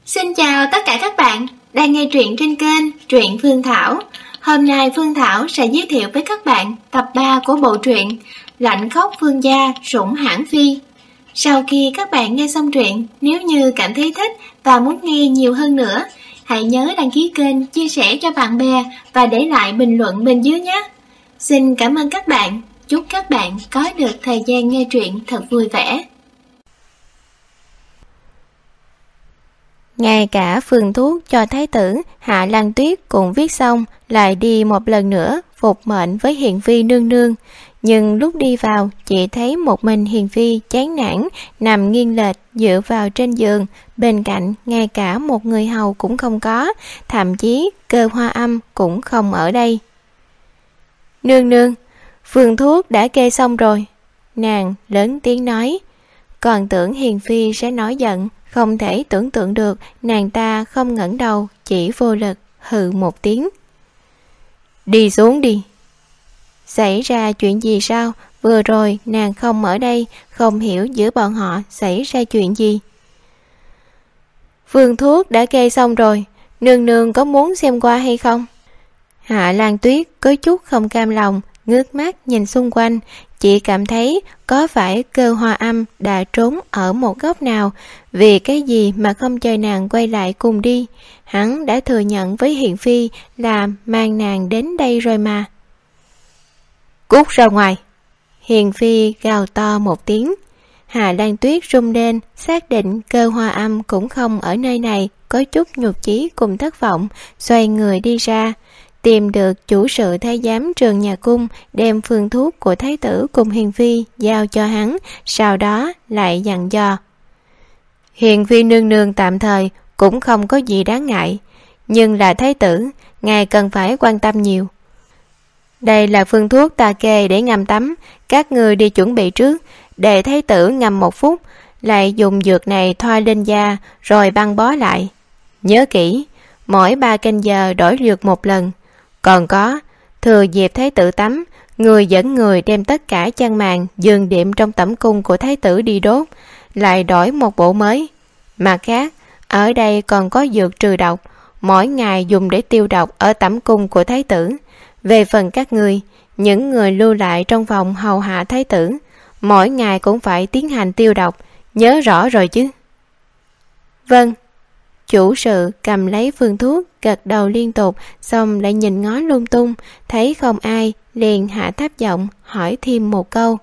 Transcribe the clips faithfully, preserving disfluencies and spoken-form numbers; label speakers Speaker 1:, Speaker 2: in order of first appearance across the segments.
Speaker 1: Xin chào tất cả các bạn đang nghe truyện trên kênh Truyện Phương Thảo. Hôm nay Phương Thảo sẽ giới thiệu với các bạn tập ba của bộ truyện Lạnh Khóc Phương Gia Sủng Hãn Phi. Sau khi các bạn nghe xong truyện, nếu như cảm thấy thích và muốn nghe nhiều hơn nữa, hãy nhớ đăng ký kênh, chia sẻ cho bạn bè và để lại bình luận bên dưới nhé. Xin cảm ơn các bạn. Chúc các bạn có được thời gian nghe truyện thật vui vẻ.
Speaker 2: Ngay cả phương thuốc cho thái tử Hạ Lan Tuyết cũng viết xong, lại đi một lần nữa phục mệnh với Hiền Phi nương nương. Nhưng lúc đi vào, chỉ thấy một mình Hiền Phi chán nản nằm nghiêng lệch dựa vào trên giường, bên cạnh ngay cả một người hầu cũng không có, thậm chí Cơ Hoa Âm cũng không ở đây. Nương nương, phương thuốc đã kê xong rồi, nàng lớn tiếng nói. Còn tưởng Hiền Phi sẽ nổi giận, không thể tưởng tượng được nàng ta không ngẩng đầu, chỉ vô lực hừ một tiếng. Đi xuống đi. Xảy ra chuyện gì sao? Vừa rồi nàng không ở đây, không hiểu giữa bọn họ xảy ra chuyện gì. Phương thuốc đã kê xong rồi, nương nương có muốn xem qua hay không? Hạ Lan Tuyết có chút không cam lòng, ngước mắt nhìn xung quanh, chỉ cảm thấy có phải Cơ Hoa Âm đã trốn ở một góc nào, vì cái gì mà không chờ nàng quay lại cùng đi. Hắn đã thừa nhận với Hiền Phi là mang nàng đến đây rồi mà. Cút ra ngoài! Hiền Phi gào to một tiếng. Hạ Lan Tuyết run lên, xác định Cơ Hoa Âm cũng không ở nơi này, có chút nhục chí cùng thất vọng, xoay người đi ra. Tìm được chủ sự thái giám Trường Nhà Cung, đem phương thuốc của thái tử cùng Hiền Phi giao cho hắn, sau đó lại dặn dò. Hiền Phi nương nương tạm thời cũng không có gì đáng ngại, nhưng là thái tử, ngài cần phải quan tâm nhiều. Đây là phương thuốc ta kê để ngâm tắm, các người đi chuẩn bị trước, để thái tử ngâm một phút, lại dùng dược này thoa lên da, rồi băng bó lại. Nhớ kỹ, mỗi ba canh giờ đổi dược một lần. Còn có, thừa dịp thái tử tắm, người dẫn người đem tất cả chăn màn, giường đệm trong tẩm cung của thái tử đi đốt, lại đổi một bộ mới. Mặt khác, ở đây còn có dược trừ độc, mỗi ngày dùng để tiêu độc ở tẩm cung của thái tử. Về phần các người, những người lưu lại trong phòng hầu hạ thái tử, mỗi ngày cũng phải tiến hành tiêu độc, nhớ rõ rồi chứ? Vâng. Chủ sự cầm lấy phương thuốc, gật đầu liên tục, xong lại nhìn ngó lung tung, thấy không ai, liền hạ thấp giọng hỏi thêm một câu.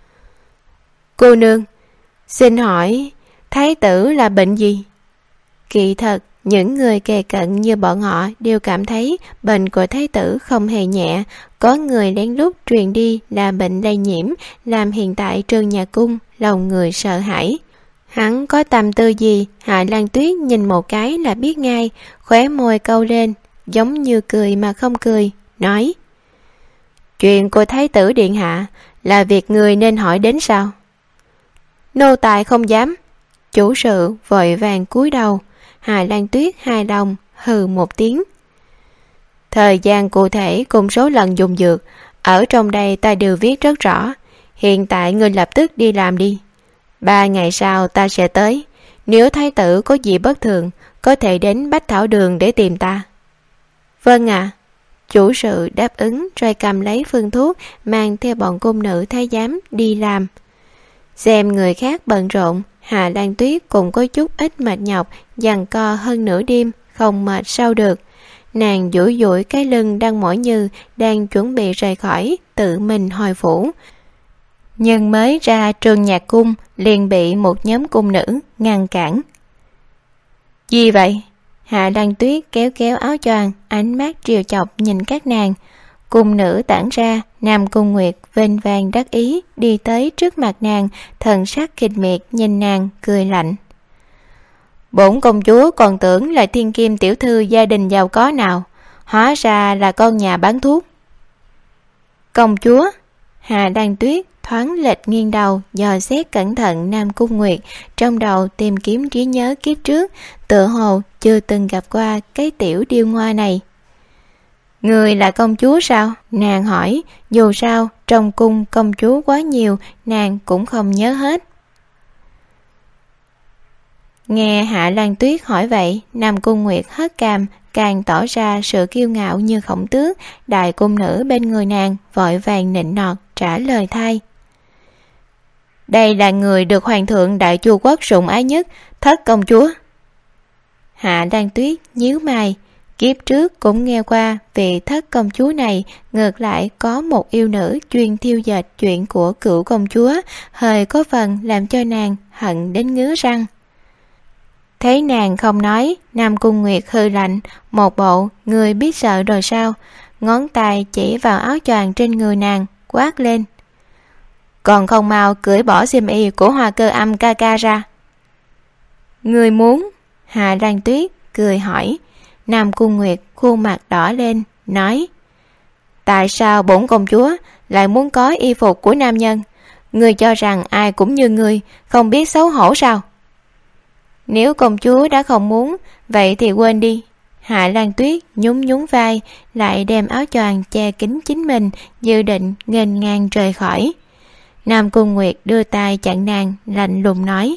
Speaker 2: Cô nương, xin hỏi, thái tử là bệnh gì? Kỳ thật, những người kề cận như bọn họ đều cảm thấy bệnh của thái tử không hề nhẹ, có người lén lút truyền đi là bệnh lây nhiễm, làm hiện tại Trường Nhà Cung lòng người sợ hãi. Hắn có tâm tư gì, Hạ Lan Tuyết nhìn một cái là biết ngay, khóe môi câu lên, giống như cười mà không cười, nói. Chuyện của thái tử điện hạ là việc người nên hỏi đến sao? Nô tài không dám. Chủ sự vội vàng cúi đầu. Hạ Lan Tuyết hài lòng hừ một tiếng. Thời gian cụ thể cùng số lần dùng dược, ở trong đây ta đều viết rất rõ. Hiện tại ngươi lập tức đi làm đi. Ba ngày sau ta sẽ tới. Nếu thái tử có gì bất thường, có thể đến Bách Thảo Đường để tìm ta. Vâng ạ. À. Chủ sự đáp ứng rồi cầm lấy phương thuốc, mang theo bọn cung nữ thái giám đi làm. Xem người khác bận rộn, Hạ Lan Tuyết cũng có chút ít mệt nhọc, giằng co hơn nửa đêm, không mệt sao được. Nàng duỗi duỗi cái lưng đang mỏi như, đang chuẩn bị rời khỏi, tự mình hồi phủ. Nhưng mới ra Trường Nhạc Cung, liền bị một nhóm cung nữ ngăn cản. Gì vậy? Hạ Lan Tuyết kéo kéo áo choàng, ánh mắt trìu chọc nhìn các nàng. Cung nữ tản ra, Nam Cung Nguyệt vênh vang đắc ý đi tới trước mặt nàng, thần sắc khinh miệt nhìn nàng, cười lạnh. Bổn công chúa còn tưởng là thiên kim tiểu thư gia đình giàu có nào, hóa ra là con nhà bán thuốc. Công chúa? Hạ Lan Tuyết thoáng lệch nghiêng đầu, dò xét cẩn thận Nam Cung Nguyệt, trong đầu tìm kiếm trí nhớ kiếp trước, tựa hồ chưa từng gặp qua cái tiểu điêu ngoa này. Người là công chúa sao? Nàng hỏi, dù sao trong cung công chúa quá nhiều, nàng cũng không nhớ hết. Nghe Hạ Lan Tuyết hỏi vậy, Nam Cung Nguyệt hất cằm, càng tỏ ra sự kiêu ngạo như khổng tước. Đại cung nữ bên người nàng vội vàng nịnh nọt trả lời thay. Đây là người được hoàng thượng Đại Chu Quốc sủng ái nhất, Thất công chúa. Hạ Lan Tuyết nhíu mày, kiếp trước cũng nghe qua vị Thất công chúa này, ngược lại có một yêu nữ chuyên thiêu dệt chuyện của Cửu công chúa, hơi có phần làm cho nàng hận đến ngứa răng. Thấy nàng không nói, Nam Cung Nguyệt hừ lạnh, một bộ người biết sợ rồi sao, ngón tay chỉ vào áo choàng trên người nàng, quát lên. Còn không mau cởi bỏ xiêm y của Hoa Cơ Âm ca ca ra. Người muốn? Hạ Lan Tuyết cười hỏi. Nam Cung Nguyệt khuôn mặt đỏ lên, nói. Tại sao bổn công chúa lại muốn có y phục của nam nhân? Người cho rằng ai cũng như người, không biết xấu hổ sao? Nếu công chúa đã không muốn, vậy thì quên đi. Hạ Lan Tuyết nhún nhún vai, lại đem áo choàng che kín chính mình, dự định nghênh ngang rời khỏi. Nam Cung Nguyệt đưa tay chặn nàng, lạnh lùng nói.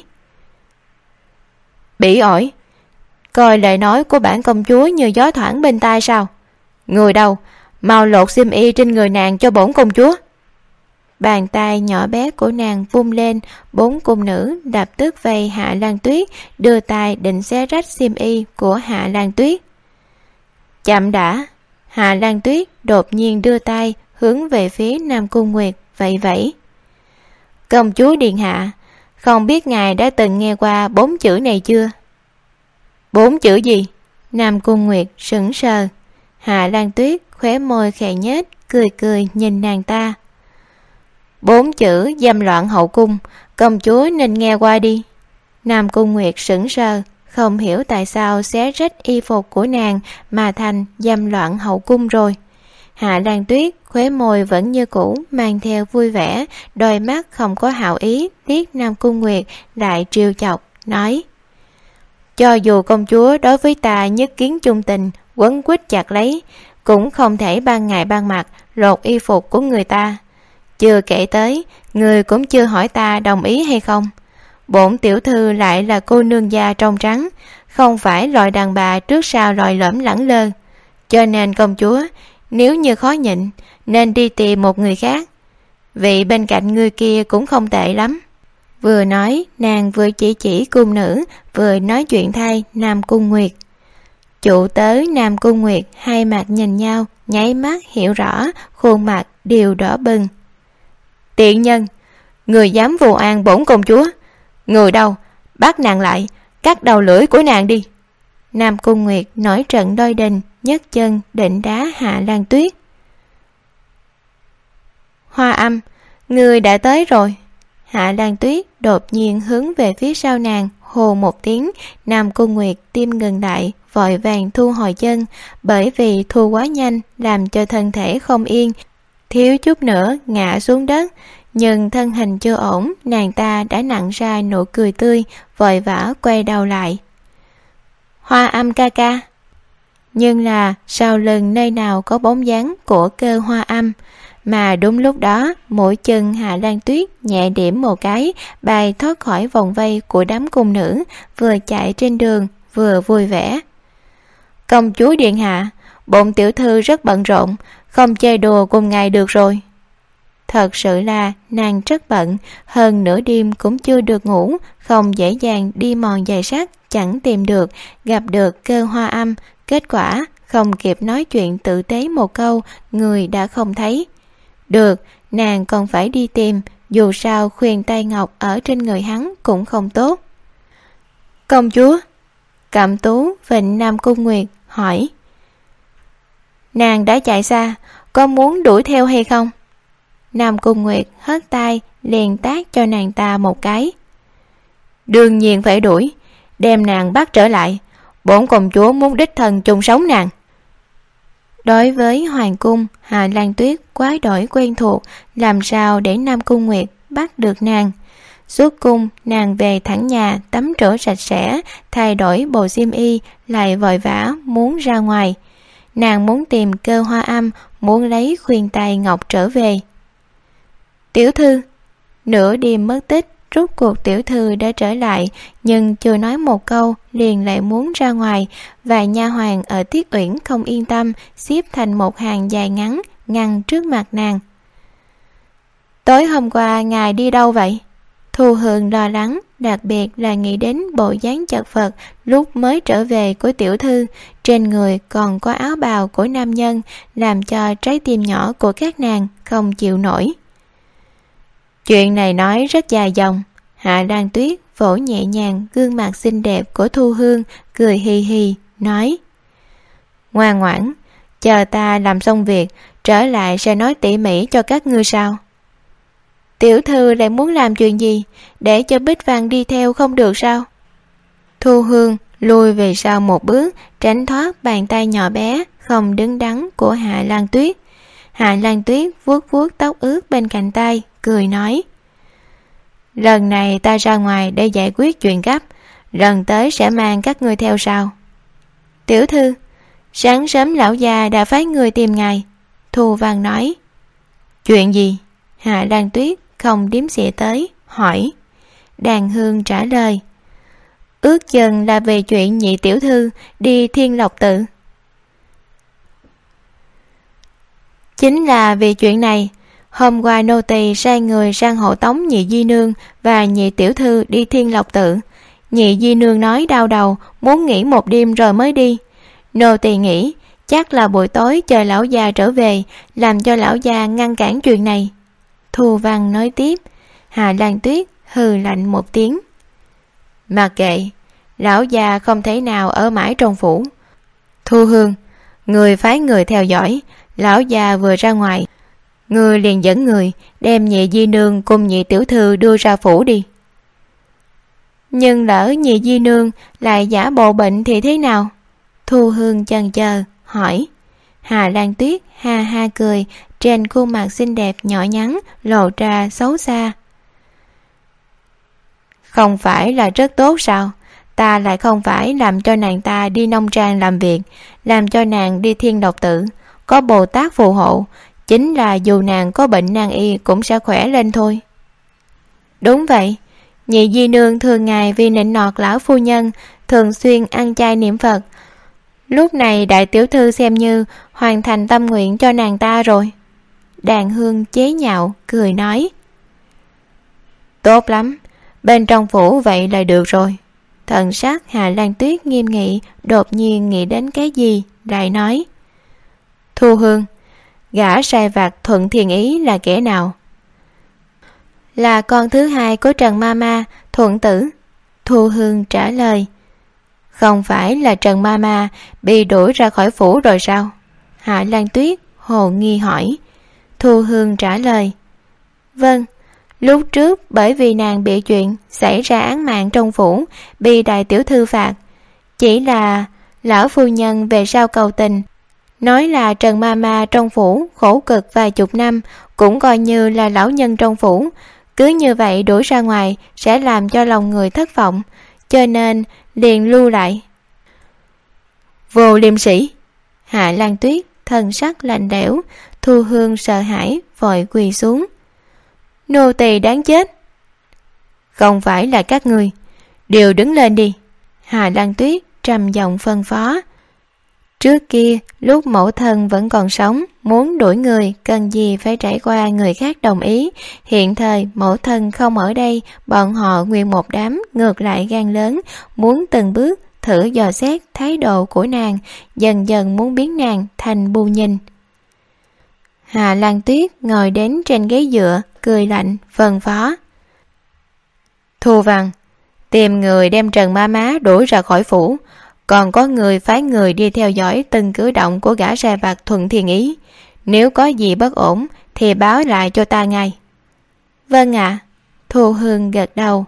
Speaker 2: Bỉ ổi, coi lời nói của bản công chúa như gió thoảng bên tai sao? Người đâu, mau lột xiêm y trên người nàng cho bổn công chúa. Bàn tay nhỏ bé của nàng vung lên, bốn cung nữ đạp tức vây Hạ Lan Tuyết, đưa tay định xé rách xiêm y của Hạ Lan Tuyết. Chậm đã. Hạ Lan Tuyết đột nhiên đưa tay hướng về phía Nam Cung Nguyệt, vẫy vẫy. Công chúa điện hạ, không biết ngài đã từng nghe qua bốn chữ này chưa? Bốn chữ gì? Nam Cung Nguyệt sững sờ. Hạ Lan Tuyết khóe môi khẽ nhếch, cười cười nhìn nàng ta. Bốn chữ dâm loạn hậu cung, công chúa nên nghe qua đi. Nam Cung Nguyệt sững sờ, không hiểu tại sao xé rách y phục của nàng mà thành dâm loạn hậu cung rồi. Hạ Lan Tuyết khóe môi vẫn như cũ, mang theo vui vẻ, đôi mắt không có hảo ý liếc Nam Cung Nguyệt, lại trêu chọc nói. Cho dù công chúa đối với ta nhất kiến chung tình, quấn quýt chặt lấy, cũng không thể ban ngày ban mặt lột y phục của người ta. Chưa kể tới, người cũng chưa hỏi ta đồng ý hay không. Bổn tiểu thư lại là cô nương da trong trắng, không phải loại đàn bà trước sau lòi lõm lẳng lơ. Cho nên công chúa, nếu như khó nhịn, nên đi tìm một người khác. Vị bên cạnh người kia cũng không tệ lắm. Vừa nói, nàng vừa chỉ chỉ cung nữ, vừa nói chuyện thay Nam Cung Nguyệt. Chủ tớ Nam Cung Nguyệt hai mặt nhìn nhau, nháy mắt hiểu rõ, khuôn mặt đều đỏ bừng. Tiện nhân, người dám vu oan bổn công chúa. Người đâu, bắt nàng lại, cắt đầu lưỡi của nàng đi. Nam Cung Nguyệt nổi trận đôi đình, nhấc chân định đá Hạ Lan Tuyết. Hoa Âm, người đã tới rồi. Hạ Lan Tuyết đột nhiên hướng về phía sau nàng, hô một tiếng. Nam Cung Nguyệt tim ngừng lại, vội vàng thu hồi chân, bởi vì thu quá nhanh làm cho thân thể không yên, thiếu chút nữa ngã xuống đất. Nhưng thân hình chưa ổn, nàng ta đã nặn ra nụ cười tươi, vội vã quay đầu lại. Hoa Âm ca ca. Nhưng là sau lưng nơi nào có bóng dáng của Cơ Hoa Âm, mà đúng lúc đó mũi chân Hạ Lan Tuyết nhẹ điểm một cái, bay thoát khỏi vòng vây của đám cung nữ, vừa chạy trên đường vừa vui vẻ. Công chúa điện hạ, bổn tiểu thư rất bận rộn, không chơi đùa cùng ngài được rồi. Thật sự là nàng rất bận, hơn nửa đêm cũng chưa được ngủ, không dễ dàng đi mòn giày sắt, chẳng tìm được, gặp được Cơ Hoa Âm, kết quả không kịp nói chuyện tử tế một câu, người đã không thấy. Được, nàng còn phải đi tìm, dù sao khuyên tay ngọc ở trên người hắn cũng không tốt. Công chúa. Cẩm Tú vịnh Nam Cung Nguyệt hỏi. Nàng đã chạy xa, có muốn đuổi theo hay không? Nam Cung Nguyệt hất tay, liền tát cho nàng ta một cái. Đương nhiên phải đuổi, đem nàng bắt trở lại. Bổn công chúa muốn đích thân chung sống nàng. Đối với hoàng cung, Hạ Lan Tuyết quá đổi quen thuộc, làm sao để Nam Cung Nguyệt bắt được nàng. Suốt cung, nàng về thẳng nhà tắm rửa sạch sẽ, thay đổi bộ xiêm y, lại vội vã muốn ra ngoài. Nàng muốn tìm Cơ Hoa Âm, muốn lấy khuyên tay ngọc trở về. Tiểu thư, nửa đêm mất tích, rốt cuộc tiểu thư đã trở lại, nhưng chưa nói một câu liền lại muốn ra ngoài. Vài nha hoàn ở Tiết Uyển không yên tâm, xếp thành một hàng dài ngắn ngăn trước mặt nàng. Tối hôm qua ngài đi đâu vậy? Thu Hương lo lắng, đặc biệt là nghĩ đến bộ dáng chật vật lúc mới trở về của tiểu thư, trên người còn có áo bào của nam nhân, làm cho trái tim nhỏ của các nàng không chịu nổi. Chuyện này nói rất dài dòng. Hạ Lan Tuyết vỗ nhẹ nhàng gương mặt xinh đẹp của Thu Hương, cười hì hì, nói: Ngoan ngoãn, chờ ta làm xong việc, trở lại sẽ nói tỉ mỉ cho các ngươi sao? Tiểu thư lại muốn làm chuyện gì? Để cho Bích Văn đi theo không được sao? Thu Hương lùi về sau một bước, tránh thoát bàn tay nhỏ bé không đứng đắn của Hạ Lan Tuyết. Hạ Lan Tuyết vuốt vuốt tóc ướt bên cạnh tay, cười nói: Lần này ta ra ngoài để giải quyết chuyện gấp, lần tới sẽ mang các ngươi theo sau. Tiểu thư, sáng sớm lão già đã phái người tìm ngài. Thu Văn nói. Chuyện gì? Hạ Lan Tuyết không đếm xỉa tới, hỏi. Đàn Hương trả lời: Ước chừng là về chuyện nhị tiểu thư đi Thiên Lộc Tự. Chính là vì chuyện này, hôm qua nô tỳ sai người sang hộ tống nhị di nương và nhị tiểu thư đi Thiên Lộc Tự. Nhị di nương nói đau đầu, muốn nghỉ một đêm rồi mới đi. Nô tỳ nghĩ chắc là buổi tối chờ lão già trở về, làm cho lão già ngăn cản chuyện này. Thu Văn nói tiếp. Hà Lan Tuyết hừ lạnh một tiếng. Mặc kệ, lão già không thể nào ở mãi trong phủ. Thu Hương, người phái người theo dõi, lão già vừa ra ngoài, người liền dẫn người đem nhị di nương cùng nhị tiểu thư đưa ra phủ đi. Nhưng lỡ nhị di nương lại giả bộ bệnh thì thế nào? Thu Hương chần chờ hỏi. Hà Lan Tuyết ha ha cười, trên khuôn mặt xinh đẹp nhỏ nhắn lộ ra xấu xa. Không phải là rất tốt sao? Ta lại không phải làm cho nàng ta đi nông trang làm việc, làm cho nàng đi Thiên Độc Tự, có Bồ Tát phù hộ, chính là dù nàng có bệnh nan y cũng sẽ khỏe lên thôi. Đúng vậy, nhị di nương thường ngày vì nịnh nọt lão phu nhân, thường xuyên ăn chay niệm Phật. Lúc này đại tiểu thư xem như hoàn thành tâm nguyện cho nàng ta rồi. Đàn Hương chế nhạo cười nói. Tốt lắm, bên trong phủ vậy là được rồi. Thần sắc Hà Lan Tuyết nghiêm nghị, đột nhiên nghĩ đến cái gì, lại nói. Thu Hương, gã sai vặt Thuận Thiên Ý là kẻ nào? Là con thứ hai của Trần Mama, Thuận Tử. Thu Hương trả lời. Không phải là Trần Mama bị đuổi ra khỏi phủ rồi sao? Hạ Lan Tuyết hồ nghi hỏi. Thu Hương trả lời. Vâng, lúc trước bởi vì nàng bị chuyện xảy ra án mạng trong phủ, bị đại tiểu thư phạt. Chỉ là lão phu nhân về sau cầu tình, nói là Trần Mama trong phủ khổ cực vài chục năm, cũng coi như là lão nhân trong phủ, cứ như vậy đuổi ra ngoài sẽ làm cho lòng người thất vọng, cho nên liền lưu lại. Vô liêm sĩ! Hạ Lan Tuyết thân sắc lạnh lẽo. Thu Hương sợ hãi vội quỳ xuống. Nô tỳ đáng chết! Không phải là các ngươi, đều đứng lên đi. Hạ Lan Tuyết trầm giọng phân phó. Trước kia lúc mẫu thân vẫn còn sống, muốn đuổi người cần gì phải trải qua người khác đồng ý. Hiện thời mẫu thân không ở đây, bọn họ nguyên một đám ngược lại gan lớn, muốn từng bước thử dò xét thái độ của nàng, dần dần muốn biến nàng thành bù nhìn. Hà Lan Tuyết ngồi đến trên ghế dựa, cười lạnh phân phó. Thu Văn, tìm người đem Trần Ma Má đuổi ra khỏi phủ, còn có người phái người đi theo dõi từng cử động của gã sai vặt Thuận Thiên Ý. Nếu có gì bất ổn thì báo lại cho ta ngay. Vâng ạ. À. Thu Hương gật đầu.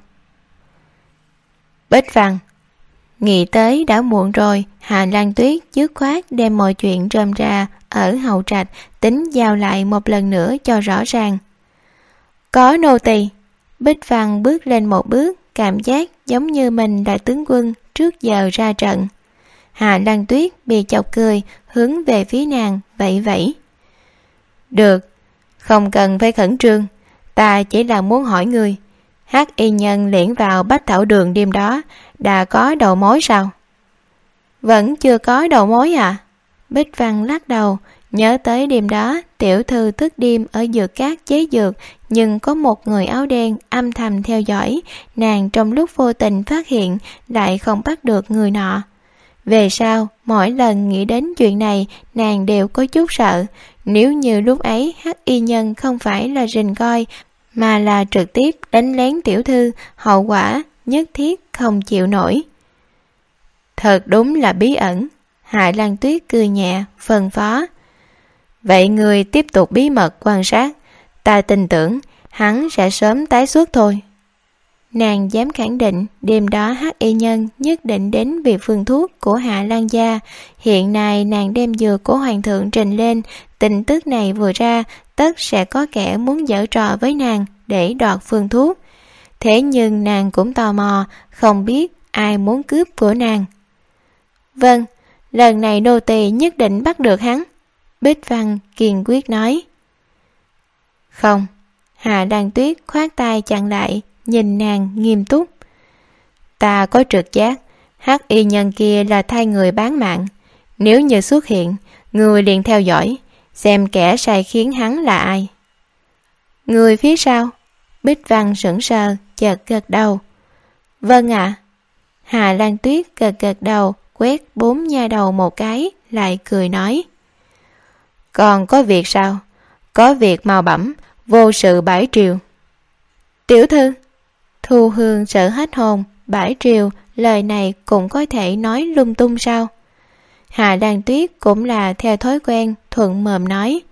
Speaker 2: Bích Văn. Nghĩ tới đã muộn rồi, Hà Lan Tuyết dứt khoát đem mọi chuyện rơm ra ở hậu trạch, tính giao lại một lần nữa cho rõ ràng. Có nô tỳ. Bích Văn bước lên một bước, cảm giác giống như mình là tướng quân trước giờ ra trận. Hà Lan Tuyết bị chọc cười, hướng về phía nàng vẫy vẫy. Được, không cần phải khẩn trương, ta chỉ là muốn hỏi ngươi, Hắc y nhân liễn vào Bách Thảo Đường đêm đó đã có đầu mối sao? Vẫn chưa có đầu mối à? Bích Văn lắc đầu, nhớ tới đêm đó tiểu thư thức đêm ở dược cát chế dược, nhưng có một người áo đen âm thầm theo dõi, nàng trong lúc vô tình phát hiện lại không bắt được người nọ. Về sau, mỗi lần nghĩ đến chuyện này, nàng đều có chút sợ. Nếu như lúc ấy hắc y nhân không phải là rình coi, mà là trực tiếp đánh lén tiểu thư, hậu quả nhất thiết không chịu nổi. Thật đúng là bí ẩn. Hạ Lan Tuyết cười nhẹ, phân phó. Vậy người tiếp tục bí mật quan sát, ta tin tưởng hắn sẽ sớm tái xuất thôi. Nàng dám khẳng định đêm đó hắc y nhân nhất định đến vì phương thuốc của Hạ Lan gia. Hiện nay nàng đem dược của hoàng thượng trình lên, tin tức này vừa ra, tất sẽ có kẻ muốn giở trò với nàng để đoạt phương thuốc. Thế nhưng nàng cũng tò mò, không biết ai muốn cướp của nàng. Vâng, lần này nô tỳ nhất định bắt được hắn, Bích Văn kiên quyết nói. Không, Hạ Lan Tuyết khoát tay chặn lại, nhìn nàng nghiêm túc. Ta có trực giác, hắc y nhân kia là thay người bán mạng. Nếu như xuất hiện, người liền theo dõi, xem kẻ sai khiến hắn là ai. Người phía sau? Bích Văn sững sờ, chợt gật đầu. Vâng ạ. À. Hạ Lan Tuyết gật gật đầu, quét bốn nha đầu một cái, lại cười nói. Còn có việc sao? Có việc mau bẩm, vô sự bãi triều. Tiểu thư. Thu Hương sợ hết hồn, bãi triều, lời này cũng có thể nói lung tung sao? Hạ Lan Tuyết cũng là theo thói quen, thuận mồm nói.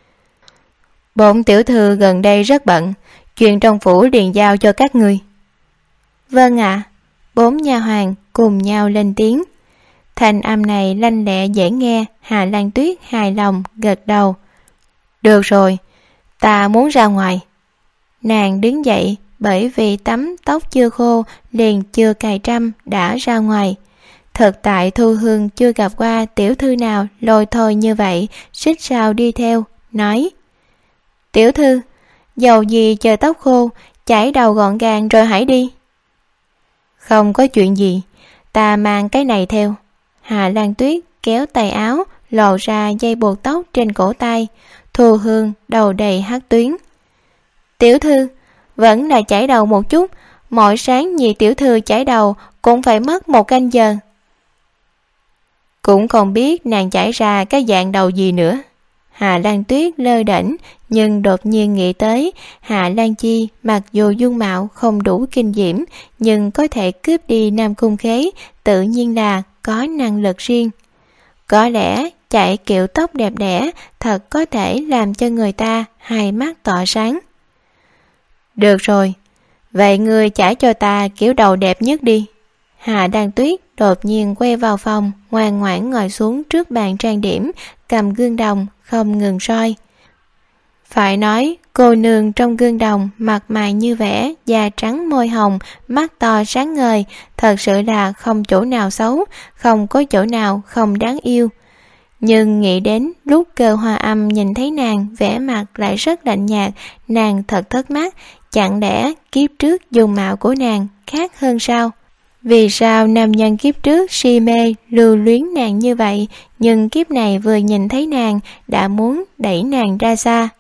Speaker 2: Bổn tiểu thư gần đây rất bận, chuyện trong phủ liền giao cho các ngươi. Vâng ạ. À. Bốn nha hoàn cùng nhau lên tiếng. Thanh âm này lanh lẹ dễ nghe, Hạ Lan Tuyết hài lòng gật đầu. Được rồi, ta muốn ra ngoài. Nàng đứng dậy, bởi vì tắm tóc chưa khô, liền chưa cài trâm đã ra ngoài. Thực tại Thu Hương chưa gặp qua tiểu thư nào lôi thôi như vậy, xích sao đi theo, nói. Tiểu thư, dầu gì chờ tóc khô, chải đầu gọn gàng rồi hãy đi. Không có chuyện gì, ta mang cái này theo. Hạ Lan Tuyết kéo tay áo, lộ ra dây buộc tóc trên cổ tay. Thu Hương đầu đầy hắc tuyến. Tiểu thư, vẫn là chải đầu một chút, mỗi sáng nhị tiểu thư chải đầu cũng phải mất một canh giờ. Cũng không biết nàng chải ra cái dạng đầu gì nữa. Hạ Lan Tuyết lơ đễnh, nhưng đột nhiên nghĩ tới Hạ Lan Chi mặc dù dung mạo không đủ kinh diễm, nhưng có thể cướp đi Nam Cung Khế, tự nhiên là có năng lực riêng. Có lẽ chạy kiểu tóc đẹp đẽ thật có thể làm cho người ta hai mắt tỏa sáng. Được rồi, vậy ngươi chải cho ta kiểu đầu đẹp nhất đi. Hạ Lan Tuyết đột nhiên quay vào phòng, ngoan ngoãn ngồi xuống trước bàn trang điểm, cầm gương đồng không ngừng soi. Phải nói cô nương trong gương đồng mặt mày như vẽ, da trắng môi hồng, mắt to sáng ngời, thật sự là không chỗ nào xấu, không có chỗ nào không đáng yêu. Nhưng nghĩ đến lúc Cơ Hoa Âm nhìn thấy nàng vẻ mặt lại rất lạnh nhạt, nàng thật thất mắt. Chẳng lẽ kiếp trước dung mạo của nàng khác hơn sao? Vì sao nam nhân kiếp trước si mê lưu luyến nàng như vậy, nhưng kiếp này vừa nhìn thấy nàng đã muốn đẩy nàng ra xa?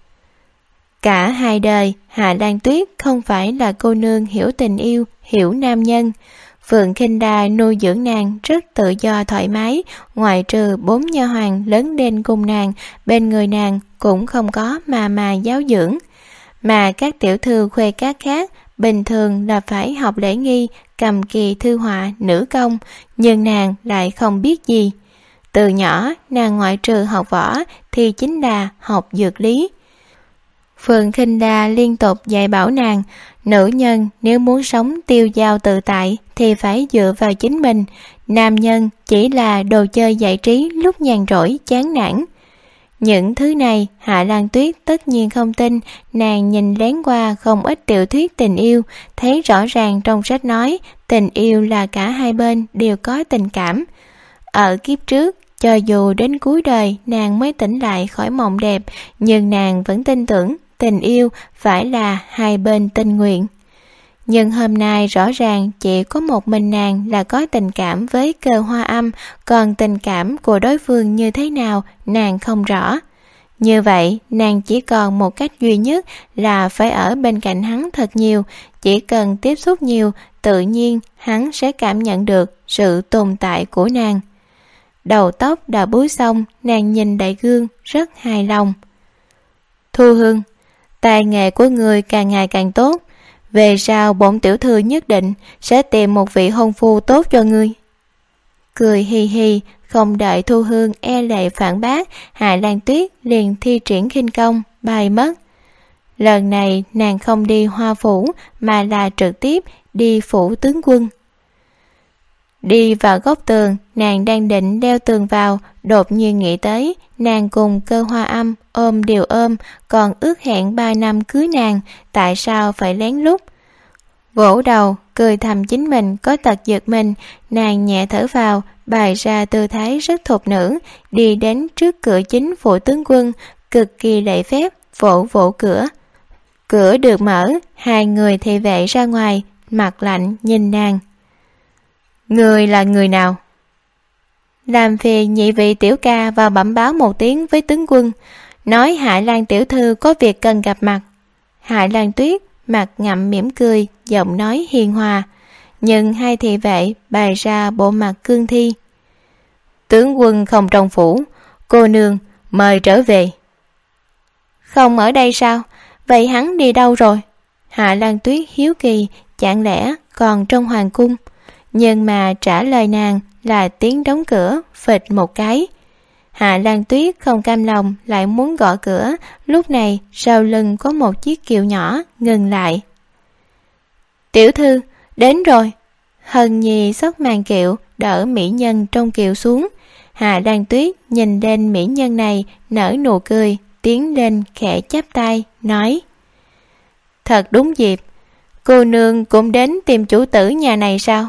Speaker 2: Cả hai đời, Hạ Lan Tuyết không phải là cô nương hiểu tình yêu, hiểu nam nhân. Phượng Khinh Đà nuôi dưỡng nàng rất tự do thoải mái, ngoại trừ bốn nha hoàn lớn lên cùng nàng, bên người nàng cũng không có mà mà giáo dưỡng. Mà các tiểu thư khuê các khác, bình thường là phải học lễ nghi, cầm kỳ thư họa, nữ công, nhưng nàng lại không biết gì. Từ nhỏ, nàng ngoại trừ học võ thì chính là học dược lý. Phượng Khinh Đà liên tục dạy bảo nàng, nữ nhân nếu muốn sống tiêu dao tự tại thì phải dựa vào chính mình, nam nhân chỉ là đồ chơi giải trí lúc nhàn rỗi chán nản. Những thứ này Hạ Lan Tuyết tất nhiên không tin, nàng nhìn lén qua không ít tiểu thuyết tình yêu, thấy rõ ràng trong sách nói tình yêu là cả hai bên đều có tình cảm. Ở kiếp trước, cho dù đến cuối đời nàng mới tỉnh lại khỏi mộng đẹp, nhưng nàng vẫn tin tưởng tình yêu phải là hai bên tình nguyện. Nhưng hôm nay rõ ràng chỉ có một mình nàng là có tình cảm với Cơ Hoa Âm, còn tình cảm của đối phương như thế nào nàng không rõ. Như vậy, nàng chỉ còn một cách duy nhất là phải ở bên cạnh hắn thật nhiều, chỉ cần tiếp xúc nhiều, tự nhiên hắn sẽ cảm nhận được sự tồn tại của nàng. Đầu tóc đã búi xong, nàng nhìn đại gương rất hài lòng. Thu Hương, tài nghệ của người càng ngày càng tốt, về sau bổn tiểu thư nhất định sẽ tìm một vị hôn phu tốt cho ngươi. Cười hì hì, không đợi Thu Hương e lệ phản bác, Hạ Lan Tuyết liền thi triển khinh công bay mất. Lần này nàng không đi Hoa Phủ mà là trực tiếp đi phủ tướng quân. Đi vào góc tường, nàng đang định đeo tường vào, đột nhiên nghĩ tới nàng cùng Cơ Hoa Âm ôm đều ôm, còn ước hẹn ba năm cưới nàng, tại sao phải lén lút. Vỗ đầu, cười thầm chính mình có tật giật mình, nàng nhẹ thở vào, bày ra tư thái rất thục nữ, đi đến trước cửa chính phủ tướng quân, cực kỳ lễ phép, vỗ vỗ cửa. Cửa được mở, hai người thị vệ ra ngoài, mặt lạnh nhìn nàng. Người là người nào? Làm phiền nhị vị tiểu ca vào bẩm báo một tiếng với tướng quân, nói Hạ Lan tiểu thư có việc cần gặp mặt. Hạ Lan Tuyết mặt ngậm mỉm cười, giọng nói hiền hòa, nhưng hai thị vệ bày ra bộ mặt cương thi. Tướng quân không trong phủ, cô nương mời trở về. Không ở đây sao? Vậy hắn đi đâu rồi? Hạ Lan Tuyết hiếu kỳ, chẳng lẽ còn trong hoàng cung? Nhưng mà trả lời nàng là tiếng đóng cửa phịch một cái. Hạ Lan Tuyết không cam lòng lại muốn gõ cửa, lúc này sau lưng có một chiếc kiệu nhỏ ngừng lại. Tiểu thư, đến rồi. Hân Nhi xốc màn kiệu, đỡ mỹ nhân trong kiệu xuống. Hạ Lan Tuyết nhìn lên mỹ nhân này, nở nụ cười, tiến lên khẽ chắp tay, nói: Thật đúng dịp, cô nương cũng đến tìm chủ tử nhà này sao?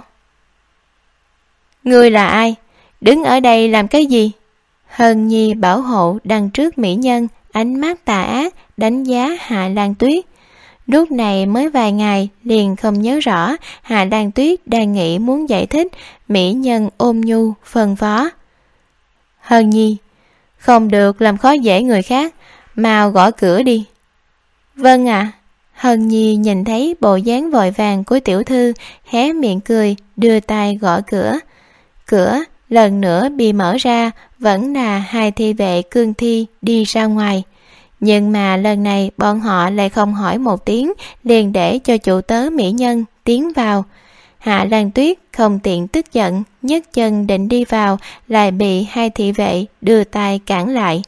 Speaker 2: Ngươi là ai? Đứng ở đây làm cái gì? Hân Nhi bảo hộ đằng trước mỹ nhân, ánh mắt tà ác đánh giá Hạ Lan Tuyết. Lúc này mới vài ngày liền không nhớ rõ, Hạ Lan Tuyết đang nghĩ muốn giải thích, mỹ nhân ôm nhu phân phó. Hân Nhi, không được làm khó dễ người khác, mau gõ cửa đi. Vâng ạ. À. Hân Nhi nhìn thấy bộ dáng vội vàng của tiểu thư, hé miệng cười, đưa tay gõ cửa. Cửa lần nữa bị mở ra, vẫn là hai thi vệ cương thi đi ra ngoài. Nhưng mà lần này bọn họ lại không hỏi một tiếng, liền để cho chủ tớ mỹ nhân tiến vào. Hạ Lan Tuyết không tiện tức giận, nhấc chân định đi vào, lại bị hai thị vệ đưa tay cản lại.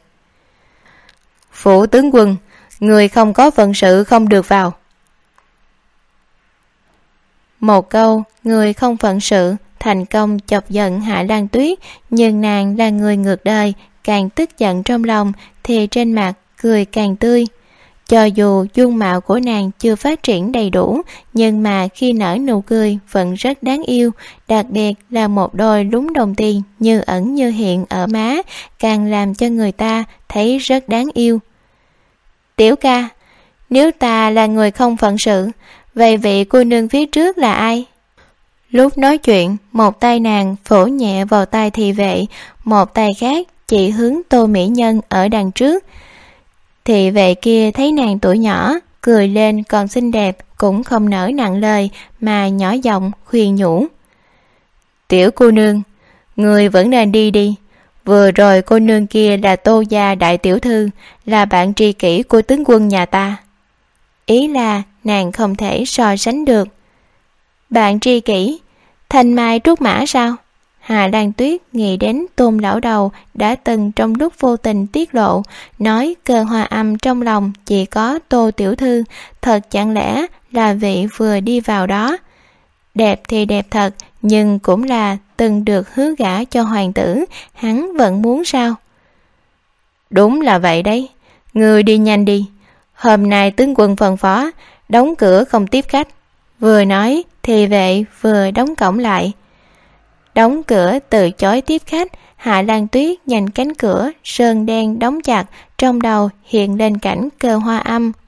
Speaker 2: Phủ tướng quân, người không có phận sự không được vào. Một câu người không phận sự thành công chọc giận Hạ Lan Tuyết, nhưng nàng là người ngược đời, càng tức giận trong lòng thì trên mặt cười càng tươi. Cho dù dung mạo của nàng chưa phát triển đầy đủ, nhưng mà khi nở nụ cười vẫn rất đáng yêu, đặc biệt là một đôi lúm đồng tiền như ẩn như hiện ở má, càng làm cho người ta thấy rất đáng yêu. Tiểu ca, nếu ta là người không phận sự, vậy vị cô nương phía trước là ai? Lúc nói chuyện, một tay nàng phổ nhẹ vào tay thị vệ, một tay khác chỉ hướng Tô mỹ nhân ở đằng trước. Thị vệ kia thấy nàng tuổi nhỏ, cười lên còn xinh đẹp, cũng không nỡ nặng lời mà nhỏ giọng khuyên nhủ. Tiểu cô nương, người vẫn nên đi đi. Vừa rồi cô nương kia là Tô gia đại tiểu thư, là bạn tri kỷ của tướng quân nhà ta. Ý là nàng không thể so sánh được. Bạn tri kỷ? Thanh mai trúc mã sao? Hạ Lan Tuyết nghĩ đến Tôn lão đầu đã từng trong lúc vô tình tiết lộ, nói Cơ Hoa Âm trong lòng chỉ có Tô tiểu thư, thật chẳng lẽ là vị vừa đi vào đó? Đẹp thì đẹp thật, nhưng cũng là từng được hứa gả cho hoàng tử, hắn vẫn muốn sao? Đúng là vậy đấy, người đi nhanh đi. Hôm nay tướng quân phân phó, đóng cửa không tiếp khách. Vừa nói thì vệ vừa đóng cổng lại. Đóng cửa từ chối tiếp khách, Hạ Lan Tuyết nhìn cánh cửa sơn đen đóng chặt, trong đầu hiện lên cảnh Cơ Hoa Âm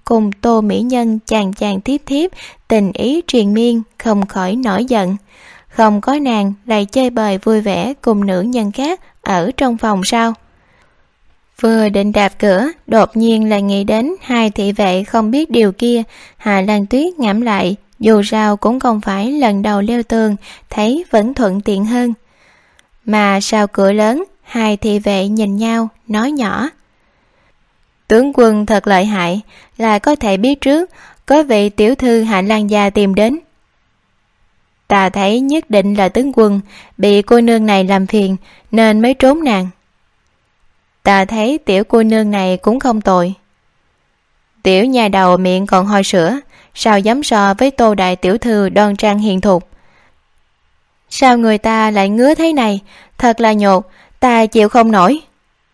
Speaker 2: cùng Tô Mỹ Nhân chàng chàng tiếp tiếp, tình ý triền miên, không khỏi nổi giận. Không có nàng lại chơi bời vui vẻ cùng nữ nhân khác ở trong phòng sao? Vừa định đạp cửa, đột nhiên lại nghĩ đến hai thị vệ không biết điều kia. Hạ Lan Tuyết ngẫm lại, dù sao cũng không phải lần đầu leo tường, thấy vẫn thuận tiện hơn. Mà sau cửa lớn, hai thị vệ nhìn nhau, nói nhỏ: tướng quân thật lợi hại, là có thể biết trước có vị tiểu thư Hạ Lan gia tìm đến. Ta thấy nhất định là tướng quân bị cô nương này làm phiền nên mới trốn nàng. Ta thấy tiểu cô nương này cũng không tồi. Tiểu nhà đầu miệng còn hôi sữa, sao dám so với Tô đại tiểu thư đoan trang hiền thục. Sao người ta lại ngứa thế này, thật là nhột, ta chịu không nổi.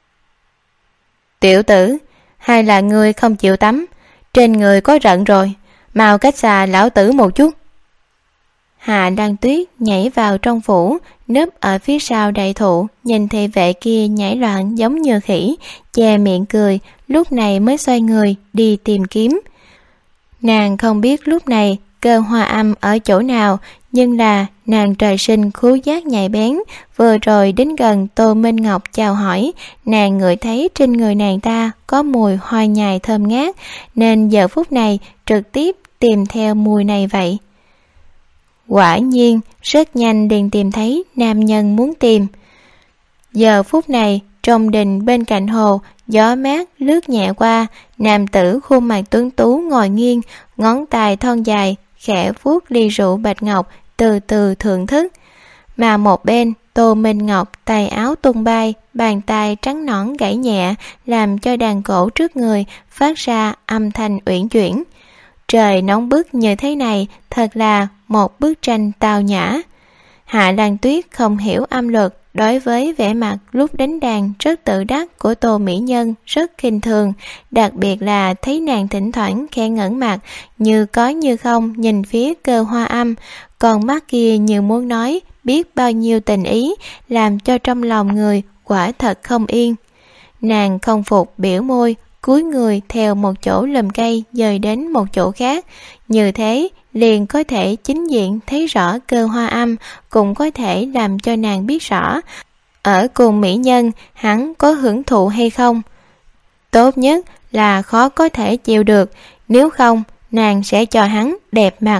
Speaker 2: Tiểu tử, hay là ngươi không chịu tắm, trên người có rận rồi, mau cách xa lão tử một chút. Hạ Lan Tuyết nhảy vào trong phủ, núp ở phía sau đại thụ, nhìn thị vệ kia nhảy loạn giống như khỉ, che miệng cười, lúc này mới xoay người đi tìm kiếm. Nàng không biết lúc này Cơ Hoa Âm ở chỗ nào, nhưng là nàng trời sinh khứu giác nhạy bén, vừa rồi đến gần Tô Minh Ngọc chào hỏi, nàng ngửi thấy trên người nàng ta có mùi hoa nhài thơm ngát, nên giờ phút này trực tiếp tìm theo mùi này vậy. Quả nhiên rất nhanh liền tìm thấy nam nhân muốn tìm. Giờ phút này trong đình bên cạnh hồ, gió mát lướt nhẹ qua, nam tử khuôn mặt tuấn tú ngồi nghiêng, ngón tay thon dài khẽ vuốt ly rượu bạch ngọc, từ từ thưởng thức. Mà một bên Tô Minh Ngọc tay áo tung bay, bàn tay trắng nõn gãy nhẹ, làm cho đàn cổ trước người phát ra âm thanh uyển chuyển. Trời nóng bức như thế này thật là một bức tranh tao nhã. Hạ Lan Tuyết không hiểu âm luật, đối với vẻ mặt lúc đánh đàn rất tự đắc của Tô Mỹ Nhân rất khinh thường, đặc biệt là thấy nàng thỉnh thoảng khẽ ngẩng mặt như có như không nhìn phía Cơ Hoa Âm, còn mắt kia như muốn nói biết bao nhiêu tình ý, làm cho trong lòng người quả thật không yên. Nàng không phục biểu môi, cúi người theo một chỗ lùm cây dời đến một chỗ khác, như thế liền có thể chính diện thấy rõ Cơ Hoa Âm, cũng có thể làm cho nàng biết rõ ở cùng mỹ nhân hắn có hưởng thụ hay không. Tốt nhất là khó có thể chịu được, nếu không nàng sẽ cho hắn đẹp mặt.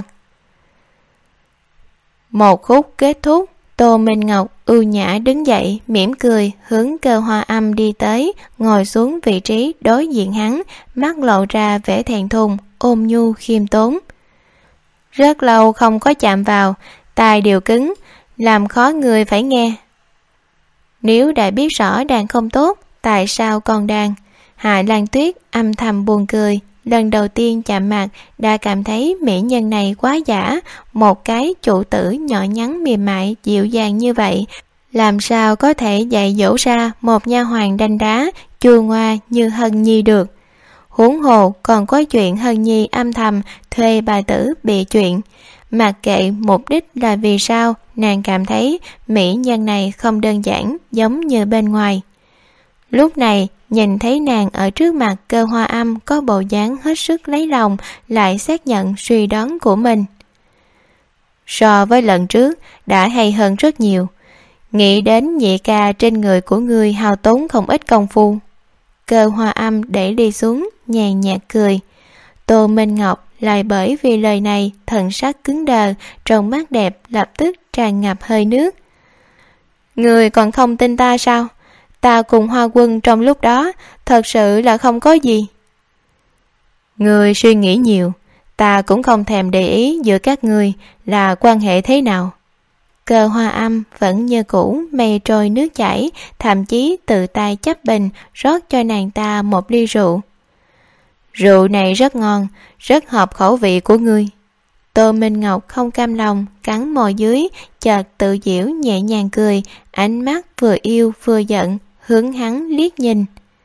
Speaker 2: Một khúc kết thúc, Tô Minh Ngọc ưu nhã đứng dậy, mỉm cười hướng Cơ Hoa Âm đi tới, ngồi xuống vị trí đối diện hắn, mắt lộ ra vẻ thẹn thùng, ôn nhu khiêm tốn. Rất lâu không có chạm vào, tai đều cứng, làm khó người phải nghe. Nếu đã biết rõ đàn không tốt, tại sao còn đàn? Hạ Lan Tuyết âm thầm buồn cười, lần đầu tiên chạm mặt đã cảm thấy mỹ nhân này quá giả, một cái chủ tử nhỏ nhắn mềm mại dịu dàng như vậy, làm sao có thể dạy dỗ ra một nha hoàn đanh đá chua ngoa như Hân Nhi được. Huống hồ còn có chuyện Hân Nhi âm thầm thuê bà tử bị chuyện. Mặc kệ mục đích là vì sao, nàng cảm thấy mỹ nhân này không đơn giản giống như bên ngoài. Lúc này nhìn thấy nàng ở trước mặt Cơ Hoa Âm có bộ dáng hết sức lấy lòng, lại xác nhận suy đoán của mình. So với lần trước đã hay hơn rất nhiều. Nghĩ đến nhị ca trên người của ngươi hao tốn không ít công phu. Cơ Hoa Âm để đi xuống, nhàn nhạt cười. Tô Minh Ngọc lại bởi vì lời này thần sắc cứng đờ, trong mắt đẹp lập tức tràn ngập hơi nước. Người còn không tin ta sao? Ta cùng Hoa Quân trong lúc đó thật sự là không có gì. Người suy nghĩ nhiều, ta cũng không thèm để ý giữa các ngươi là quan hệ thế nào. Cơ Hoa Âm vẫn như cũ mây trôi nước chảy, thậm chí tự tay chấp bình rót cho nàng ta một ly rượu. Rượu này rất ngon, rất hợp khẩu vị của ngươi. Tô Minh Ngọc không cam lòng, cắn môi dưới, chợt tự giễu nhẹ nhàng cười, ánh mắt vừa yêu vừa giận, hướng hắn liếc nhìn.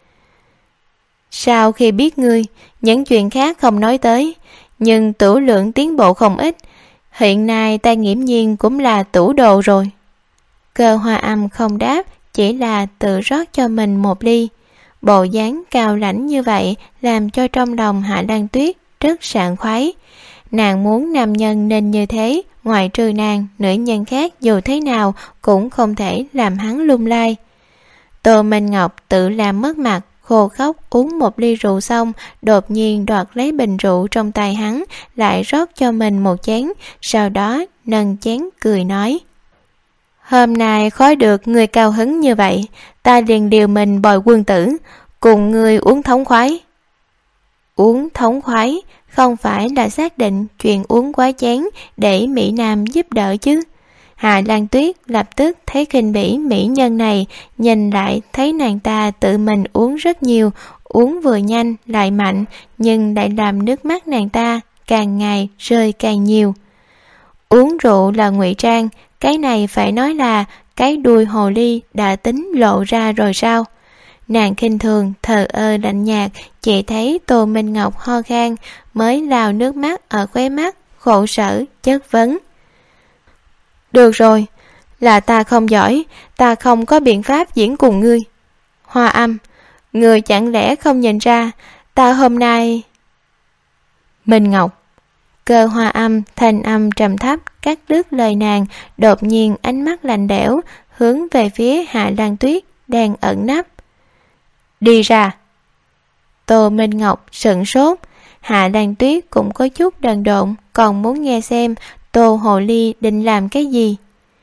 Speaker 2: Sau khi biết ngươi, những chuyện khác không nói tới, nhưng tửu lượng tiến bộ không ít, hiện nay ta nghiễm nhiên cũng là tửu đồ rồi. Cơ Hoa Âm không đáp, chỉ là tự rót cho mình một ly. Bộ dáng cao lãnh như vậy làm cho trong lòng Hạ Lan Tuyết rất sảng khoái. Nàng muốn nam nhân nên như thế, ngoại trừ nàng, nữ nhân khác dù thế nào cũng không thể làm hắn lung lay. Tô Minh Ngọc tự làm mất mặt, khô khóc uống một ly rượu xong, đột nhiên đoạt lấy bình rượu trong tay hắn, lại rót cho mình một chén, sau đó nâng chén cười nói: Hôm nay khó được người cao hứng như vậy, ta liền điều mình bồi quân tử, cùng người uống thống khoái. Uống thống khoái không phải là xác định chuyện uống quá chén để Mỹ Nam giúp đỡ chứ? Hạ Lan Tuyết lập tức thấy khinh bỉ mỹ nhân này, nhìn lại thấy nàng ta tự mình uống rất nhiều, uống vừa nhanh lại mạnh, nhưng lại làm nước mắt nàng ta càng ngày rơi càng nhiều. Uống rượu là ngụy trang, cái này phải nói là cái đuôi hồ ly đã tính lộ ra rồi sao? Nàng khinh thường, thờ ơ lạnh nhạt, chỉ thấy Tô Minh Ngọc ho khan, mới lau nước mắt ở khóe mắt, khổ sở, chất vấn. Được rồi, là ta không giỏi, ta không có biện pháp diễn cùng ngươi. Hoa Âm, ngươi chẳng lẽ không nhìn ra, ta hôm nay... Minh Ngọc. Cơ Hoa Âm thanh âm trầm thấp cắt đứt lời nàng, đột nhiên ánh mắt lạnh lẽo hướng về phía Hạ Lan Tuyết đang ẩn nấp. Đi ra. Tô Minh Ngọc sững sốt, Hạ Lan Tuyết cũng có chút đần độn, còn muốn nghe xem Tô Hồ Ly định làm cái gì.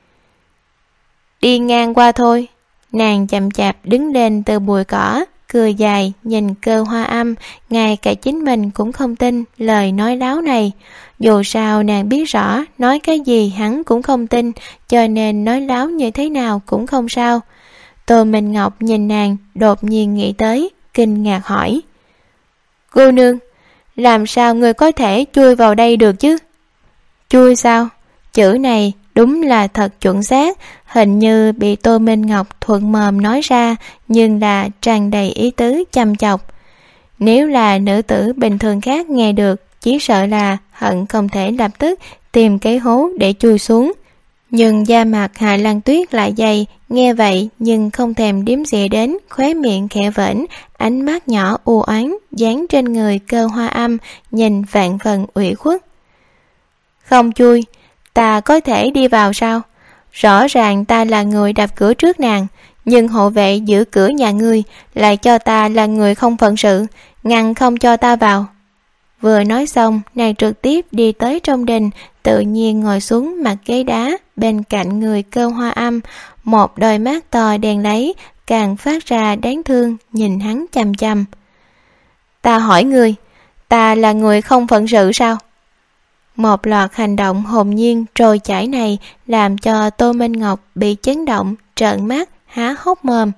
Speaker 2: Đi ngang qua thôi. Nàng chậm chạp đứng lên từ bụi cỏ, cười dài nhìn Cơ Hoa Âm, ngay cả chính mình cũng không tin lời nói láo này. Dù sao nàng biết rõ nói cái gì hắn cũng không tin, cho nên nói láo như thế nào cũng không sao. Tô Minh Ngọc nhìn nàng, đột nhiên nghĩ tới, kinh ngạc hỏi: Cô nương, làm sao người có thể chui vào đây được chứ? Chui sao? Chữ này đúng là thật chuẩn xác, hình như bị Tô Minh Ngọc thuận mồm nói ra, nhưng là tràn đầy ý tứ chăm chọc. Nếu là nữ tử bình thường khác nghe được, chỉ sợ là hận không thể lập tức tìm cái hố để chui xuống. Nhưng da mặt Hạ Lan Tuyết lại dày, nghe vậy nhưng không thèm điếm dịa đến, khóe miệng khẽ vểnh, ánh mắt nhỏ u oán dán trên người Cơ Hoa Âm, nhìn vạn phần ủy khuất. Không chui, ta có thể đi vào sao? Rõ ràng ta là người đập cửa trước nàng, nhưng hộ vệ giữ cửa nhà ngươi lại cho ta là người không phận sự, ngăn không cho ta vào. Vừa nói xong, nàng trực tiếp đi tới trong đình, tự nhiên ngồi xuống mặt ghế đá bên cạnh người Cơ Hoa Âm, một đôi mắt to đen lấy càng phát ra đáng thương nhìn hắn chằm chằm. Ta hỏi ngươi, ta là người không phận sự sao? Một loạt hành động hồn nhiên trôi chảy này làm cho Tô Minh Ngọc bị chấn động, trợn mắt há hốc mồm.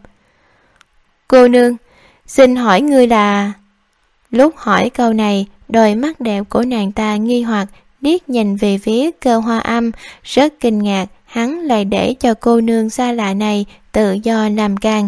Speaker 2: Cô nương, xin hỏi ngươi là... Lúc hỏi câu này, đôi mắt đẹp của nàng ta nghi hoặc liếc nhìn về phía Cơ Hoa Âm, rất kinh ngạc hắn lại để cho cô nương xa lạ này tự do làm càng.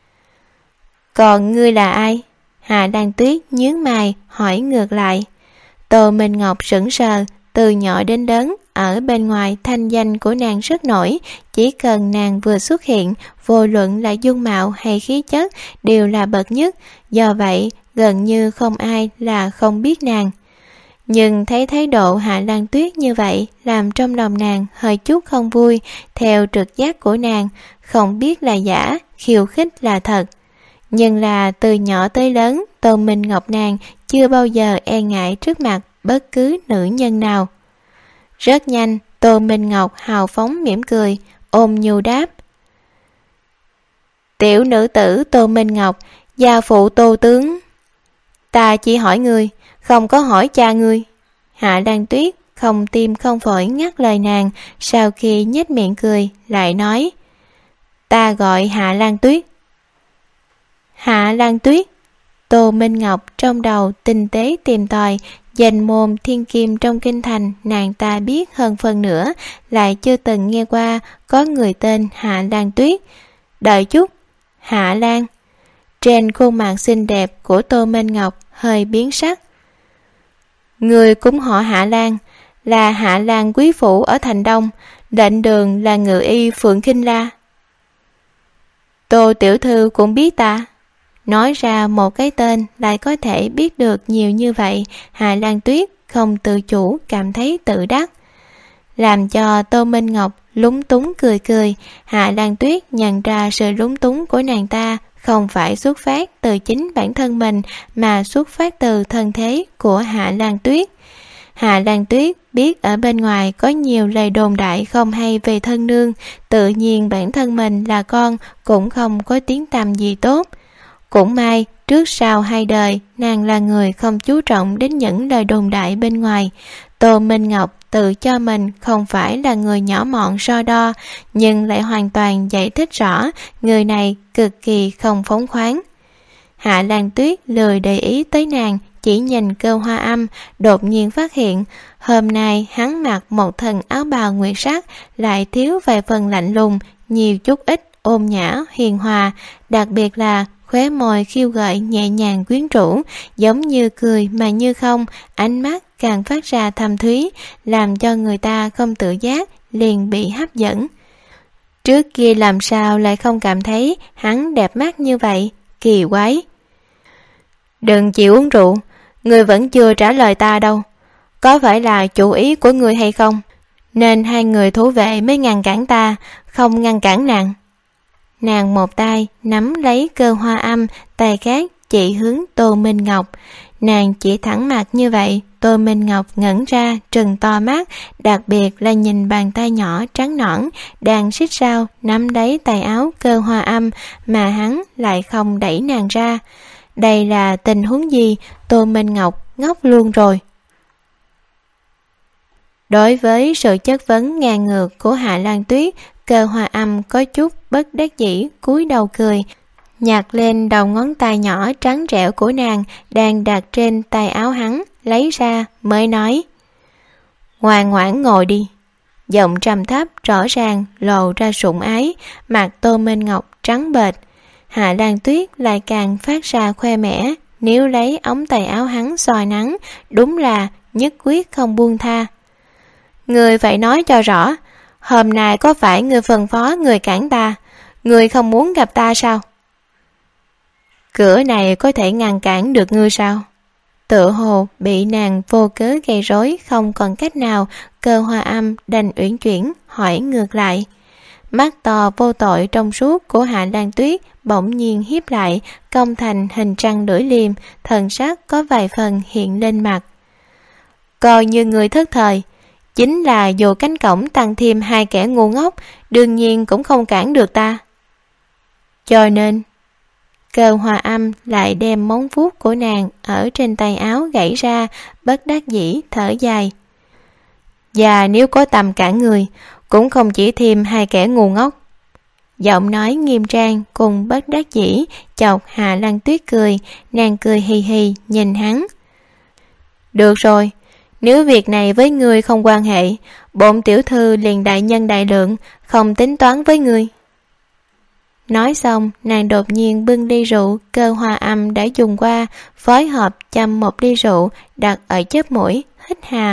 Speaker 2: Còn ngươi là ai? Hạ Lan Tuyết nhướng mày hỏi ngược lại. Tô Minh Ngọc sững sờ, từ nhỏ đến lớn ở bên ngoài thanh danh của nàng rất nổi, chỉ cần nàng vừa xuất hiện, vô luận là dung mạo hay khí chất đều là bậc nhất, do vậy gần như không ai là không biết nàng. Nhưng thấy thái độ Hạ Lan Tuyết như vậy làm trong lòng nàng hơi chút không vui, theo trực giác của nàng, không biết là giả, khiêu khích là thật. Nhưng là từ nhỏ tới lớn, Tô Minh Ngọc nàng chưa bao giờ e ngại trước mặt bất cứ nữ nhân nào. Rất nhanh, Tô Minh Ngọc hào phóng mỉm cười, ôm nhu đáp. Tiểu nữ tử Tô Minh Ngọc, gia phụ Tô tướng. Ta chỉ hỏi ngươi, không có hỏi cha ngươi. Hạ Lan Tuyết không tim không phổi ngắt lời nàng, sau khi nhếch miệng cười, lại nói. Ta gọi Hạ Lan Tuyết. Hạ Lan Tuyết. Tô Minh Ngọc trong đầu tinh tế tìm tòi, danh môn thiên kim trong kinh thành nàng ta biết hơn phần nữa, lại chưa từng nghe qua có người tên Hạ Lan Tuyết. Đợi chút, Hạ Lan. Trên khuôn mặt xinh đẹp của Tô Minh Ngọc hơi biến sắc. Người cũng họ Hạ Lan, là Hạ Lan quý phủ ở thành Đông, lệnh đường là ngự y Phượng Khinh La. Tô tiểu thư cũng biết ta. nói ra một cái tên lại có thể biết được nhiều như vậy. Hạ Lan Tuyết không tự chủ cảm thấy tự đắc, làm cho Tô Minh Ngọc lúng túng cười cười. Hạ Lan Tuyết nhận ra sự lúng túng của nàng ta không phải xuất phát từ chính bản thân mình, mà xuất phát từ thân thế của Hạ Lan Tuyết. Hạ Lan Tuyết biết ở bên ngoài có nhiều lời đồn đại không hay về thân nương, tự nhiên bản thân mình là con cũng không có tiếng tăm gì tốt. Cũng may trước sau hai đời nàng là người không chú trọng đến những lời đồn đại bên ngoài. Tô Minh Ngọc tự cho mình không phải là người nhỏ mọn so đo, nhưng lại hoàn toàn giải thích rõ người này cực kỳ không phóng khoáng. Hạ Lan Tuyết lười để ý tới nàng, chỉ nhìn Cơ Hoa Âm, đột nhiên phát hiện hôm nay hắn mặc một thân áo bào nguyệt sắc, lại thiếu vài phần lạnh lùng, nhiều chút ít ôn nhã hiền hòa, đặc biệt là khóe môi khiêu gợi nhẹ nhàng quyến rũ, giống như cười mà như không, ánh mắt càng phát ra thâm thúy, làm cho người ta không tự giác liền bị hấp dẫn. Trước kia làm sao lại không cảm thấy hắn đẹp mắt như vậy, kỳ quái. Đừng chịu uống rượu, người vẫn chưa trả lời ta đâu. Có phải là chủ ý của người hay không? Nên hai người thủ vệ mới ngăn cản ta, không ngăn cản nàng. Nàng một tay nắm lấy Cơ Hoa Âm, tay khác chỉ hướng Tô Minh Ngọc. Nàng chỉ thẳng mặt như vậy, Tô Minh Ngọc ngẩn ra trừng to mắt, đặc biệt là nhìn bàn tay nhỏ trắng nõn đang xích sao nắm lấy tay áo Cơ Hoa Âm, mà hắn lại không đẩy nàng ra. Đây là tình huống gì? Tô Minh Ngọc ngốc luôn rồi. Đối với sự chất vấn ngang ngược của Hạ Lan Tuyết, Cơ Hoa Âm có chút bất đắc dĩ cúi đầu cười, nhặt lên đầu ngón tay nhỏ trắng trẻo của nàng đang đặt trên tay áo hắn, lấy ra mới nói: ngoan ngoãn ngồi đi. Giọng trầm thấp rõ ràng lộ ra sủng ái, mặt Tô Minh Ngọc trắng bệch. Hạ Lan Tuyết lại càng phát ra khoe mẽ, nếu lấy ống tay áo hắn soi nắng, đúng là nhất quyết không buông tha. Người phải nói cho rõ, hôm nay có phải người phân phó người cản ta? Người không muốn gặp ta sao? Cửa này có thể ngăn cản được ngươi sao? Tựa hồ bị nàng vô cớ gây rối không còn cách nào, Cơ Hoa Âm đành uyển chuyển hỏi ngược lại. Mắt to vô tội trong suốt của Hạ Lan Tuyết bỗng nhiên hiếp lại, cong thành hình trăng lưỡi liềm, thần sắc có vài phần hiện lên mặt. Coi như người thất thời, chính là dù cánh cổng tăng thêm hai kẻ ngu ngốc, đương nhiên cũng không cản được ta. Cho nên Cơ Hoa Âm lại đem móng vuốt của nàng ở trên tay áo gãy ra, bất đắc dĩ thở dài. Và nếu có tầm cản người, cũng không chỉ thêm hai kẻ ngu ngốc. Giọng nói nghiêm trang cùng bất đắc dĩ chọc Hạ Lan Tuyết cười, nàng cười hì hì nhìn hắn. Được rồi, nếu việc này với ngươi không quan hệ, bổn tiểu thư liền đại nhân đại lượng, không tính toán với ngươi. Nói xong, nàng đột nhiên bưng ly rượu Cơ Hoa Âm đã dùng qua, phối hợp châm một ly rượu đặt ở chóp mũi, hít hà.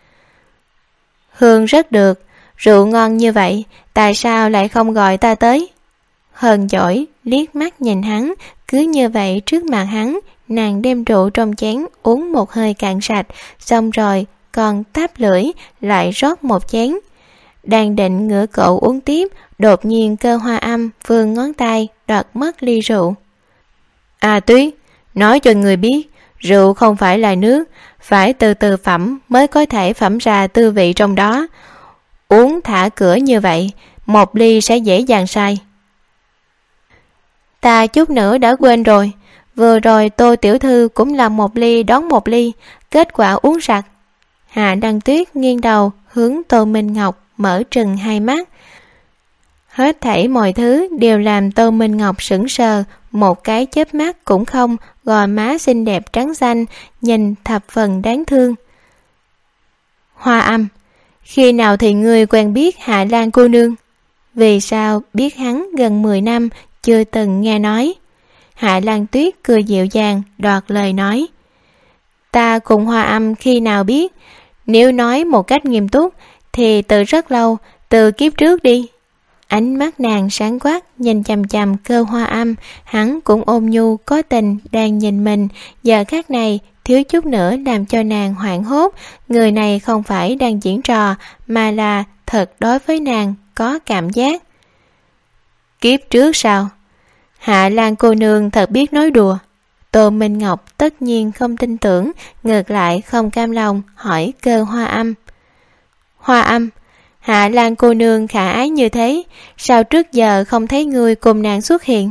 Speaker 2: Hương rất được, rượu ngon như vậy, tại sao lại không gọi ta tới? Hờn dỗi liếc mắt nhìn hắn, cứ như vậy trước mặt hắn, nàng đem rượu trong chén uống một hơi cạn sạch, xong rồi còn táp lưỡi lại rót một chén. Đang định ngửa cổ uống tiếp, đột nhiên Cơ Hoa Âm vươn ngón tay đoạt mất ly rượu. À Tuyết, nói cho người biết, rượu không phải là nước, phải từ từ phẩm mới có thể phẩm ra tư vị trong đó. Uống thả cửa như vậy, một ly sẽ dễ dàng sai. Ta chút nữa đã quên rồi, vừa rồi Tô tiểu thư cũng làm một ly đón một ly, kết quả uống sặc. Hạ Lan Tuyết nghiêng đầu hướng Tô Minh Ngọc mở trừng hai mắt. Hết thảy mọi thứ đều làm Tô Minh Ngọc sững sờ, một cái chớp mắt cũng không, gò má xinh đẹp trắng xanh, nhìn thập phần đáng thương. Hoa Âm, khi nào thì ngươi quen biết Hạ Lan cô nương? Vì sao biết hắn gần mười năm, chưa từng nghe nói? Hạ Lan Tuyết cười dịu dàng, đoạt lời nói. Ta cùng Hoa Âm khi nào biết? Nếu nói một cách nghiêm túc, thì từ rất lâu, từ kiếp trước đi. Ánh mắt nàng sáng quắc nhìn chằm chằm Cơ Hoa Âm, hắn cũng ôn nhu có tình đang nhìn mình. Giờ khắc này thiếu chút nữa làm cho nàng hoảng hốt, người này không phải đang diễn trò mà là thật đối với nàng có cảm giác. Kiếp trước sao? Hạ Lan cô nương thật biết nói đùa. Tô Minh Ngọc tất nhiên không tin tưởng, ngược lại không cam lòng hỏi Cơ Hoa Âm. Hoa Âm, Hạ Lan cô nương khả ái như thế, sao trước giờ không thấy ngươi cùng nàng xuất hiện?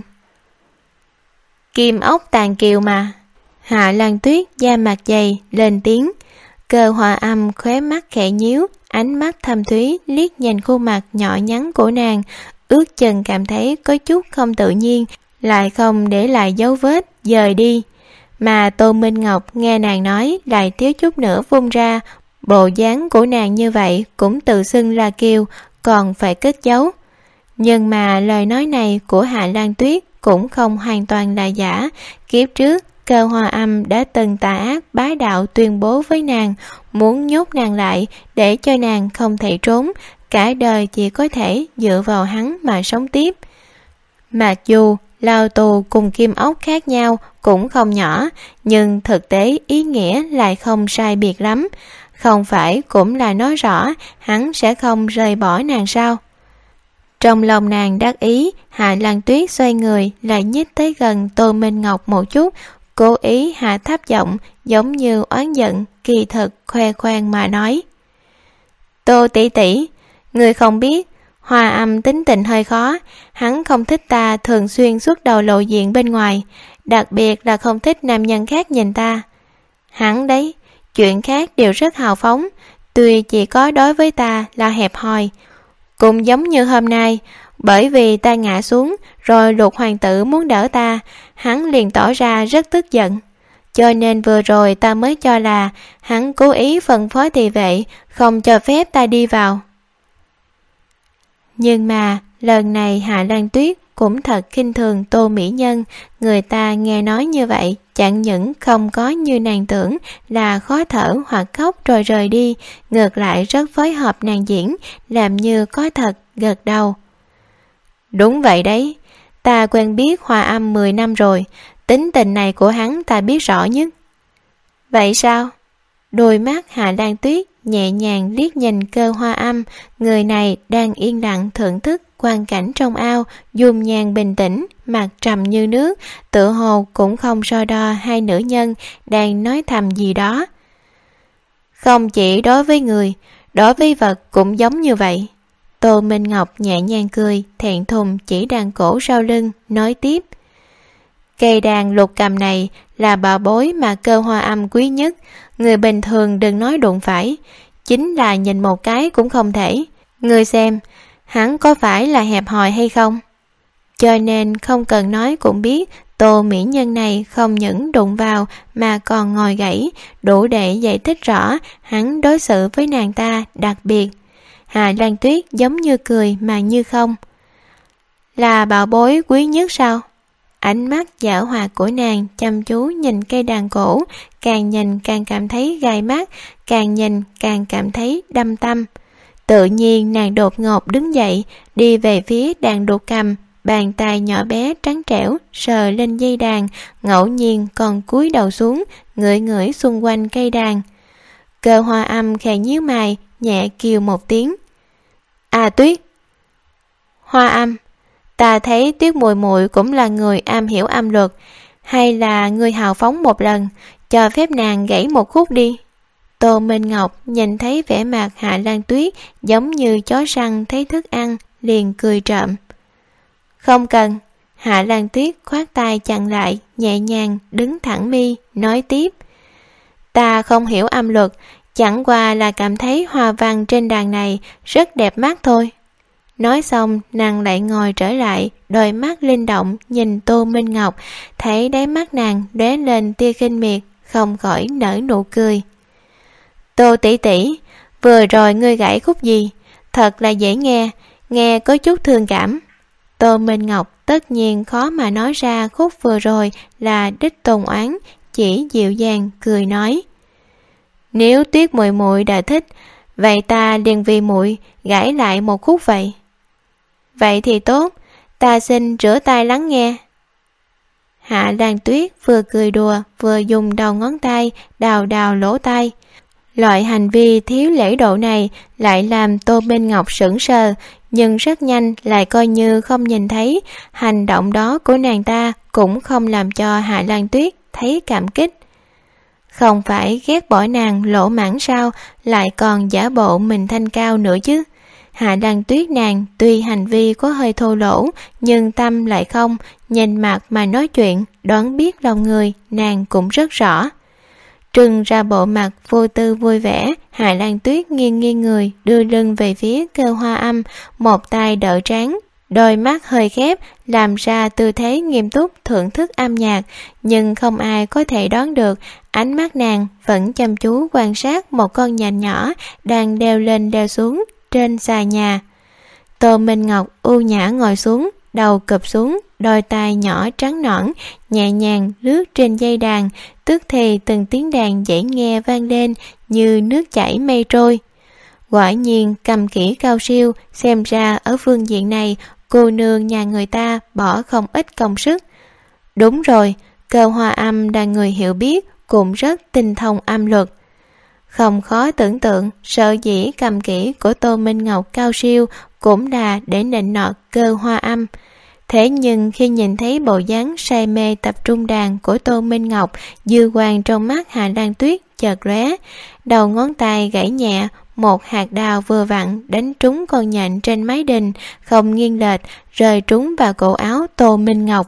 Speaker 2: Kim ốc tàn kiều mà. Hạ Lan Tuyết da mặt dày lên tiếng. Cơ Hoa Âm khóe mắt khẽ nhíu, ánh mắt thâm thúy liếc nhìn khuôn mặt nhỏ nhắn của nàng, ước chừng cảm thấy có chút không tự nhiên, lại không để lại dấu vết dời đi. Mà Tô Minh Ngọc nghe nàng nói lại thiếu chút nữa vung ra, bộ dáng của nàng như vậy cũng tự xưng là kiều, còn phải cất giấu. Nhưng mà lời nói này của Hạ Lan Tuyết cũng không hoàn toàn là giả. Kiếp trước Cơ Hoa Âm đã từng tà ác bá đạo tuyên bố với nàng, muốn nhốt nàng lại để cho nàng không thể trốn, cả đời chỉ có thể dựa vào hắn mà sống tiếp. Mặc dù lao tù cùng kim ốc khác nhau cũng không nhỏ, nhưng thực tế ý nghĩa lại không sai biệt lắm. Không phải cũng là nói rõ hắn sẽ không rời bỏ nàng sao? Trong lòng nàng đắc ý, Hạ Lan Tuyết xoay người lại nhích tới gần Tô Minh Ngọc một chút, cố ý hạ thấp giọng giống như oán giận, kỳ thực khoe khoang mà nói. Tô tỷ tỷ, người không biết, Hoa Âm tính tình hơi khó, hắn không thích ta thường xuyên xuất đầu lộ diện bên ngoài, đặc biệt là không thích nam nhân khác nhìn ta. Hắn đấy, chuyện khác đều rất hào phóng, tuy chỉ có đối với ta là hẹp hòi. Cũng giống như hôm nay, bởi vì ta ngã xuống rồi Lục hoàng tử muốn đỡ ta, hắn liền tỏ ra rất tức giận. Cho nên vừa rồi ta mới cho là hắn cố ý phân phối thị vệ, không cho phép ta đi vào. Nhưng mà lần này Hạ Lan Tuyết cũng thật khinh thường Tô mỹ nhân, người ta nghe nói như vậy chẳng những không có như nàng tưởng là khó thở hoặc khóc rồi rời đi, ngược lại rất phối hợp nàng diễn, làm như có thật gật đầu. Đúng vậy đấy, ta quen biết Hoa Âm mười năm rồi, tính tình này của hắn ta biết rõ nhất. Vậy sao? Đôi mắt Hạ Lan Tuyết nhẹ nhàng liếc nhìn Cơ Hoa Âm, người này đang yên lặng thưởng thức quang cảnh trong ao, dung nhan bình tĩnh, mặt trầm như nước, tựa hồ cũng không so đo hai nữ nhân đang nói thầm gì đó. Không chỉ đối với người, đối với vật cũng giống như vậy. Tô Minh Ngọc nhẹ nhàng cười, thẹn thùng chỉ đàn cổ sau lưng, nói tiếp. Cây đàn lục cầm này là bảo bối mà Cơ Hoa Âm quý nhất, người bình thường đừng nói đụng phải, chính là nhìn một cái cũng không thể. Người xem, hắn có phải là hẹp hòi hay không? Cho nên không cần nói cũng biết, Tô mỹ nhân này không những đụng vào mà còn ngồi gãy, đủ để giải thích rõ hắn đối xử với nàng ta đặc biệt. Hạ Lan Tuyết giống như cười mà như không. Là bảo bối quý nhất sao? Ánh mắt giảo hoạt của nàng chăm chú nhìn cây đàn cổ, càng nhìn càng cảm thấy gai mắt, càng nhìn càng cảm thấy đăm tâm. Tự nhiên nàng đột ngột đứng dậy, đi về phía đàn đục cầm, bàn tay nhỏ bé trắng trẻo sờ lên dây đàn, ngẫu nhiên còn cúi đầu xuống, ngửi ngửi xung quanh cây đàn. Cơ Hoa Âm khẽ nhíu mày, nhẹ kêu một tiếng. À Tuyết. Hoa Âm, ta thấy Tuyết muội muội cũng là người am hiểu âm luật, hay là người hào phóng một lần, cho phép nàng gãy một khúc đi. Tô Minh Ngọc nhìn thấy vẻ mặt Hạ Lan Tuyết giống như chó săn thấy thức ăn, liền cười trộm. Không cần. Hạ Lan Tuyết khoát tay chặn lại, nhẹ nhàng đứng thẳng mi, nói tiếp. Ta không hiểu âm luật, chẳng qua là cảm thấy hoa văn trên đàn này rất đẹp mắt thôi. Nói xong nàng lại ngồi trở lại, đôi mắt linh động nhìn Tô Minh Ngọc, thấy đáy mắt nàng lóe lên tia khinh miệt, không khỏi nở nụ cười. Tô tỷ tỷ, vừa rồi ngươi gãy khúc gì? Thật là dễ nghe, nghe có chút thương cảm. Tô Minh Ngọc tất nhiên khó mà nói ra khúc vừa rồi là đích tôn oán, chỉ dịu dàng cười nói. Nếu Tuyết muội muội đã thích, vậy ta liền vì muội gãy lại một khúc vậy. vậy thì tốt, ta xin rửa tay lắng nghe. Hạ Lan Tuyết vừa cười đùa vừa dùng đầu ngón tay đào đào lỗ tai. Loại hành vi thiếu lễ độ này lại làm Tô Minh Ngọc sững sờ, nhưng rất nhanh lại coi như không nhìn thấy. Hành động đó của nàng ta cũng không làm cho Hạ Lan Tuyết thấy cảm kích. Không phải ghét bỏ nàng lỗ mãng sao, lại còn giả bộ mình thanh cao nữa chứ. Hạ Lan Tuyết nàng tuy hành vi có hơi thô lỗ, nhưng tâm lại không, nhìn mặt mà nói chuyện, đoán biết lòng người, nàng cũng rất rõ. Trưng ra bộ mặt vô tư vui vẻ, Hạ Lan Tuyết nghiêng nghiêng người, đưa lưng về phía Cơ Hoa Âm, một tay đỡ trán, đôi mắt hơi khép, làm ra tư thế nghiêm túc thưởng thức âm nhạc, nhưng không ai có thể đoán được ánh mắt nàng vẫn chăm chú quan sát một con nhện nhỏ đang đeo lên đeo xuống trên xà nhà. Tô Minh Ngọc ưu nhã ngồi xuống, đầu cụp xuống, đôi tay nhỏ trắng nõn nhẹ nhàng lướt trên dây đàn, tức thì từng tiếng đàn dễ nghe vang lên như nước chảy mây trôi. Quả nhiên cầm kỹ cao siêu, xem ra ở phương diện này cô nương nhà người ta bỏ không ít công sức. Đúng rồi, Cơ Hoa Âm là người hiểu biết, cũng rất tinh thông âm luật. Không khó tưởng tượng, sở dĩ cầm kỹ của Tô Minh Ngọc cao siêu cũng là để nịnh nọt Cơ Hoa Âm. Thế nhưng khi nhìn thấy bộ dáng say mê tập trung đàn của Tô Minh Ngọc, dư quang trong mắt Hạ Lan Tuyết chợt lóe, đầu ngón tay gãy nhẹ, một hạt đào vừa vặn đánh trúng con nhện trên mái đình, không nghiêng lệch, rơi trúng vào cổ áo Tô Minh Ngọc.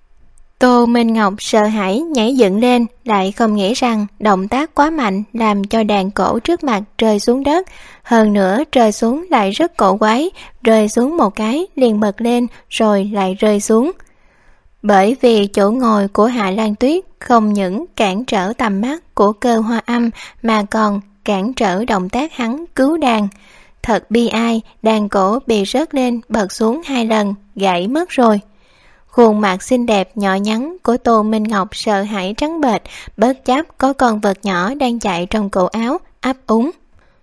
Speaker 2: Tô Minh Ngọc sợ hãi nhảy dựng lên, lại không nghĩ rằng động tác quá mạnh làm cho đàn cổ trước mặt rơi xuống đất. Hơn nữa rơi xuống lại rất cổ quái, rơi xuống một cái liền bật lên rồi lại rơi xuống. Bởi vì chỗ ngồi của Hạ Lan Tuyết không những cản trở tầm mắt của Cơ Hoa Âm mà còn cản trở động tác hắn cứu đàn. Thật bi ai, đàn cổ bị rớt lên bật xuống hai lần, gãy mất rồi. Khuôn mặt xinh đẹp nhỏ nhắn của Tô Minh Ngọc sợ hãi trắng bệch, bất chấp có con vật nhỏ đang chạy trong cổ áo, ấp úng.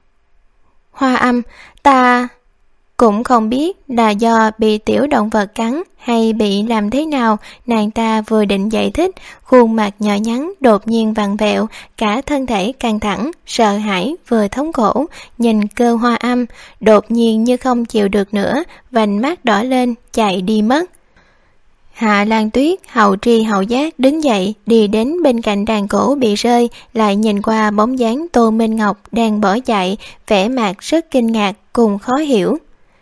Speaker 2: Hoa Âm, ta... Cũng không biết là do bị tiểu động vật cắn hay bị làm thế nào, nàng ta vừa định giải thích, khuôn mặt nhỏ nhắn đột nhiên vặn vẹo, cả thân thể căng thẳng, sợ hãi vừa thống khổ, nhìn Cơ Hoa Âm, đột nhiên như không chịu được nữa, vành mắt đỏ lên, chạy đi mất. Hạ Lan Tuyết hậu tri hậu giác đứng dậy, đi đến bên cạnh đàn cổ bị rơi, lại nhìn qua bóng dáng Tô Minh Ngọc đang bỏ chạy, vẻ mặt rất kinh ngạc cùng khó hiểu.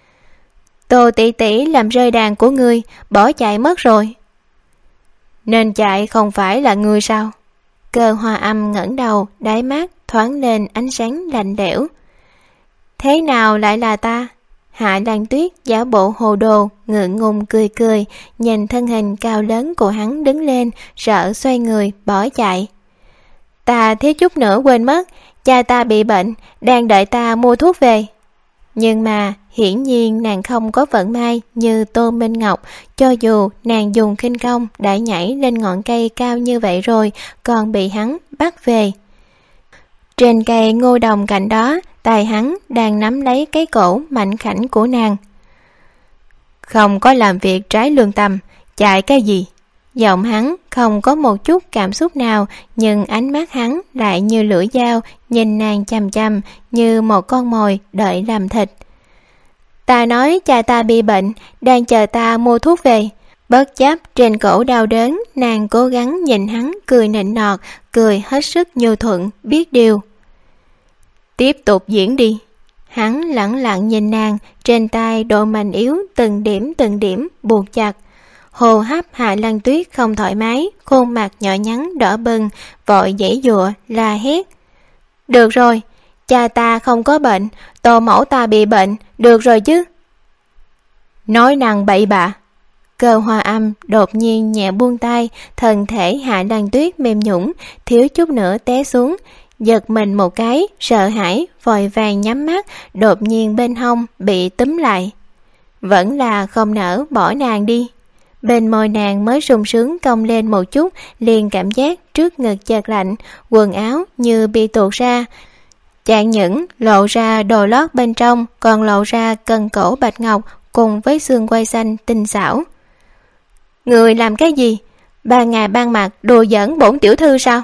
Speaker 2: Tô tỷ tỷ làm rơi đàn của ngươi, bỏ chạy mất rồi. Nên chạy không phải là ngươi sao? Cơ Hoa Âm ngẩng đầu, đáy mắt thoáng lên ánh sáng lạnh lẽo. Thế nào lại là ta? Hạ Lan Tuyết giả bộ hồ đồ, ngượng ngùng cười cười, nhìn thân hình cao lớn của hắn đứng lên, sợ xoay người bỏ chạy. Ta thiếu chút nữa quên mất, cha ta bị bệnh, đang đợi ta mua thuốc về. Nhưng mà hiển nhiên nàng không có vận may như Tô Minh Ngọc, cho dù nàng dùng khinh công đã nhảy lên ngọn cây cao như vậy rồi, còn bị hắn bắt về. Trên cây ngô đồng cạnh đó, tay hắn đang nắm lấy cái cổ mảnh khảnh của nàng. Không có làm việc trái lương tâm, chạy cái gì? Giọng hắn không có một chút cảm xúc nào, nhưng ánh mắt hắn lại như lưỡi dao, nhìn nàng chằm chằm như một con mồi đợi làm thịt. Ta nói cha ta bị bệnh, đang chờ ta mua thuốc về. Bất chấp trên cổ đau đớn, nàng cố gắng nhìn hắn cười nịnh nọt, cười hết sức nhu thuận, biết điều. Tiếp tục diễn đi. Hắn lẳng lặng nhìn nàng, trên tay độ mảnh yếu từng điểm từng điểm buộc chặt. Hô hấp Hạ Lan Tuyết không thoải mái, khuôn mặt nhỏ nhắn đỏ bừng, vội giãy giụa la hét. Được rồi, cha ta không có bệnh, Tô mẫu ta bị bệnh, được rồi chứ. Nói năng bậy bạ. Cơ Hoa Âm đột nhiên nhẹ buông tay, thân thể Hạ Lan Tuyết mềm nhũn, thiếu chút nữa té xuống, giật mình một cái, sợ hãi, vội vàng nhắm mắt, đột nhiên bên hông bị túm lại. Vẫn là không nỡ bỏ nàng đi. Bên môi nàng mới sung sướng cong lên một chút, liền cảm giác trước ngực chợt lạnh, quần áo như bị tuột ra. Chẳng những lộ ra đồ lót bên trong, còn lộ ra cần cổ bạch ngọc cùng với xương quai xanh tinh xảo. Người làm cái gì? Ban ngày ban mặt đùa giỡn bổn tiểu thư sao?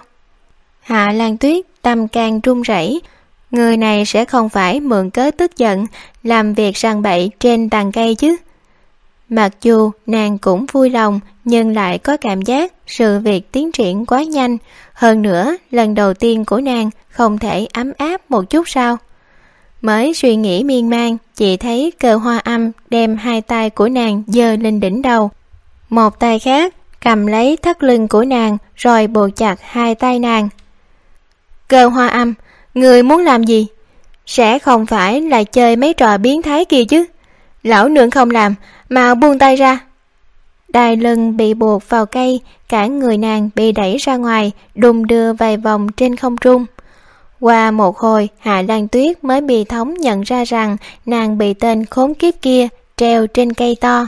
Speaker 2: Hạ Lan Tuyết tâm can run rẩy. Người này sẽ không phải mượn cớ tức giận làm việc săn bậy trên tàn cây chứ. Mặc dù nàng cũng vui lòng, nhưng lại có cảm giác sự việc tiến triển quá nhanh. Hơn nữa, lần đầu tiên của nàng không thể ấm áp một chút sao? Mới suy nghĩ miên man, chỉ thấy Cơ Hoa Âm đem hai tay của nàng giơ lên đỉnh đầu. Một tay khác cầm lấy thắt lưng của nàng rồi buộc chặt hai tay nàng. Cơ Hoa Âm, người muốn làm gì? Sẽ không phải là chơi mấy trò biến thái kia chứ? Lão nương không làm, mà buông tay ra. Đai lưng bị buộc vào cây, cả người nàng bị đẩy ra ngoài, đung đưa vài vòng trên không trung. Qua một hồi, Hạ Lan Tuyết mới bi thống nhận ra rằng nàng bị tên khốn kiếp kia treo trên cây to.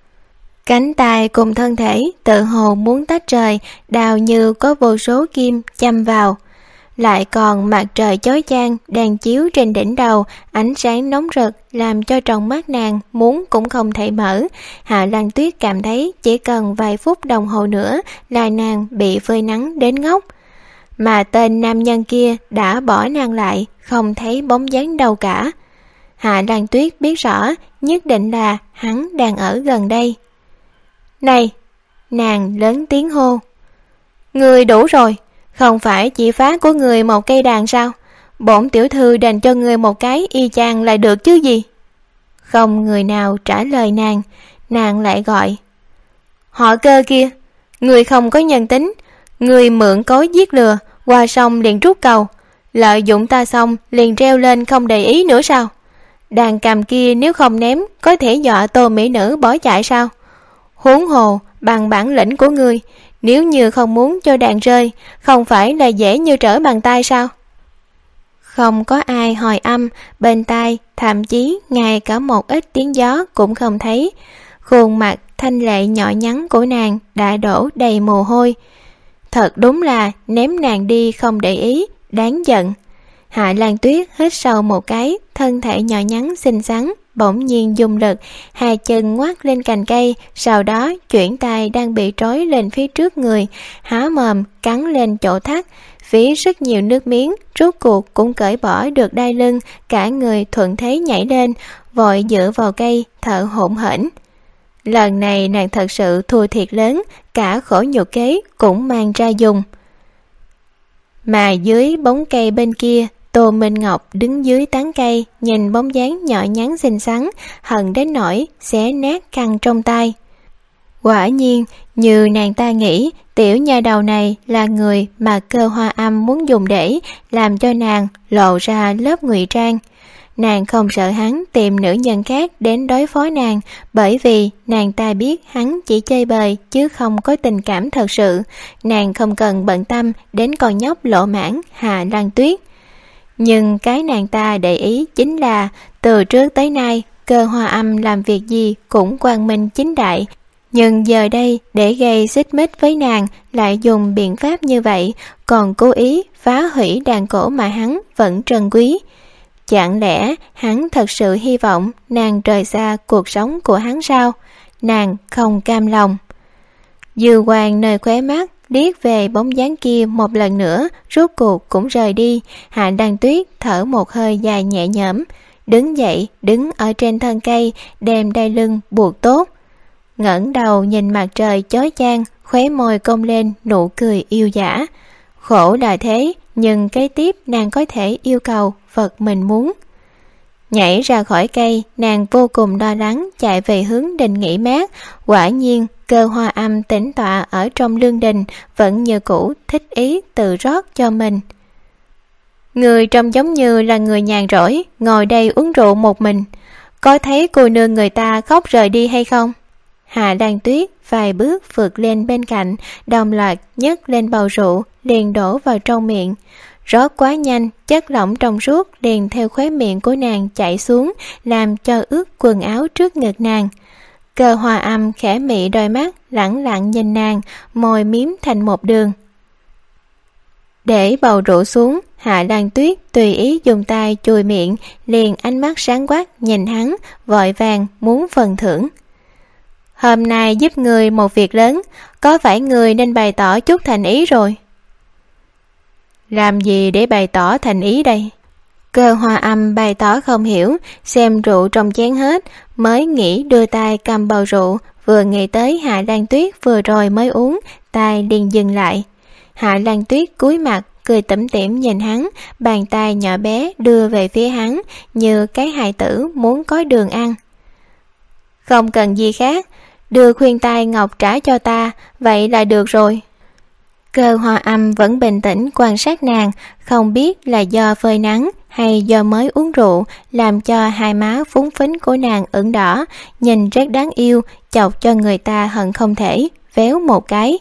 Speaker 2: Cánh tay cùng thân thể tự hồ muốn tách rời, đào như có vô số kim châm vào. Lại còn mặt trời chói chang đang chiếu trên đỉnh đầu, ánh sáng nóng rực làm cho tròng mắt nàng muốn cũng không thể mở. Hạ Lan Tuyết cảm thấy chỉ cần vài phút đồng hồ nữa là nàng bị phơi nắng đến ngốc. Mà tên nam nhân kia đã bỏ nàng lại, không thấy bóng dáng đâu cả. Hạ Lan Tuyết biết rõ nhất định là hắn đang ở gần đây. Này! Nàng lớn tiếng hô. Người đủ rồi, không phải chỉ phá của người một cây đàn sao? Bổn tiểu thư đền cho người một cái y chang lại được chứ gì? Không người nào trả lời nàng, nàng lại gọi. Họ Cơ kia, người không có nhân tính, người mượn cối giết lừa, qua sông liền rút cầu, lợi dụng ta xong liền treo lên không để ý nữa sao? Đàn cầm kia nếu không ném có thể dọa Tô mỹ nữ bỏ chạy sao? Huống hồ bằng bản lĩnh của ngươi, nếu như không muốn cho đàn rơi, không phải là dễ như trở bàn tay sao? Không có ai hồi âm bên tai, thậm chí ngay cả một ít tiếng gió cũng không thấy. Khuôn mặt thanh lệ nhỏ nhắn của nàng đã đổ đầy mồ hôi. Thật đúng là ném nàng đi không để ý, đáng giận. Hạ Lan Tuyết hít sâu một cái, thân thể nhỏ nhắn xinh xắn bỗng nhiên dùng lực, hai chân ngoắt lên cành cây, sau đó chuyển tay đang bị trói lên phía trước người, há mồm cắn lên chỗ thắt, phí rất nhiều nước miếng, rốt cuộc cũng cởi bỏ được đai lưng, cả người thuận thế nhảy lên, vội dựa vào cây, thở hổn hển. Lần này nàng thật sự thua thiệt lớn, cả khổ nhục kế cũng mang ra dùng. Mà dưới bóng cây bên kia, Tô Minh Ngọc đứng dưới tán cây, nhìn bóng dáng nhỏ nhắn xinh xắn, hận đến nỗi xé nát khăn trong tay. Quả nhiên, như nàng ta nghĩ, tiểu nha đầu này là người mà Cơ Hoa Âm muốn dùng để làm cho nàng lộ ra lớp ngụy trang. Nàng không sợ hắn tìm nữ nhân khác đến đối phó nàng, bởi vì nàng ta biết hắn chỉ chơi bời chứ không có tình cảm thật sự. Nàng không cần bận tâm đến con nhóc lộ mãn Hạ Lan Tuyết. Nhưng cái nàng ta để ý chính là từ trước tới nay Cơ Hoa Âm làm việc gì cũng quang minh chính đại, nhưng giờ đây để gây xích mích với nàng lại dùng biện pháp như vậy, còn cố ý phá hủy đàn cổ mà hắn vẫn trân quý. Chẳng lẽ hắn thật sự hy vọng nàng rời xa cuộc sống của hắn sao? Nàng không cam lòng. Dư quang nơi khóe mắt liếc về bóng dáng kia một lần nữa, rốt cuộc cũng rời đi. Hạ Lan Tuyết thở một hơi dài nhẹ nhõm, đứng dậy đứng ở trên thân cây, đem đai lưng buộc tốt, ngẩng đầu nhìn mặt trời chói chang, khóe môi cong lên nụ cười yêu dã. Khổ là thế, nhưng kế tiếp nàng có thể yêu cầu vật mình muốn. Nhảy ra khỏi cây, nàng vô cùng lo lắng chạy về hướng đình nghỉ mát. Quả nhiên Cơ Hoa Âm tĩnh tọa ở trong lương đình, vẫn như cũ thích ý tự rót cho mình. Người trông giống như là người nhàn rỗi, ngồi đây uống rượu một mình. Có thấy cô nương người ta khóc rời đi hay không? Hạ Lan Tuyết vài bước vượt lên bên cạnh, đồng loạt nhấc lên bầu rượu, liền đổ vào trong miệng. Rót quá nhanh, chất lỏng trong suốt liền theo khóe miệng của nàng chảy xuống, làm cho ướt quần áo trước ngực nàng. Cơ Hoa Âm khẽ mị đôi mắt, lẳng lặng nhìn nàng, môi miếm thành một đường. Để bầu rượu xuống, Hạ Lan Tuyết tùy ý dùng tay chùi miệng, liền ánh mắt sáng quắc nhìn hắn, vội vàng muốn phần thưởng. Hôm nay giúp người một việc lớn, có phải người nên bày tỏ chút thành ý rồi? Làm gì để bày tỏ thành ý đây? Cơ Hoa Âm bày tỏ không hiểu, xem rượu trong chén hết, mới nghĩ đưa tay cầm bầu rượu, vừa nghĩ tới Hạ Lan Tuyết vừa rồi mới uống, tay liền dừng lại. Hạ Lan Tuyết cúi mặt, cười tủm tỉm nhìn hắn, bàn tay nhỏ bé đưa về phía hắn, như cái hài tử muốn có đường ăn. Không cần gì khác, đưa khuyên tai ngọc trả cho ta, vậy là được rồi. Cơ Hoa Âm vẫn bình tĩnh quan sát nàng, không biết là do phơi nắng hay do mới uống rượu làm cho hai má phúng phính của nàng ửng đỏ, nhìn rất đáng yêu, chọc cho người ta hận không thể véo một cái.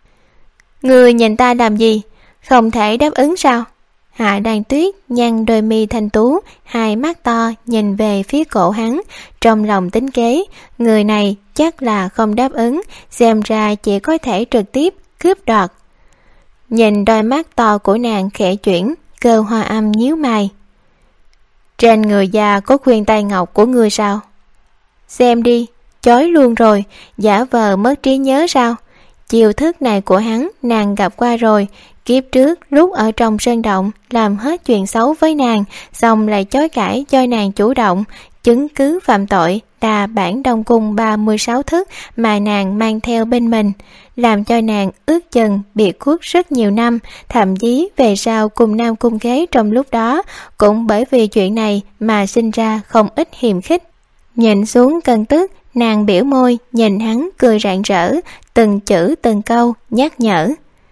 Speaker 2: Người nhìn ta làm gì? Không thể đáp ứng sao? Hạ Lan Tuyết nhăn đôi mi thanh tú, hai mắt to nhìn về phía cổ hắn, trong lòng tính kế, người này chắc là không đáp ứng, xem ra chỉ có thể trực tiếp cướp đoạt. Nhìn đôi mắt to của nàng khẽ chuyển, Cơ Hoa Âm nhíu mày. Trên người già có khuyên tai ngọc của ngươi sao? Xem đi, chói luôn rồi, giả vờ mất trí nhớ sao? Chiêu thức này của hắn nàng gặp qua rồi, kiếp trước lúc ở trong sơn động làm hết chuyện xấu với nàng, xong lại chối cãi cho nàng chủ động, chứng cứ phạm tội là bản Đông Cung ba mươi sáu thức mà nàng mang theo bên mình, làm cho nàng ước chừng bị khuất rất nhiều năm, thậm chí về sau cùng nam cung kế trong lúc đó cũng bởi vì chuyện này mà sinh ra không ít hiềm khích. Nhìn xuống cơn tức, nàng biểu môi nhìn hắn cười rạng rỡ, từng chữ từng câu nhắc nhở.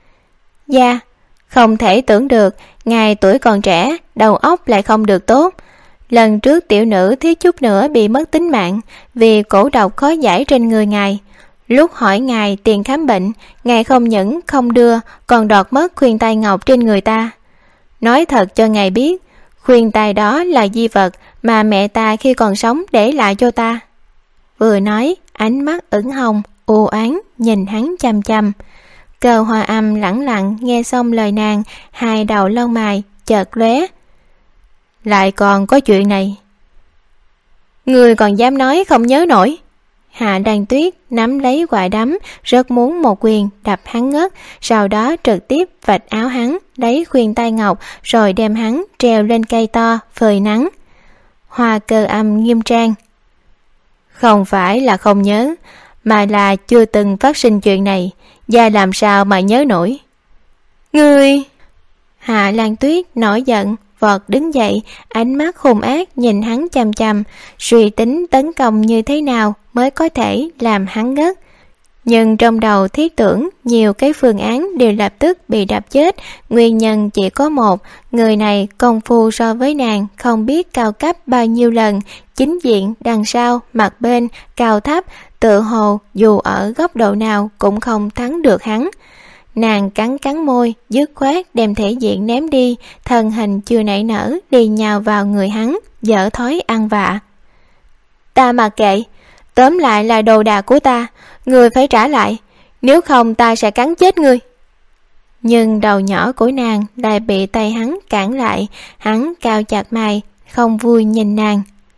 Speaker 2: Dạ, không thể tưởng được ngài tuổi còn trẻ, đầu óc lại không được tốt. Lần trước tiểu nữ thiếu chút nữa bị mất tính mạng vì cổ độc khó giải trên người ngài. Lúc hỏi ngài tiền khám bệnh, ngài không những không đưa, còn đoạt mất khuyên tai ngọc trên người ta. Nói thật cho ngài biết, khuyên tai đó là di vật mà mẹ ta khi còn sống để lại cho ta. Vừa nói, ánh mắt ửng hồng, u oán nhìn hắn chằm chằm. Cơ Hoa Âm lẳng lặng nghe xong lời nàng, hai đầu lông mày chợt lóe. Lại còn có chuyện này? Người còn dám nói không nhớ nổi? Hạ Lan Tuyết nắm lấy quả đấm, rất muốn một quyền đập hắn ngất, sau đó trực tiếp vạch áo hắn, lấy khuyên tai ngọc rồi đem hắn treo lên cây to phơi nắng. Hoa Cơ Âm nghiêm trang. Không phải là không nhớ, mà là chưa từng phát sinh chuyện này, và làm sao mà nhớ nổi. Ngươi! Hạ Lan Tuyết nổi giận, vọt đứng dậy, ánh mắt hung ác nhìn hắn chằm chằm, suy tính tấn công như thế nào mới có thể làm hắn ngất. Nhưng trong đầu thiết tưởng nhiều cái phương án đều lập tức bị đập chết, nguyên nhân chỉ có một, người này công phu so với nàng không biết cao cấp bao nhiêu lần, chính diện, đằng sau, mặt bên, cao thấp, tự hồ dù ở góc độ nào cũng không thắng được hắn. Nàng cắn cắn môi, dứt khoát đem thể diện ném đi, thân hình chưa nảy nở liền nhào vào người hắn, dở thói ăn vạ. Ta mặc kệ, tóm lại là đồ đạc của ta, ngươi phải trả lại, nếu không ta sẽ cắn chết ngươi. Nhưng đầu nhỏ của nàng lại bị tay hắn cản lại, hắn cau chặt mày, không vui nhìn nàng.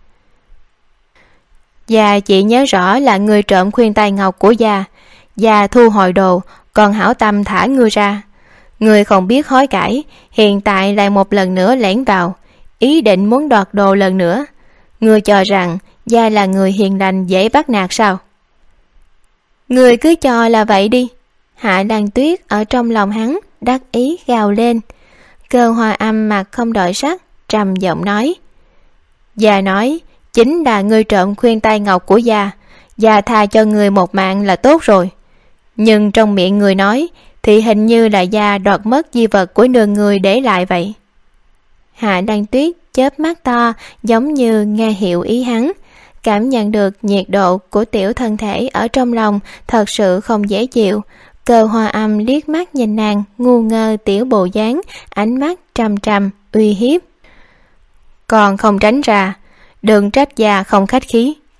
Speaker 2: Già chỉ nhớ rõ là ngươi trộm khuyên tai ngọc của già, già thu hồi đồ, còn hảo tâm thả ngươi ra. Ngươi không biết hối cải, hiện tại lại một lần nữa lẻn vào, ý định muốn đoạt đồ lần nữa. Ngươi cho rằng gia là người hiền lành dễ bắt nạt sao? Ngươi cứ cho là vậy đi. Hạ Lan Tuyết ở trong lòng hắn đắc ý gào lên. Cơ Hoa Âm mặt không đổi sắc, trầm giọng nói. Gia nói chính là ngươi trộm khuyên tai ngọc của gia, gia tha cho ngươi một mạng là tốt rồi. Nhưng trong miệng người nói thì hình như là gia đoạt mất di vật của nương người để lại vậy. Hạ Lan Tuyết chớp mắt to, giống như nghe hiểu ý hắn, cảm nhận được nhiệt độ của tiểu thân thể ở trong lòng thật sự không dễ chịu. Cơ Hoa Âm liếc mắt nhìn nàng ngu ngơ tiểu bộ dáng, ánh mắt trầm trầm uy hiếp. Còn không tránh ra, đừng trách già không khách khí.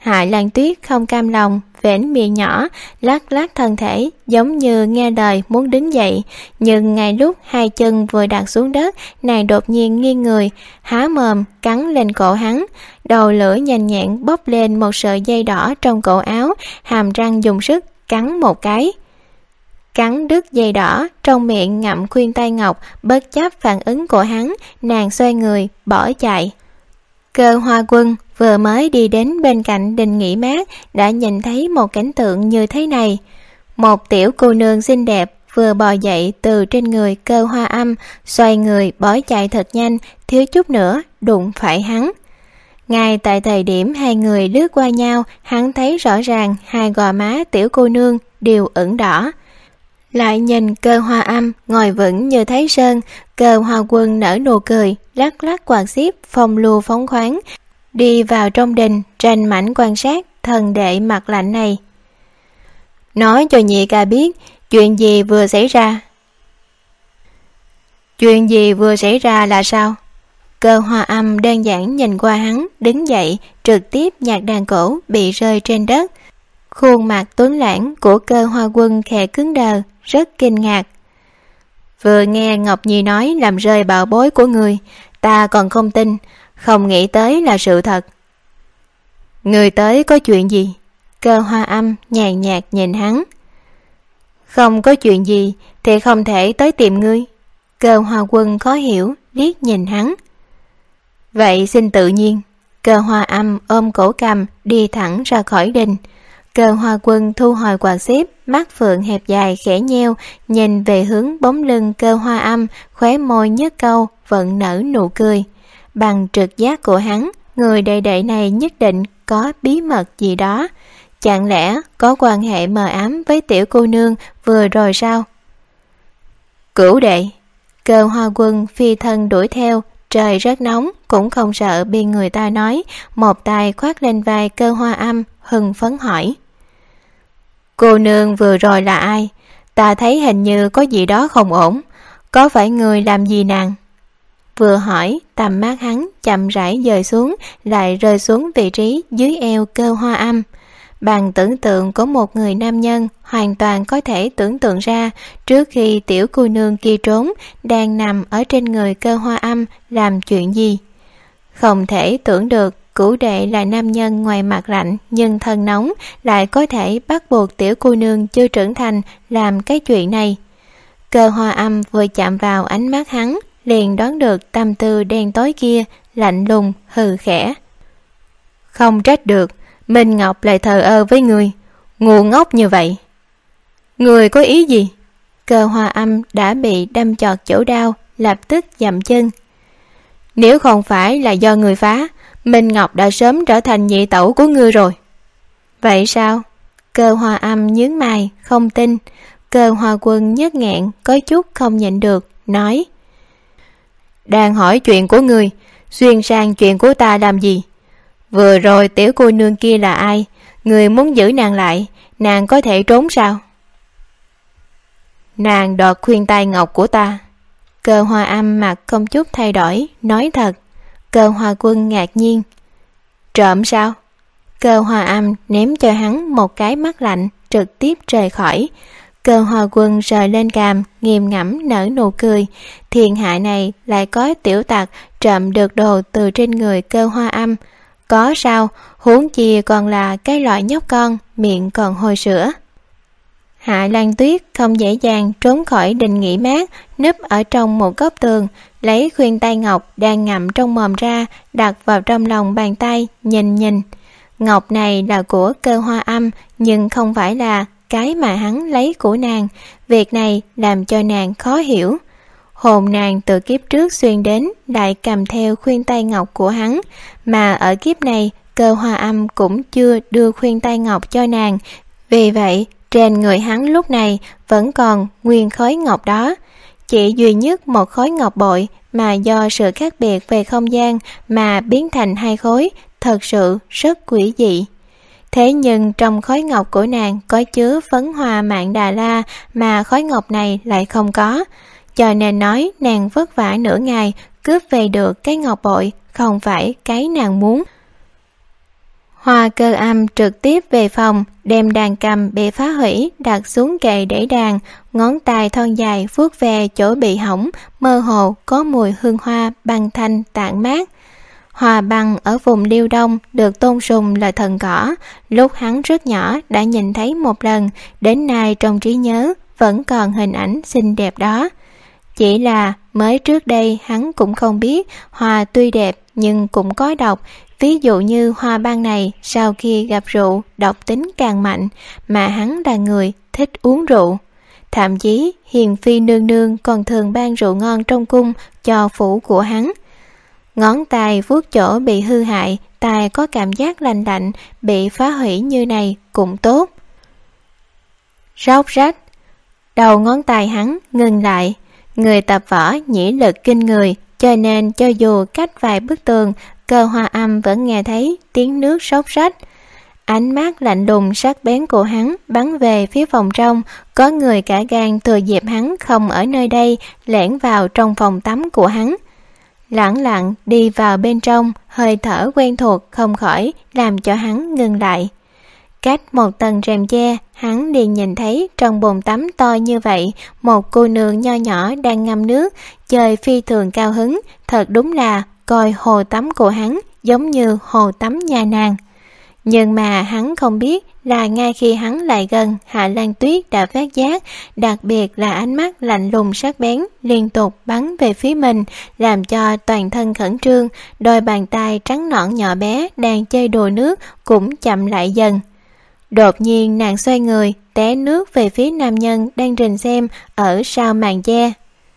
Speaker 2: Hạ Lan Tuyết không cam lòng, vểnh miệng nhỏ, lắc lắc thân thể, giống như nghe lời muốn đứng dậy. Nhưng ngay lúc hai chân vừa đặt xuống đất, nàng đột nhiên nghiêng người, há mồm, cắn lên cổ hắn. Đầu lưỡi nhanh nhẹn bốc lên một sợi dây đỏ trong cổ áo, hàm răng dùng sức, cắn một cái. Cắn đứt dây đỏ, trong miệng ngậm khuyên tai ngọc, bất chấp phản ứng của hắn, nàng xoay người, bỏ chạy. Cơ Hoa Quân vừa mới đi đến bên cạnh đình nghỉ mát đã nhìn thấy một cảnh tượng như thế này. Một tiểu cô nương xinh đẹp vừa bò dậy từ trên người Cơ Hoa Âm, xoay người bỏ chạy thật nhanh, thiếu chút nữa đụng phải hắn. Ngay tại thời điểm hai người lướt qua nhau, hắn thấy rõ ràng hai gò má tiểu cô nương đều ửng đỏ. Lại nhìn Cơ Hoa Âm ngồi vững như Thái Sơn. Cơ Hoa Quân nở nụ cười, lắc lắc quạt xíp, phong lưu phóng khoáng, đi vào trong đình, rành mảnh quan sát thần đệ mặt lạnh này. Nói cho nhị ca biết chuyện gì vừa xảy ra. Chuyện gì vừa xảy ra là sao? Cơ Hoa Âm đơn giản nhìn qua hắn, đứng dậy, trực tiếp nhạc đàn cổ bị rơi trên đất. Khuôn mặt tuấn lãng của Cơ Hoa Quân khẽ cứng đờ, rất kinh ngạc. Vừa nghe Ngọc Nhi nói làm rơi bảo bối của người, ta còn không tin, không nghĩ tới là sự thật. Người tới có chuyện gì? Cơ Hoa Âm nhàn nhạt nhìn hắn. Không có chuyện gì thì không thể tới tìm ngươi. Cơ Hoa Quân khó hiểu, liếc nhìn hắn. Vậy xin tự nhiên. Cơ Hoa Âm ôm cổ cầm đi thẳng ra khỏi đình. Cơ Hoa Quân thu hồi quạt xếp, mắt phượng hẹp dài khẽ nheo, nhìn về hướng bóng lưng Cơ Hoa Âm, khóe môi nhếch câu, vẫn nở nụ cười. Bằng trực giác của hắn, người đệ đệ này nhất định có bí mật gì đó. Chẳng lẽ có quan hệ mờ ám với tiểu cô nương vừa rồi sao? Cửu đệ. Cơ Hoa Quân phi thân đuổi theo, trời rất nóng, cũng không sợ bị người ta nói, một tay khoác lên vai Cơ Hoa Âm, hưng phấn hỏi. Cô nương vừa rồi là ai? Ta thấy hình như có gì đó không ổn, có phải người làm gì nàng? Vừa hỏi, tầm mắt hắn chậm rãi dời xuống, lại rơi xuống vị trí dưới eo Cơ Hoa Âm. Bằng tưởng tượng của một người nam nhân, hoàn toàn có thể tưởng tượng ra trước khi tiểu cô nương kia trốn, đang nằm ở trên người Cơ Hoa Âm làm chuyện gì. Không thể tưởng được Cửu đệ là nam nhân ngoài mặt lạnh nhưng thân nóng, lại có thể bắt buộc tiểu cô nương chưa trưởng thành làm cái chuyện này. Cơ Hoa Âm vừa chạm vào ánh mắt hắn, liền đoán được tâm tư đen tối kia, lạnh lùng hừ khẽ. Không trách được, Minh Ngọc lại thờ ơ với người, ngu ngốc như vậy. Người có ý gì? Cơ Hoa Âm đã bị đâm chọt chỗ đau, lập tức dậm chân. Nếu không phải là do người phá, Minh Ngọc đã sớm trở thành nhị tẩu của ngươi rồi. Vậy sao? Cơ Hoa Âm nhướng mày, không tin. Cơ Hoa Quân nhếch nghẹn, có chút không nhịn được, nói. Đang hỏi chuyện của ngươi, xuyên sang chuyện của ta làm gì? Vừa rồi tiểu cô nương kia là ai? Ngươi muốn giữ nàng lại, nàng có thể trốn sao? Nàng đoạt khuyên tai ngọc của ta. Cơ Hoa Âm mặt không chút thay đổi, nói thật. Cơ Hoa Quân ngạc nhiên. Trộm sao? Cơ Hoa Âm ném cho hắn một cái mắt lạnh, trực tiếp rời khỏi. Cơ Hoa Quân sờ lên cằm, nghiêm ngẫm nở nụ cười. Thiên hạ này lại có tiểu tặc trộm được đồ từ trên người Cơ Hoa Âm. Có sao, huống chi còn là cái loại nhóc con, miệng còn hôi sữa. Hạ Lan Tuyết không dễ dàng trốn khỏi đình nghỉ mát, núp ở trong một góc tường, lấy khuyên tai ngọc đang ngậm trong mồm ra, đặt vào trong lòng bàn tay, nhìn nhìn. Ngọc này là của Cơ Hoa Âm, nhưng không phải là cái mà hắn lấy của nàng. Việc này làm cho nàng khó hiểu. Hồn nàng từ kiếp trước xuyên đến, lại cầm theo khuyên tai ngọc của hắn, mà ở kiếp này Cơ Hoa Âm cũng chưa đưa khuyên tai ngọc cho nàng. Vì vậy trên người hắn lúc này vẫn còn nguyên khối ngọc đó, chỉ duy nhất một khối ngọc bội mà do sự khác biệt về không gian mà biến thành hai khối, thật sự rất quỷ dị. Thế nhưng trong khối ngọc của nàng có chứa phấn hoa Mạn Đà La mà khối ngọc này lại không có, cho nên nói nàng vất vả nửa ngày cướp về được cái ngọc bội không phải cái nàng muốn. Hoa Cơ Âm trực tiếp về phòng, đem đàn cầm bị phá hủy đặt xuống kệ để đàn, ngón tay thon dài vuốt về chỗ bị hỏng, mơ hồ có mùi hương hoa băng thanh tản mát. Hoa băng ở vùng Liêu Đông được tôn sùng là thần cỏ, lúc hắn rất nhỏ đã nhìn thấy một lần, đến nay trong trí nhớ vẫn còn hình ảnh xinh đẹp đó. Chỉ là mới trước đây hắn cũng không biết hoa tuy đẹp nhưng cũng có độc, ví dụ như hoa băng này sau khi gặp rượu độc tính càng mạnh, mà hắn là người thích uống rượu. Thậm chí hiền phi nương nương còn thường ban rượu ngon trong cung cho phủ của hắn. Ngón tay vuốt chỗ bị hư hại, tay có cảm giác lành lạnh, bị phá hủy như này cũng tốt. Róc rách, đầu ngón tay hắn ngừng lại. Người tập võ nhĩ lực kinh người, cho nên cho dù cách vài bức tường, Cơ Hoa Âm vẫn nghe thấy tiếng nước róc rách. Ánh mắt lạnh lùng sắc bén của hắn bắn về phía phòng trong, có người cả gan thừa dịp hắn không ở nơi đây, lẻn vào trong phòng tắm của hắn. Lẳng lặng đi vào bên trong, hơi thở quen thuộc không khỏi làm cho hắn ngừng lại. Cách một tầng rèm che, hắn liền nhìn thấy trong bồn tắm to như vậy, một cô nương nho nhỏ đang ngâm nước, chơi phi thường cao hứng, thật đúng là coi hồ tắm của hắn giống như hồ tắm nhà nàng. Nhưng mà hắn không biết là ngay khi hắn lại gần, Hạ Lan Tuyết đã phát giác, đặc biệt là ánh mắt lạnh lùng sắc bén liên tục bắn về phía mình, làm cho toàn thân khẩn trương, đôi bàn tay trắng nõn nhỏ bé đang chơi đùa nước cũng chậm lại dần. Đột nhiên nàng xoay người, té nước về phía nam nhân đang rình xem ở sau màn che.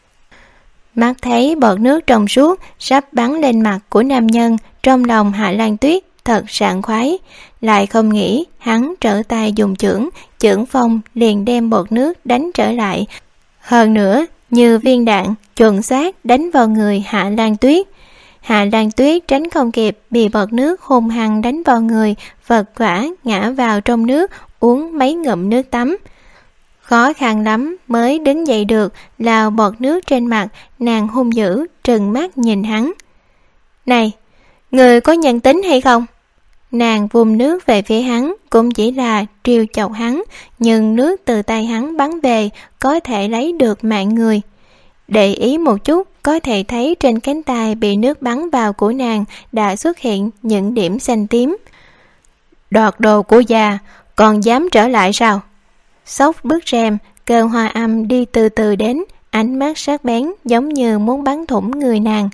Speaker 2: Mắt thấy bọt nước trong suốt sắp bắn lên mặt của nam nhân, trong lòng Hạ Lan Tuyết thật sảng khoái, lại không nghĩ hắn trở tay dùng chưởng, chưởng phong liền đem bọt nước đánh trở lại, hơn nữa như viên đạn chuẩn xác đánh vào người Hạ Lan Tuyết. Hạ Lan Tuyết tránh không kịp, bị bọt nước hung hăng đánh vào người, vật vã ngã vào trong nước, uống mấy ngụm nước tắm. Khó khăn lắm mới đứng dậy được, lao bọt nước trên mặt, nàng hung dữ trừng mắt nhìn hắn. Này, người có nhân tính hay không? Nàng vung nước về phía hắn, cũng chỉ là trêu chọc hắn, nhưng nước từ tay hắn bắn về có thể lấy được mạng người. Để ý một chút, có thể thấy trên cánh tay bị nước bắn vào của nàng đã xuất hiện những điểm xanh tím. Đoạt đồ của già, còn dám trở lại sao? Xốc bức rèm, Cơ Hoa Âm đi từ từ đến, ánh mắt sắc bén giống như muốn bắn thủng người nàng.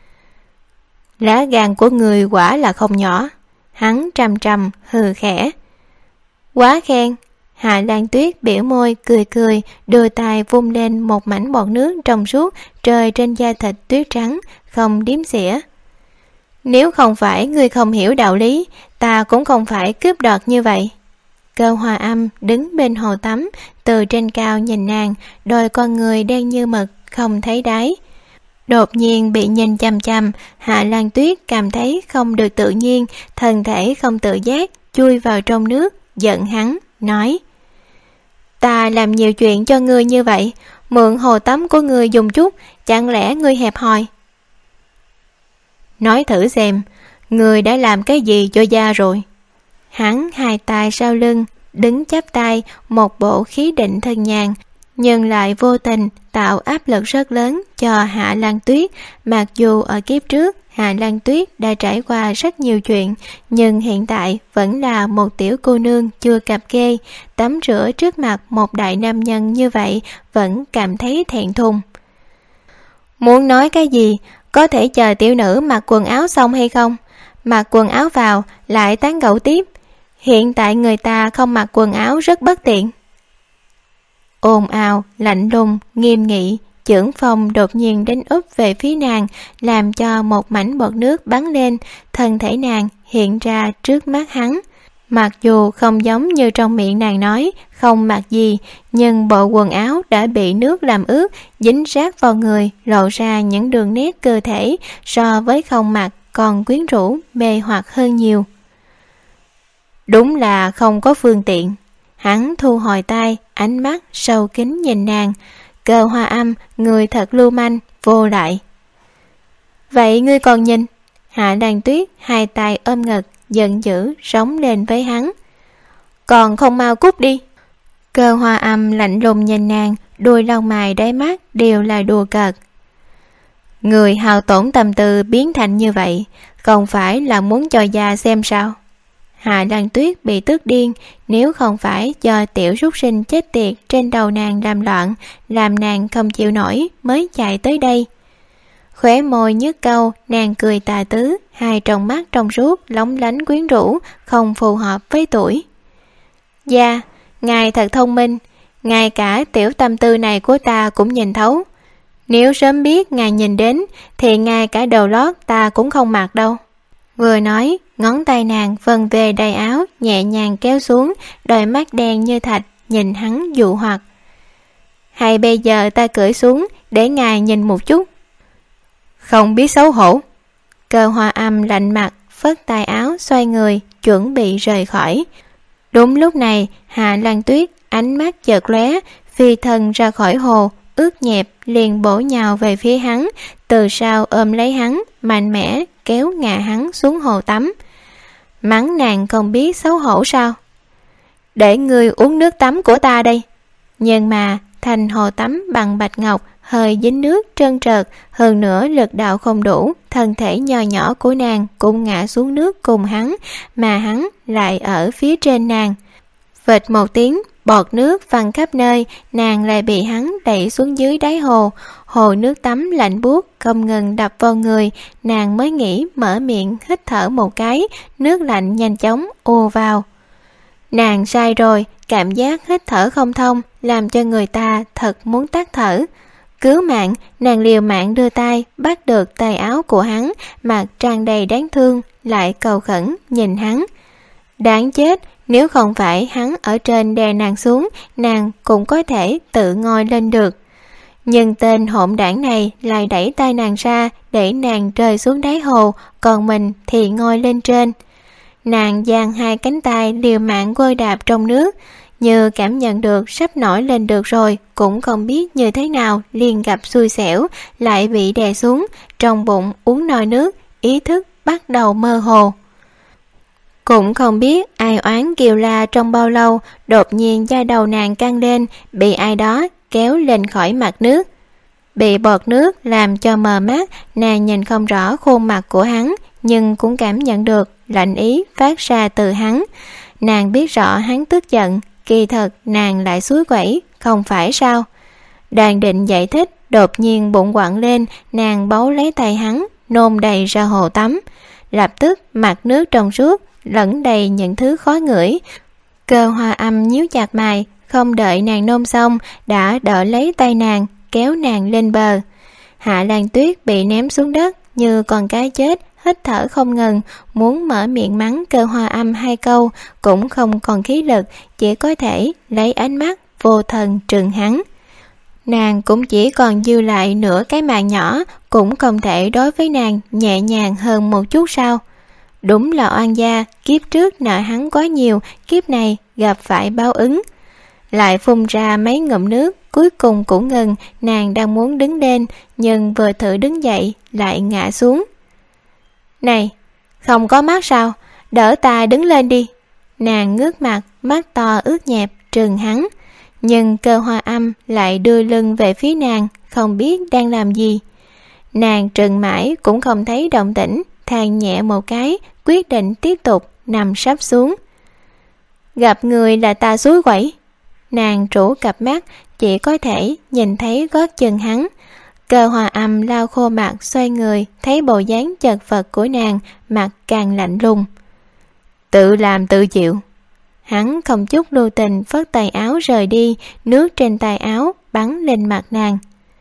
Speaker 2: Lá gan của người quả là không nhỏ. Hắn trầm trầm hừ khẽ. Quá khen. Hạ Lan Tuyết biểu môi cười cười, đưa tay vung lên một mảnh bọt nước trong suốt rơi trên da thịt tuyết trắng, không điếm xỉa. Nếu không phải ngươi không hiểu đạo lý, ta cũng không phải cướp đoạt như vậy. Cơ Hoa Âm đứng bên hồ tắm, từ trên cao nhìn nàng, đôi con người đen như mực, không thấy đáy. Đột nhiên bị nhìn chằm chằm, Hạ Lan Tuyết cảm thấy không được tự nhiên, thân thể không tự giác chui vào trong nước, giận hắn, nói: Ta làm nhiều chuyện cho ngươi như vậy, mượn hồ tắm của ngươi dùng chút, chẳng lẽ ngươi hẹp hòi? Nói thử xem, ngươi đã làm cái gì cho gia rồi? Hắn hai tay sau lưng, đứng chắp tay, một bộ khí định thân nhàn, nhưng lại vô tình tạo áp lực rất lớn cho Hạ Lan Tuyết. Mặc dù ở kiếp trước Hạ Lan Tuyết đã trải qua rất nhiều chuyện, nhưng hiện tại vẫn là một tiểu cô nương chưa cập kê, tắm rửa trước mặt một đại nam nhân như vậy vẫn cảm thấy thẹn thùng. Muốn nói cái gì, có thể chờ tiểu nữ mặc quần áo xong hay không? Mặc quần áo vào lại tán gẫu tiếp. Hiện tại người ta không mặc quần áo rất bất tiện. Ồn ào, lạnh lùng, nghiêm nghị, chưởng phong đột nhiên đến úp về phía nàng, làm cho một mảnh bọt nước bắn lên, thân thể nàng hiện ra trước mắt hắn. Mặc dù không giống như trong miệng nàng nói không mặc gì, nhưng bộ quần áo đã bị nước làm ướt, dính sát vào người, lộ ra những đường nét cơ thể so với không mặc còn quyến rũ, mê hoặc hơn nhiều. Đúng là không có phương tiện. Hắn thu hồi tay, ánh mắt sâu kín nhìn nàng. Cơ Hoa Âm, người thật lưu manh, vô lại. Vậy ngươi còn nhìn? Hạ Lan Tuyết hai tay ôm ngực, giận dữ rống lên với hắn. Còn không mau cút đi. Cơ Hoa Âm lạnh lùng nhìn nàng, đuôi lông mày đáy mắt đều là đùa cợt. Người hao tổn tâm tư biến thành như vậy, không phải là muốn cho già xem sao? Hạ Lan Tuyết bị tức điên, nếu không phải do tiểu súc sinh chết tiệt trên đầu nàng làm loạn, làm nàng không chịu nổi mới chạy tới đây. Khóe môi nhếch câu, nàng cười tà tứ, hai tròng mắt trong suốt lóng lánh quyến rũ, không phù hợp với tuổi. Dạ, ngài thật thông minh, ngay cả tiểu tâm tư này của ta cũng nhìn thấu. Nếu sớm biết ngài nhìn đến thì ngay cả đầu lót ta cũng không mặc đâu. Vừa nói, ngón tay nàng vần về đầy áo, nhẹ nhàng kéo xuống, đôi mắt đen như thạch nhìn hắn dụ hoặc. Hay bây giờ ta cởi xuống để ngài nhìn một chút. Không biết xấu hổ. Cơ Hoa Âm lạnh mặt, phất tay áo xoay người, chuẩn bị rời khỏi. Đúng lúc này, Hạ Lan Tuyết ánh mắt chợt lóe, phi thân ra khỏi hồ, ướt nhẹp liền bổ nhào về phía hắn, từ sau ôm lấy hắn, mạnh mẽ kéo ngã hắn xuống hồ tắm. Mắng nàng không biết xấu hổ sao? Để ngươi uống nước tắm của ta đây. Nhưng mà thành hồ tắm bằng bạch ngọc, hơi dính nước trơn trợt, hơn nữa lực đạo không đủ, thân thể nho nhỏ của nàng cũng ngã xuống nước cùng hắn, mà hắn lại ở phía trên nàng. Vệt một tiếng, bọt nước văng khắp nơi, nàng lại bị hắn đẩy xuống dưới đáy hồ. Hồ nước tắm lạnh buốt không ngừng đập vào người, nàng mới nghĩ mở miệng hít thở một cái, nước lạnh nhanh chóng ùa vào. Nàng sai rồi, cảm giác hít thở không thông làm cho người ta thật muốn tắt thở. Cứu mạng, nàng liều mạng đưa tay bắt được tay áo của hắn, mặt tràn đầy đáng thương, lại cầu khẩn nhìn hắn. Đáng chết, nếu không phải hắn ở trên đè nàng xuống, nàng cũng có thể tự ngồi lên được. Nhưng tên hỗn đảng này lại đẩy tay nàng ra để nàng rơi xuống đáy hồ, còn mình thì ngồi lên trên. Nàng giang hai cánh tay liều mạng gôi đạp trong nước, như cảm nhận được sắp nổi lên được rồi, cũng không biết như thế nào liền gặp xui xẻo, lại bị đè xuống, trong bụng uống nồi nước, ý thức bắt đầu mơ hồ. Cũng không biết ai oán kêu la trong bao lâu, đột nhiên da đầu nàng căng lên, bị ai đó kéo lên khỏi mặt nước. Bị bọt nước làm cho mờ mắt, nàng nhìn không rõ khuôn mặt của hắn, nhưng cũng cảm nhận được lạnh ý phát ra từ hắn. Nàng biết rõ hắn tức giận, kỳ thật nàng lại suối quẩy, không phải sao? Đang định giải thích, đột nhiên bụng quặn lên, nàng bấu lấy tay hắn, nôn đầy ra hồ tắm. Lập tức mặt nước trong suốt, lẫn đầy những thứ khó ngửi. Cơ Hoa Âm nhíu chặt mày, không đợi nàng nôn xong, đã đỡ lấy tay nàng, kéo nàng lên bờ. Hạ Lan Tuyết bị ném xuống đất như con cá chết, hít thở không ngừng, muốn mở miệng mắng Cơ Hoa Âm hai câu, cũng không còn khí lực, chỉ có thể lấy ánh mắt vô thần trừng hắn. Nàng cũng chỉ còn dư lại nửa cái mạng nhỏ, cũng không thể đối với nàng nhẹ nhàng hơn một chút sao? Đúng là oan gia, kiếp trước nợ hắn quá nhiều, kiếp này gặp phải báo ứng. Lại phun ra mấy ngụm nước, cuối cùng cũng ngừng, nàng đang muốn đứng lên, nhưng vừa thử đứng dậy, lại ngã xuống. Này, không có mắt sao? Đỡ ta đứng lên đi. Nàng ngước mặt, mắt to ướt nhẹp, trừng hắn. Nhưng Cơ Hoa Âm lại đưa lưng về phía nàng, không biết đang làm gì. Nàng trừng mãi cũng không thấy động tĩnh, than nhẹ một cái, quyết định tiếp tục nằm sắp xuống. Gặp người là ta suối quẩy. Nàng trũ cặp mắt, chỉ có thể nhìn thấy gót chân hắn. Cơ Hoa Âm lau khô mặt, xoay người, thấy bộ dáng chật vật của nàng, mặt càng lạnh lùng. Tự làm tự chịu. Hắn không chút lưu tình phất tay áo rời đi, nước trên tay áo bắn lên mặt nàng.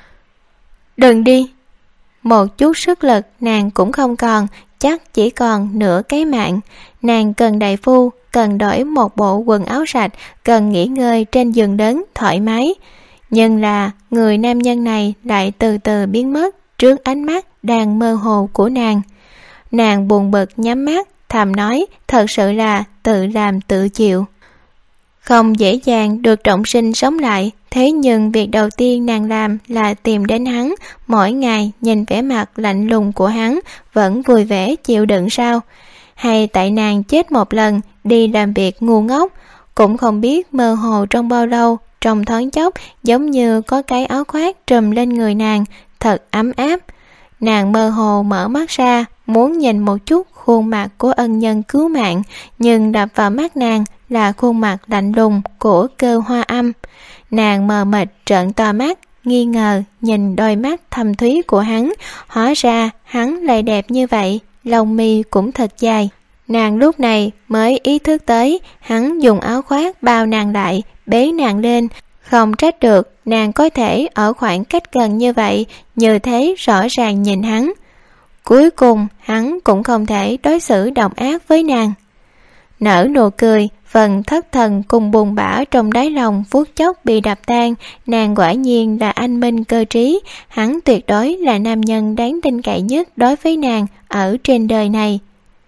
Speaker 2: Đừng đi. Một chút sức lực nàng cũng không còn, chắc chỉ còn nửa cái mạng. Nàng cần đại phu, cần đổi một bộ quần áo sạch, cần nghỉ ngơi trên giường lớn thoải mái. Nhưng là người nam nhân này lại từ từ biến mất trước ánh mắt đang mơ hồ của nàng. Nàng buồn bực nhắm mắt, thầm nói thật sự là tự làm tự chịu. Không dễ dàng được trọng sinh sống lại, thế nhưng việc đầu tiên nàng làm là tìm đến hắn, mỗi ngày nhìn vẻ mặt lạnh lùng của hắn, vẫn vui vẻ chịu đựng sao. hay tại nàng chết một lần đi làm việc ngu ngốc, cũng không biết mơ hồ trong bao lâu, trong thoáng chốc giống như có cái áo khoác trùm lên người nàng, thật ấm áp. Nàng mơ hồ mở mắt ra, muốn nhìn một chút khuôn mặt của ân nhân cứu mạng, nhưng đập vào mắt nàng là khuôn mặt lạnh lùng của Cơ Hoa Âm. Nàng mờ mịt trợn to mắt, nghi ngờ nhìn đôi mắt thâm thúy của hắn, hóa ra hắn lại đẹp như vậy, lông mi cũng thật dài. Nàng lúc này mới ý thức tới hắn dùng áo khoác bao nàng lại, bế nàng lên. Không trách được nàng có thể ở khoảng cách gần như vậy, như thế rõ ràng nhìn hắn. Cuối cùng hắn cũng không thể đối xử độc ác với nàng. Nở nụ cười, phần thất thần cùng buồn bã trong đáy lòng phút chốc bị đập tan. Nàng quả nhiên là anh minh cơ trí, hắn tuyệt đối là nam nhân đáng tin cậy nhất đối với nàng ở trên đời này.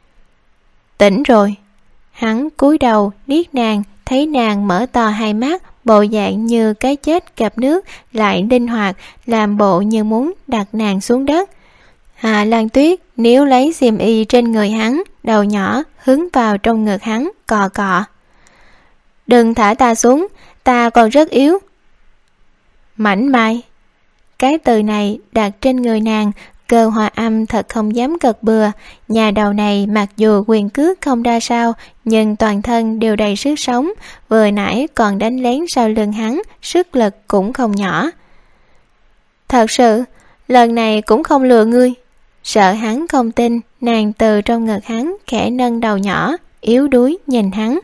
Speaker 2: Tỉnh rồi. Hắn cúi đầu liếc nàng, thấy nàng mở to hai mắt, bộ dạng như cái chết gặp nước, lại linh hoạt, làm bộ như muốn đặt nàng xuống đất. Hạ Lan Tuyết níu lấy xiêm y trên người hắn, đầu nhỏ hướng vào trong ngực hắn, cọ cọ. Đừng thả ta xuống, ta còn rất yếu. Mảnh mai. Cái từ này đặt trên người nàng, Cơ Hoa Âm thật không dám cật bừa. Nhà đầu này mặc dù quyền cước không đa sao, nhưng toàn thân đều đầy sức sống, vừa nãy còn đánh lén sau lưng hắn, sức lực cũng không nhỏ. Thật sự, lần này cũng không lừa ngươi. Sợ hắn không tin, nàng từ trong ngực hắn khẽ nâng đầu nhỏ, yếu đuối nhìn hắn.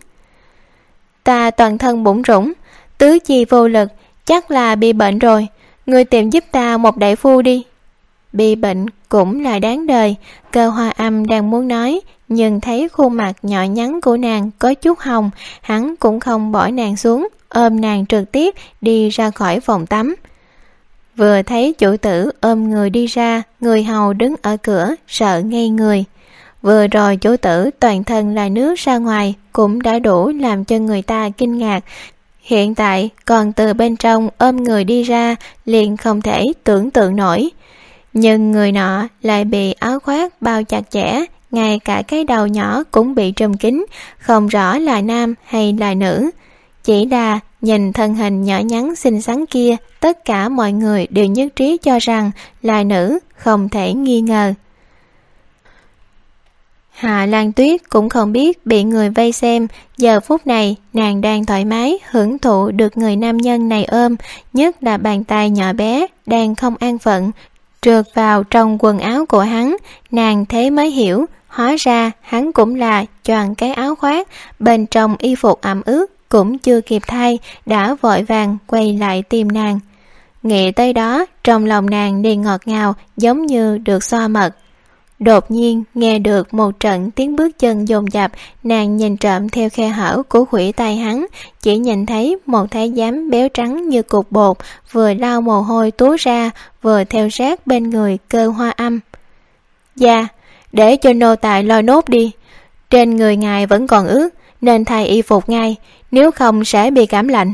Speaker 2: Ta toàn thân bủn rủn, tứ chi vô lực, chắc là bị bệnh rồi. Ngươi tìm giúp ta một đại phu đi. Bị bệnh cũng là đáng đời. Cơ Hoa Âm đang muốn nói, nhưng thấy khuôn mặt nhỏ nhắn của nàng có chút hồng, hắn cũng không bỏ nàng xuống, ôm nàng trực tiếp đi ra khỏi phòng tắm. Vừa thấy chủ tử ôm người đi ra, người hầu đứng ở cửa sợ ngây người. Vừa rồi chủ tử toàn thân là nước ra ngoài cũng đã đủ làm cho người ta kinh ngạc. Hiện tại còn từ bên trong ôm người đi ra, liền không thể tưởng tượng nổi. Nhưng người nọ lại bị áo khoác bao chặt chẽ, ngay cả cái đầu nhỏ cũng bị trùm kín, không rõ là nam hay là nữ. Chỉ là nhìn thân hình nhỏ nhắn xinh xắn kia, tất cả mọi người đều nhất trí cho rằng là nữ, không thể nghi ngờ. Hạ Lan Tuyết cũng không biết bị người vây xem, giờ phút này nàng đang thoải mái hưởng thụ được người nam nhân này ôm, nhất là bàn tay nhỏ bé đang không an phận trượt vào trong quần áo của hắn. Nàng thế mới hiểu, hóa ra hắn cũng là choàng cái áo khoác, bên trong y phục ẩm ướt cũng chưa kịp thay, đã vội vàng quay lại tìm nàng. Nghĩ tới đó, trong lòng nàng liền ngọt ngào, giống như được xoa mật. Đột nhiên nghe được một trận tiếng bước chân dồn dập, nàng nhìn trộm theo khe hở của khuỷu tay hắn, chỉ nhìn thấy một thái giám béo trắng như cục bột, vừa lau mồ hôi túa ra, vừa theo sát bên người Cơ Hoa Âm. Dạ, để cho nô tài lo nốt đi, trên người ngài vẫn còn ướt, nên thay y phục ngay, nếu không sẽ bị cảm lạnh.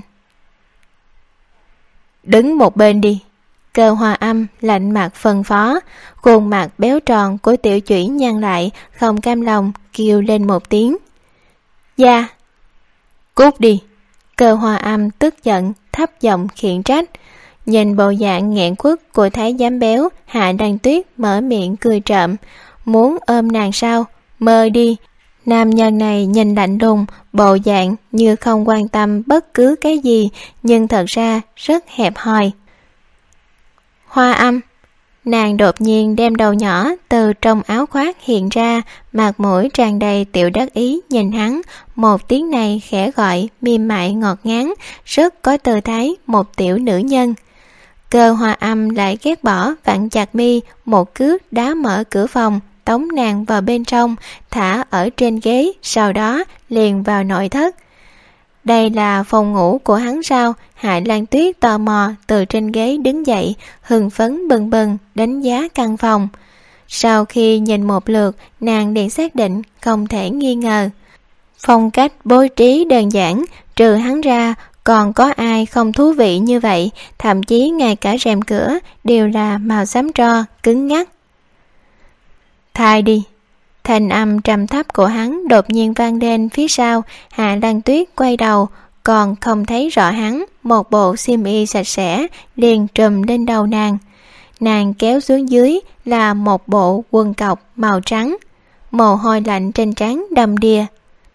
Speaker 2: Đứng một bên đi. Cơ Hoa Âm lạnh mặt phân phó, khuôn mặt béo tròn của tiểu chủy nhăn lại, không cam lòng kêu lên một tiếng. Dạ. Cút đi. Cơ Hoa Âm tức giận thấp giọng khiển trách. Nhìn bộ dạng nghẹn quất của thái giám béo, Hạ Lan Tuyết mở miệng cười trộm. Muốn ôm nàng sao? Mơ đi. Nam nhân này nhìn lạnh lùng, bộ dạng như không quan tâm bất cứ cái gì, nhưng thật ra rất hẹp hòi. Hoa Âm. Nàng đột nhiên đem đầu nhỏ từ trong áo khoác hiện ra, mặt mũi tràn đầy tiểu đắc ý nhìn hắn, một tiếng này khẽ gọi mềm mại ngọt ngán, rất có tư thái một tiểu nữ nhân. Cơ Hoa Âm lại ghét bỏ vặn chặt mi, một cước đá mở cửa phòng, tống nàng vào bên trong, thả ở trên ghế, sau đó liền vào nội thất. Đây là phòng ngủ của hắn sao? Hạ Lan Tuyết tò mò từ trên ghế đứng dậy, hưng phấn bừng bừng đánh giá căn phòng. Sau khi nhìn một lượt, nàng liền xác định không thể nghi ngờ. Phong cách bố trí đơn giản, trừ hắn ra còn có ai không thú vị như vậy, thậm chí ngay cả rèm cửa đều là màu xám tro, cứng ngắc. Thay đi. Thanh âm trầm thấp của hắn đột nhiên vang lên phía sau. Hạ Lan Tuyết quay đầu, còn không thấy rõ hắn. Một bộ xiêm y sạch sẽ liền trùm lên đầu nàng. Nàng kéo xuống dưới là một bộ quần cộc màu trắng. Mồ hôi lạnh trên trán đầm đìa.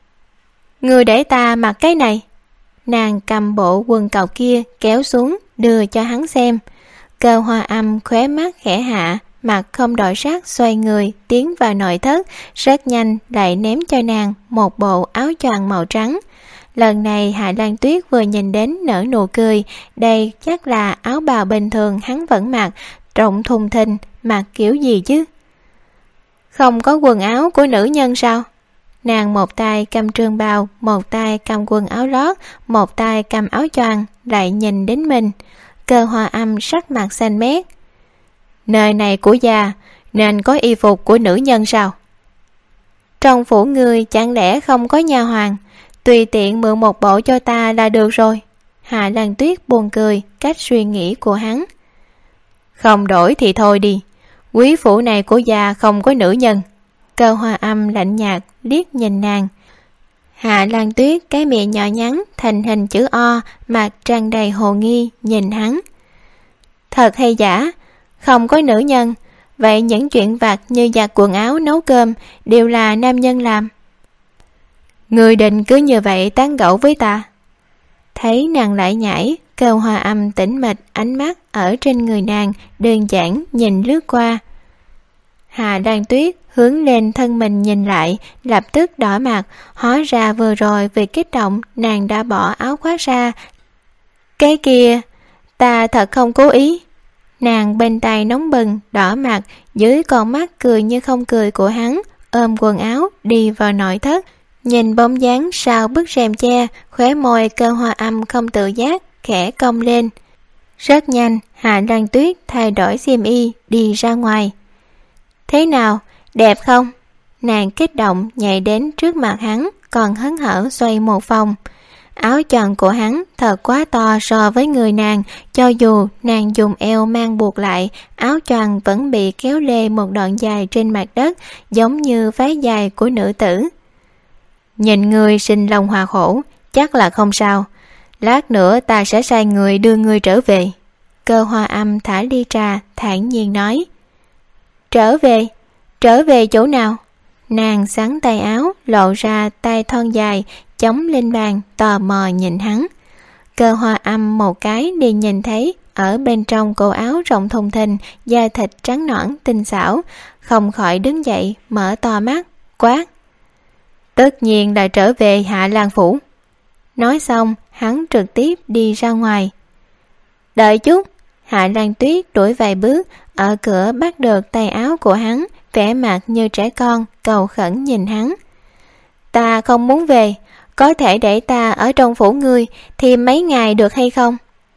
Speaker 2: Người để ta mặc cái này. Nàng cầm bộ quần cộc kia kéo xuống đưa cho hắn xem. Cơ Hoa Âm khóe mắt khẽ hạ, mặt không đổi sắc xoay người tiến vào nội thất, rất nhanh lại ném cho nàng một bộ áo choàng màu trắng. Lần này Hạ Lan Tuyết vừa nhìn đến nở nụ cười. Đây chắc là áo bào bình thường hắn vẫn mặc, rộng thùng thình, mặc kiểu gì chứ? Không có quần áo của nữ nhân sao? Nàng một tay cầm trường bào, một tay cầm quần áo lót, một tay cầm áo choàng, lại nhìn đến mình. Cơ Hoa Âm sắc mặt xanh mét. Nơi này của già nên có y phục của nữ nhân sao? Trong phủ người chẳng lẽ không có nha hoàn? Tùy tiện mượn một bộ cho ta là được rồi. Hạ Lan Tuyết buồn cười cách suy nghĩ của hắn. Không đổi thì thôi đi, quý phủ này của già không có nữ nhân. Cơ Hoa Âm lạnh nhạt liếc nhìn nàng. Hạ Lan Tuyết cái miệng nhỏ nhắn thành hình chữ O, mặt tràn đầy hồ nghi nhìn hắn. Thật hay giả? Không có nữ nhân, vậy những chuyện vặt như giặt quần áo, nấu cơm đều là nam nhân làm. Người định cứ như vậy tán gẫu với ta? Thấy nàng lại nhảy, Cơ Hoa Âm tĩnh mịch ánh mắt ở trên người nàng đơn giản nhìn lướt qua. Hạ Lan Tuyết hướng lên thân mình nhìn lại, lập tức đỏ mặt. Hóa ra vừa rồi vì kích động nàng đã bỏ áo khoác ra. Cái kia, ta thật không cố ý. Nàng bên tay nóng bừng, đỏ mặt, dưới con mắt cười như không cười của hắn, ôm quần áo đi vào nội thất. Nhìn bóng dáng sau bức rèm che, khóe môi Cơ Hoa Âm không tự giác khẽ cong lên. Rất nhanh, Hạ Lan Tuyết thay đổi xiêm y đi ra ngoài. Thế nào, đẹp không? Nàng kích động nhảy đến trước mặt hắn, còn hớn hở xoay một vòng. Áo choàng của hắn thật quá to so với người nàng, cho dù nàng dùng eo mang buộc lại, áo choàng vẫn bị kéo lê một đoạn dài trên mặt đất, giống như váy dài của nữ tử. Nhìn người sinh lòng hòa khổ, chắc là không sao. Lát nữa ta sẽ sai người đưa người trở về. Cơ Hoa Âm thả ly trà, thản nhiên nói. Trở về? Trở về chỗ nào? Nàng xắn tay áo, lộ ra tay thon dài, chống lên bàn, tò mò nhìn hắn. Cơ Hoa Âm một cái liền nhìn thấy ở bên trong cổ áo rộng thùng thình, da thịt trắng nõn tinh xảo, không khỏi đứng dậy mở to mắt, quát. Tất nhiên là trở về Hạ Lan phủ. Nói xong, hắn trực tiếp đi ra ngoài. Đợi chút. Hạ Lan Tuyết đuổi vài bước, ở cửa bắt được tay áo của hắn, vẻ mặt như trẻ con, cầu khẩn nhìn hắn. Ta không muốn về, có thể để ta ở trong phủ ngươi thì mấy ngày được hay không?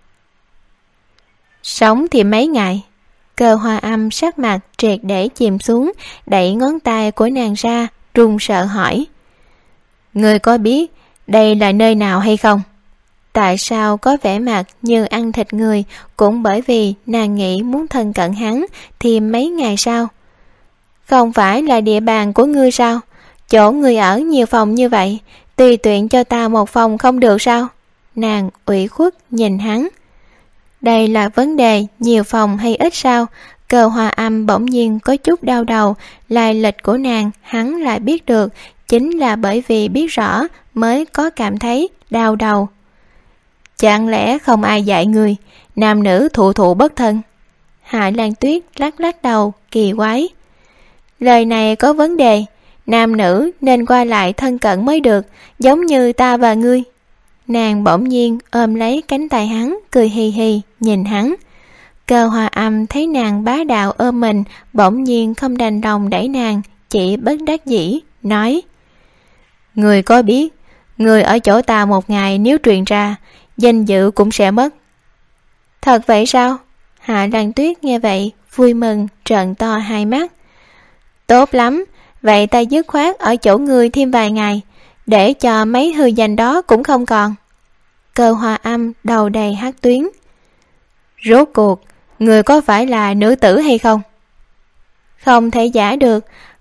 Speaker 2: Sống thì mấy ngày. Cơ Hoa Âm sắc mặt triệt để chìm xuống, đẩy ngón tay của nàng ra, run sợ hỏi. Ngươi có biết đây là nơi nào hay không? Tại sao có vẻ mặt như ăn thịt người? Cũng bởi vì nàng nghĩ muốn thân cận hắn thì mấy ngày sau. Không phải là địa bàn của ngươi sao? Chỗ ngươi ở nhiều phòng như vậy, tùy tiện cho ta một phòng không được sao? Nàng ủy khuất nhìn hắn. Đây là vấn đề nhiều phòng hay ít sao? Cơ Hoa Âm bỗng nhiên có chút đau đầu. Lai lịch của nàng hắn lại biết được, chính là bởi vì biết rõ mới có cảm thấy đau đầu. Chẳng lẽ không ai dạy người nam nữ thụ thụ bất thân? Hạ Lan Tuyết lắc lắc đầu kỳ quái. Lời này có vấn đề, nam nữ nên qua lại thân cận mới được, giống như ta và ngươi. Nàng bỗng nhiên ôm lấy cánh tay hắn, cười hì hì nhìn hắn. Cơ Hoa Âm thấy nàng bá đạo ôm mình, bỗng nhiên không đành lòng đẩy nàng, chỉ bất đắc dĩ nói. Người có biết, người ở chỗ ta một ngày nếu truyền ra, danh dự cũng sẽ mất. Thật vậy sao? Hạ Lan Tuyết nghe vậy vui mừng trợn to hai mắt. Tốt lắm, vậy ta dứt khoát ở chỗ ngươi thêm vài ngày, để cho mấy hư danh đó cũng không còn. Cơ Hoa Âm đầu đầy hắc tuyến. Rốt cuộc, người có phải là nữ tử hay không? Không thể giả được,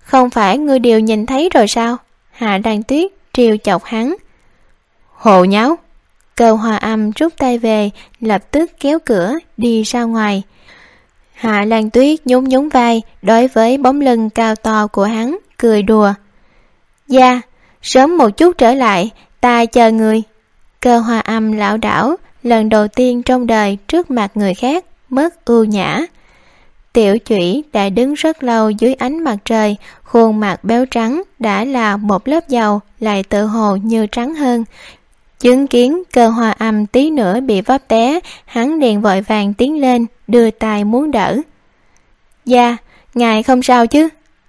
Speaker 2: không phải ngươi đều nhìn thấy rồi sao? Hạ Lan Tuyết trêu chọc hắn. Hồ nháo. Cơ Hoa Âm rút tay về, lập tức kéo cửa đi ra ngoài. Hạ Lan Tuyết nhún nhún vai đối với bóng lưng cao to của hắn, cười đùa. Dạ, sớm một chút trở lại, ta chờ người. Cơ Hoa Âm lảo đảo, lần đầu tiên trong đời trước mặt người khác mất ưu nhã. Tiểu Chủy đã đứng rất lâu dưới ánh mặt trời, khuôn mặt béo trắng đã là một lớp dầu lại tự hồ như trắng hơn. Chứng kiến Cơ Hoa Âm tí nữa bị vấp té, hắn liền vội vàng tiến lên, đưa tay muốn đỡ. Dạ, ngài không sao chứ?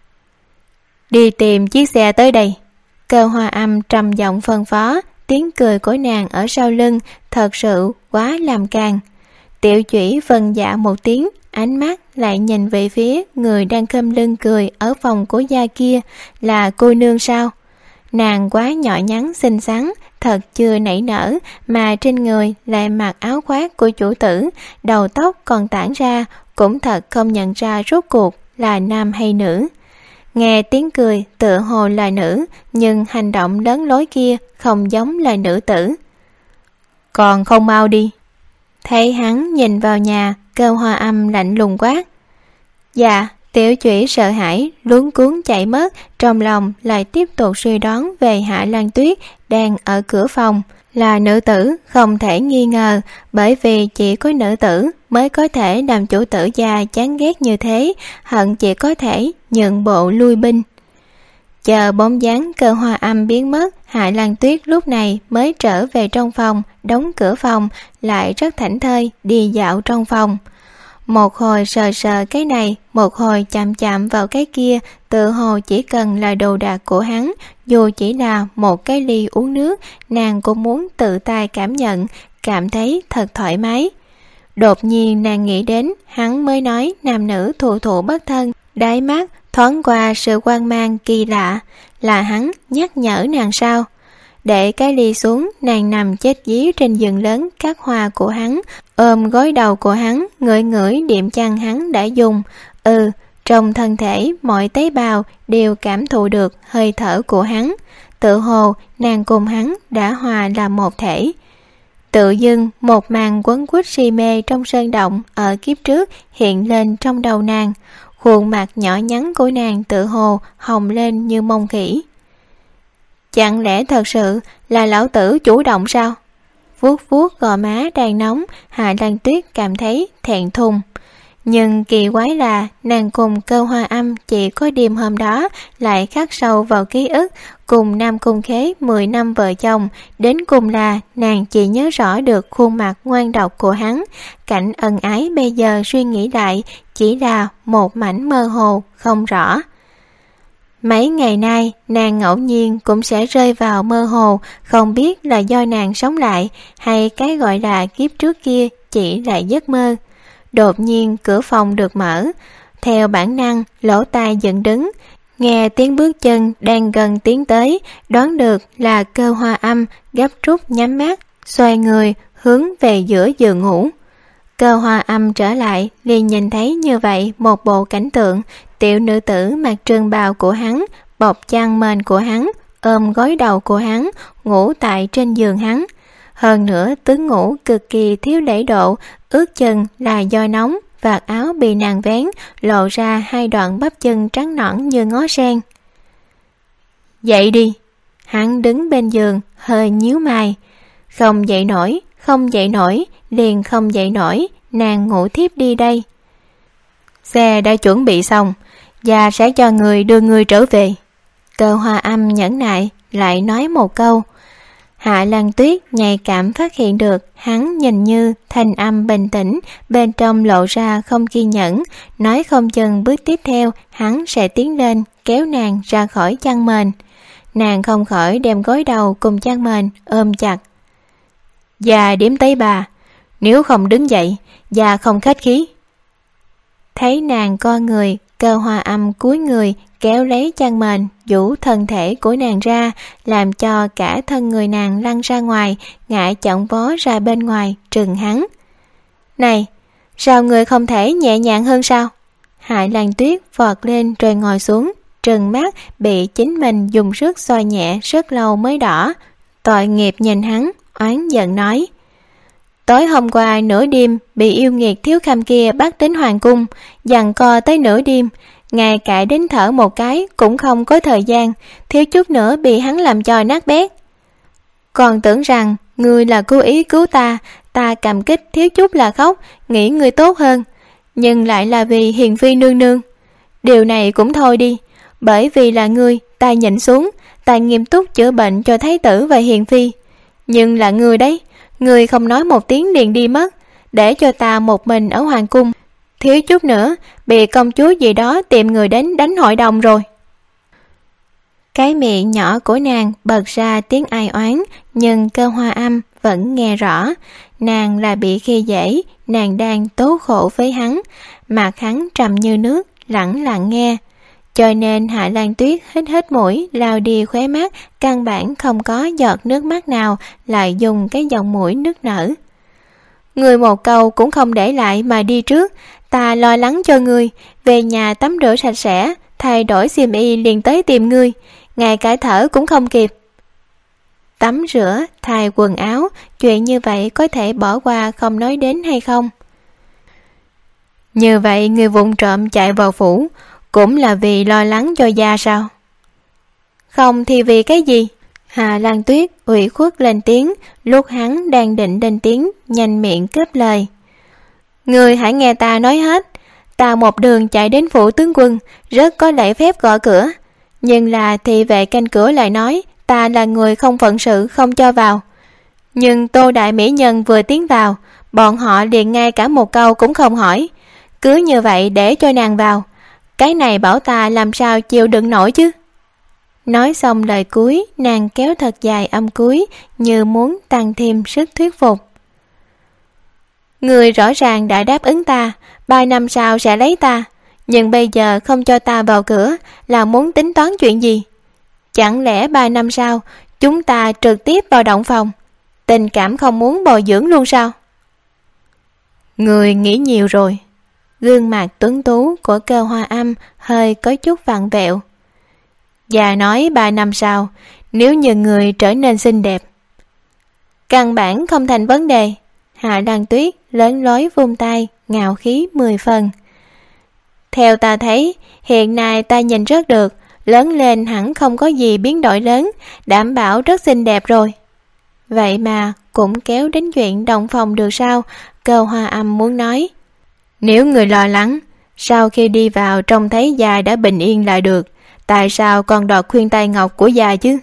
Speaker 2: Đi tìm chiếc xe tới đây. Cơ Hoa Âm trầm giọng phân phó, tiếng cười của nàng ở sau lưng thật sự quá làm càng. Tiểu Chủy vâng dạ một tiếng, ánh mắt lại nhìn về phía người đang khom lưng cười ở phòng của gia kia, là cô nương sao? Nàng quá nhỏ nhắn xinh xắn, thật chưa nảy nở, mà trên người lại mặc áo khoác của chủ tử, đầu tóc còn tản ra, cũng thật không nhận ra rốt cuộc là nam hay nữ. Nghe tiếng cười tựa hồ là nữ, nhưng hành động lớn lối kia không giống là nữ tử. Còn không mau đi. Thấy hắn nhìn vào nhà, Cơ Hoa Âm lạnh lùng quát. Dạ. Tiểu Chủy sợ hãi luống cuống chạy mất, trong lòng lại tiếp tục suy đoán về Hạ Lan Tuyết đang ở cửa phòng. Là nữ tử không thể nghi ngờ, bởi vì chỉ có nữ tử mới có thể làm chủ tử gia chán ghét như thế, hận chỉ có thể nhượng bộ lui binh. Chờ bóng dáng Cơ Hoa Âm biến mất, Hạ Lan Tuyết lúc này mới trở về trong phòng, đóng cửa phòng, lại rất thảnh thơi đi dạo trong phòng. Một hồi sờ sờ cái này, một hồi chạm chạm vào cái kia, tự hồ chỉ cần là đồ đạc của hắn, dù chỉ là một cái ly uống nước, nàng cũng muốn tự tay cảm nhận, cảm thấy thật thoải mái. Đột nhiên nàng nghĩ đến hắn mới nói nam nữ thụ thụ bất thân, đáy mắt thoáng qua sự quan mang kỳ lạ, là hắn nhắc nhở nàng sao? Để cái ly xuống, nàng nằm chết dí trên giường lớn cát hoa của hắn, ôm gối đầu của hắn, ngửi ngửi đệm chăn hắn đã dùng. Ừ, trong thân thể mọi tế bào đều cảm thụ được hơi thở của hắn, tự hồ nàng cùng hắn đã hòa làm một thể. Tự dưng một màn quấn quýt si mê trong sơn động ở kiếp trước hiện lên trong đầu nàng, khuôn mặt nhỏ nhắn của nàng tự hồ hồng lên như mông khỉ. Chẳng lẽ thật sự là lão tử chủ động sao? Vuốt vuốt gò má đang nóng, Hạ Lan Tuyết cảm thấy thẹn thùng. Nhưng kỳ quái là nàng cùng Cơ Hoa Âm chỉ có đêm hôm đó lại khắc sâu vào ký ức, cùng Nam Cung Khế mười năm vợ chồng, đến cùng là nàng chỉ nhớ rõ được khuôn mặt ngoan độc của hắn. Cảnh ân ái bây giờ suy nghĩ lại chỉ là một mảnh mơ hồ không rõ. Mấy ngày nay nàng ngẫu nhiên cũng sẽ rơi vào mơ hồ, không biết là do nàng sống lại hay cái gọi là kiếp trước kia chỉ là giấc mơ. Đột nhiên cửa phòng được mở, theo bản năng lỗ tai dựng đứng, nghe tiếng bước chân đang gần tiến tới, đoán được là Cơ Hoa Âm, gấp rút nhắm mắt xoay người hướng về giữa giường ngủ. Cơ Hoa Âm trở lại liền nhìn thấy như vậy một bộ cảnh tượng, tiểu nữ tử mặc trường bào của hắn, bọc chăn mền của hắn, ôm gối đầu của hắn, ngủ tại trên giường hắn. Hơn nữa tướng ngủ cực kỳ thiếu lễ độ, ướt chân là do nóng, vạt áo bị nàng vén, lộ ra hai đoạn bắp chân trắng nõn như ngó sen. Dậy đi. Hắn đứng bên giường, hơi nhíu mày. Không dậy nổi, không dậy nổi, liền không dậy nổi, nàng ngủ thiếp đi đây. Xe đã chuẩn bị xong, và sẽ cho người đưa người trở về. Cơ Hoa Âm nhẫn nại lại nói một câu. Hạ Lan Tuyết nhạy cảm phát hiện được hắn nhìn như thanh âm bình tĩnh, bên trong lộ ra không kiên nhẫn, nói không chừng bước tiếp theo hắn sẽ tiến lên kéo nàng ra khỏi chăn mền. Nàng không khỏi đem gối đầu cùng chăn mền ôm chặt. Và điểm tới bà, nếu không đứng dậy, và không khách khí. Thấy nàng co người, Cơ Hoa Âm cúi người kéo lấy chăn mền, vũ thân thể của nàng ra, làm cho cả thân người nàng lăn ra ngoài, ngã chỏng vó ra bên ngoài, trừng hắn. Này, sao người không thể nhẹ nhàng hơn sao? Hạ Lan Tuyết vọt lên rồi ngồi xuống, trừng mắt bị chính mình dùng sức xoa nhẹ rất lâu mới đỏ. Tội nghiệp nhìn hắn, oán giận nói: tối hôm qua nửa đêm bị yêu nghiệt thiếu khâm kia bắt đến hoàng cung, giằng co tới nửa đêm, ngay cả đến thở một cái cũng không có thời gian, thiếu chút nữa bị hắn làm cho nát bét. Còn tưởng rằng ngươi là cố ý cứu ta, ta cảm kích thiếu chút là khóc, nghĩ ngươi tốt hơn, nhưng lại là vì hiền phi nương nương. Điều này cũng thôi đi, bởi vì là ngươi, ta nhịn xuống, ta nghiêm túc chữa bệnh cho thái tử và hiền phi. Nhưng là ngươi đấy, ngươi không nói một tiếng liền đi mất, để cho ta một mình ở hoàng cung, thiếu chút nữa bị công chúa gì đó tìm người đến đánh hội đồng rồi. Cái miệng nhỏ của nàng bật ra tiếng ai oán, nhưng Cơ Hoa Âm vẫn nghe rõ. Nàng là bị khi dễ, nàng đang tố khổ với hắn, mặt hắn trầm như nước, lẳng lặng nghe. Cho nên Hạ Lan Tuyết hít hít mũi, lau đi khóe mắt, căn bản không có giọt nước mắt nào, lại dùng cái giọng mũi nức nở. Người một câu cũng không để lại mà đi trước, ta lo lắng cho ngươi, về nhà tắm rửa sạch sẽ, thay đổi xiêm y liền tới tìm ngươi, ngay cả thở cũng không kịp. Tắm rửa, thay quần áo, chuyện như vậy có thể bỏ qua không nói đến hay không? Như vậy người vụng trộm chạy vào phủ, cũng là vì lo lắng cho gia sao? Không thì vì cái gì? Hạ Lan Tuyết ủy khuất lên tiếng, lúc hắn đang định lên tiếng, nhanh miệng cướp lời. Người hãy nghe ta nói hết. Ta một đường chạy đến phủ tướng quân, rất có lễ phép gõ cửa, nhưng là thị vệ canh cửa lại nói ta là người không phận sự, không cho vào. Nhưng Tô đại mỹ nhân vừa tiến vào, bọn họ liền ngay cả một câu cũng không hỏi, cứ như vậy để cho nàng vào. Cái này bảo ta làm sao chịu đựng nổi chứ? Nói xong lời cuối, nàng kéo thật dài âm cuối, như muốn tăng thêm sức thuyết phục. Người rõ ràng đã đáp ứng ta, ba năm sau sẽ lấy ta, nhưng bây giờ không cho ta vào cửa là muốn tính toán chuyện gì? Chẳng lẽ ba năm sau chúng ta trực tiếp vào động phòng, tình cảm không muốn bồi dưỡng luôn sao? Người nghĩ nhiều rồi. Gương mặt tuấn tú của Cơ Hoa Âm hơi có chút vặn vẹo. Và nói ba năm sau, nếu như người trở nên xinh đẹp, căn bản không thành vấn đề. Hạ Lan Tuyết lớn lối vung tay, ngạo khí mười phần. Theo ta thấy, hiện nay ta nhìn rất được, lớn lên hẳn không có gì biến đổi lớn, đảm bảo rất xinh đẹp rồi. Vậy mà cũng kéo đến chuyện động phòng được sao? Cơ Hoa Âm muốn nói. Nếu người lo lắng, sau khi đi vào trông thấy già đã bình yên lại được, tại sao còn đòi khuyên tay ngọc của già chứ?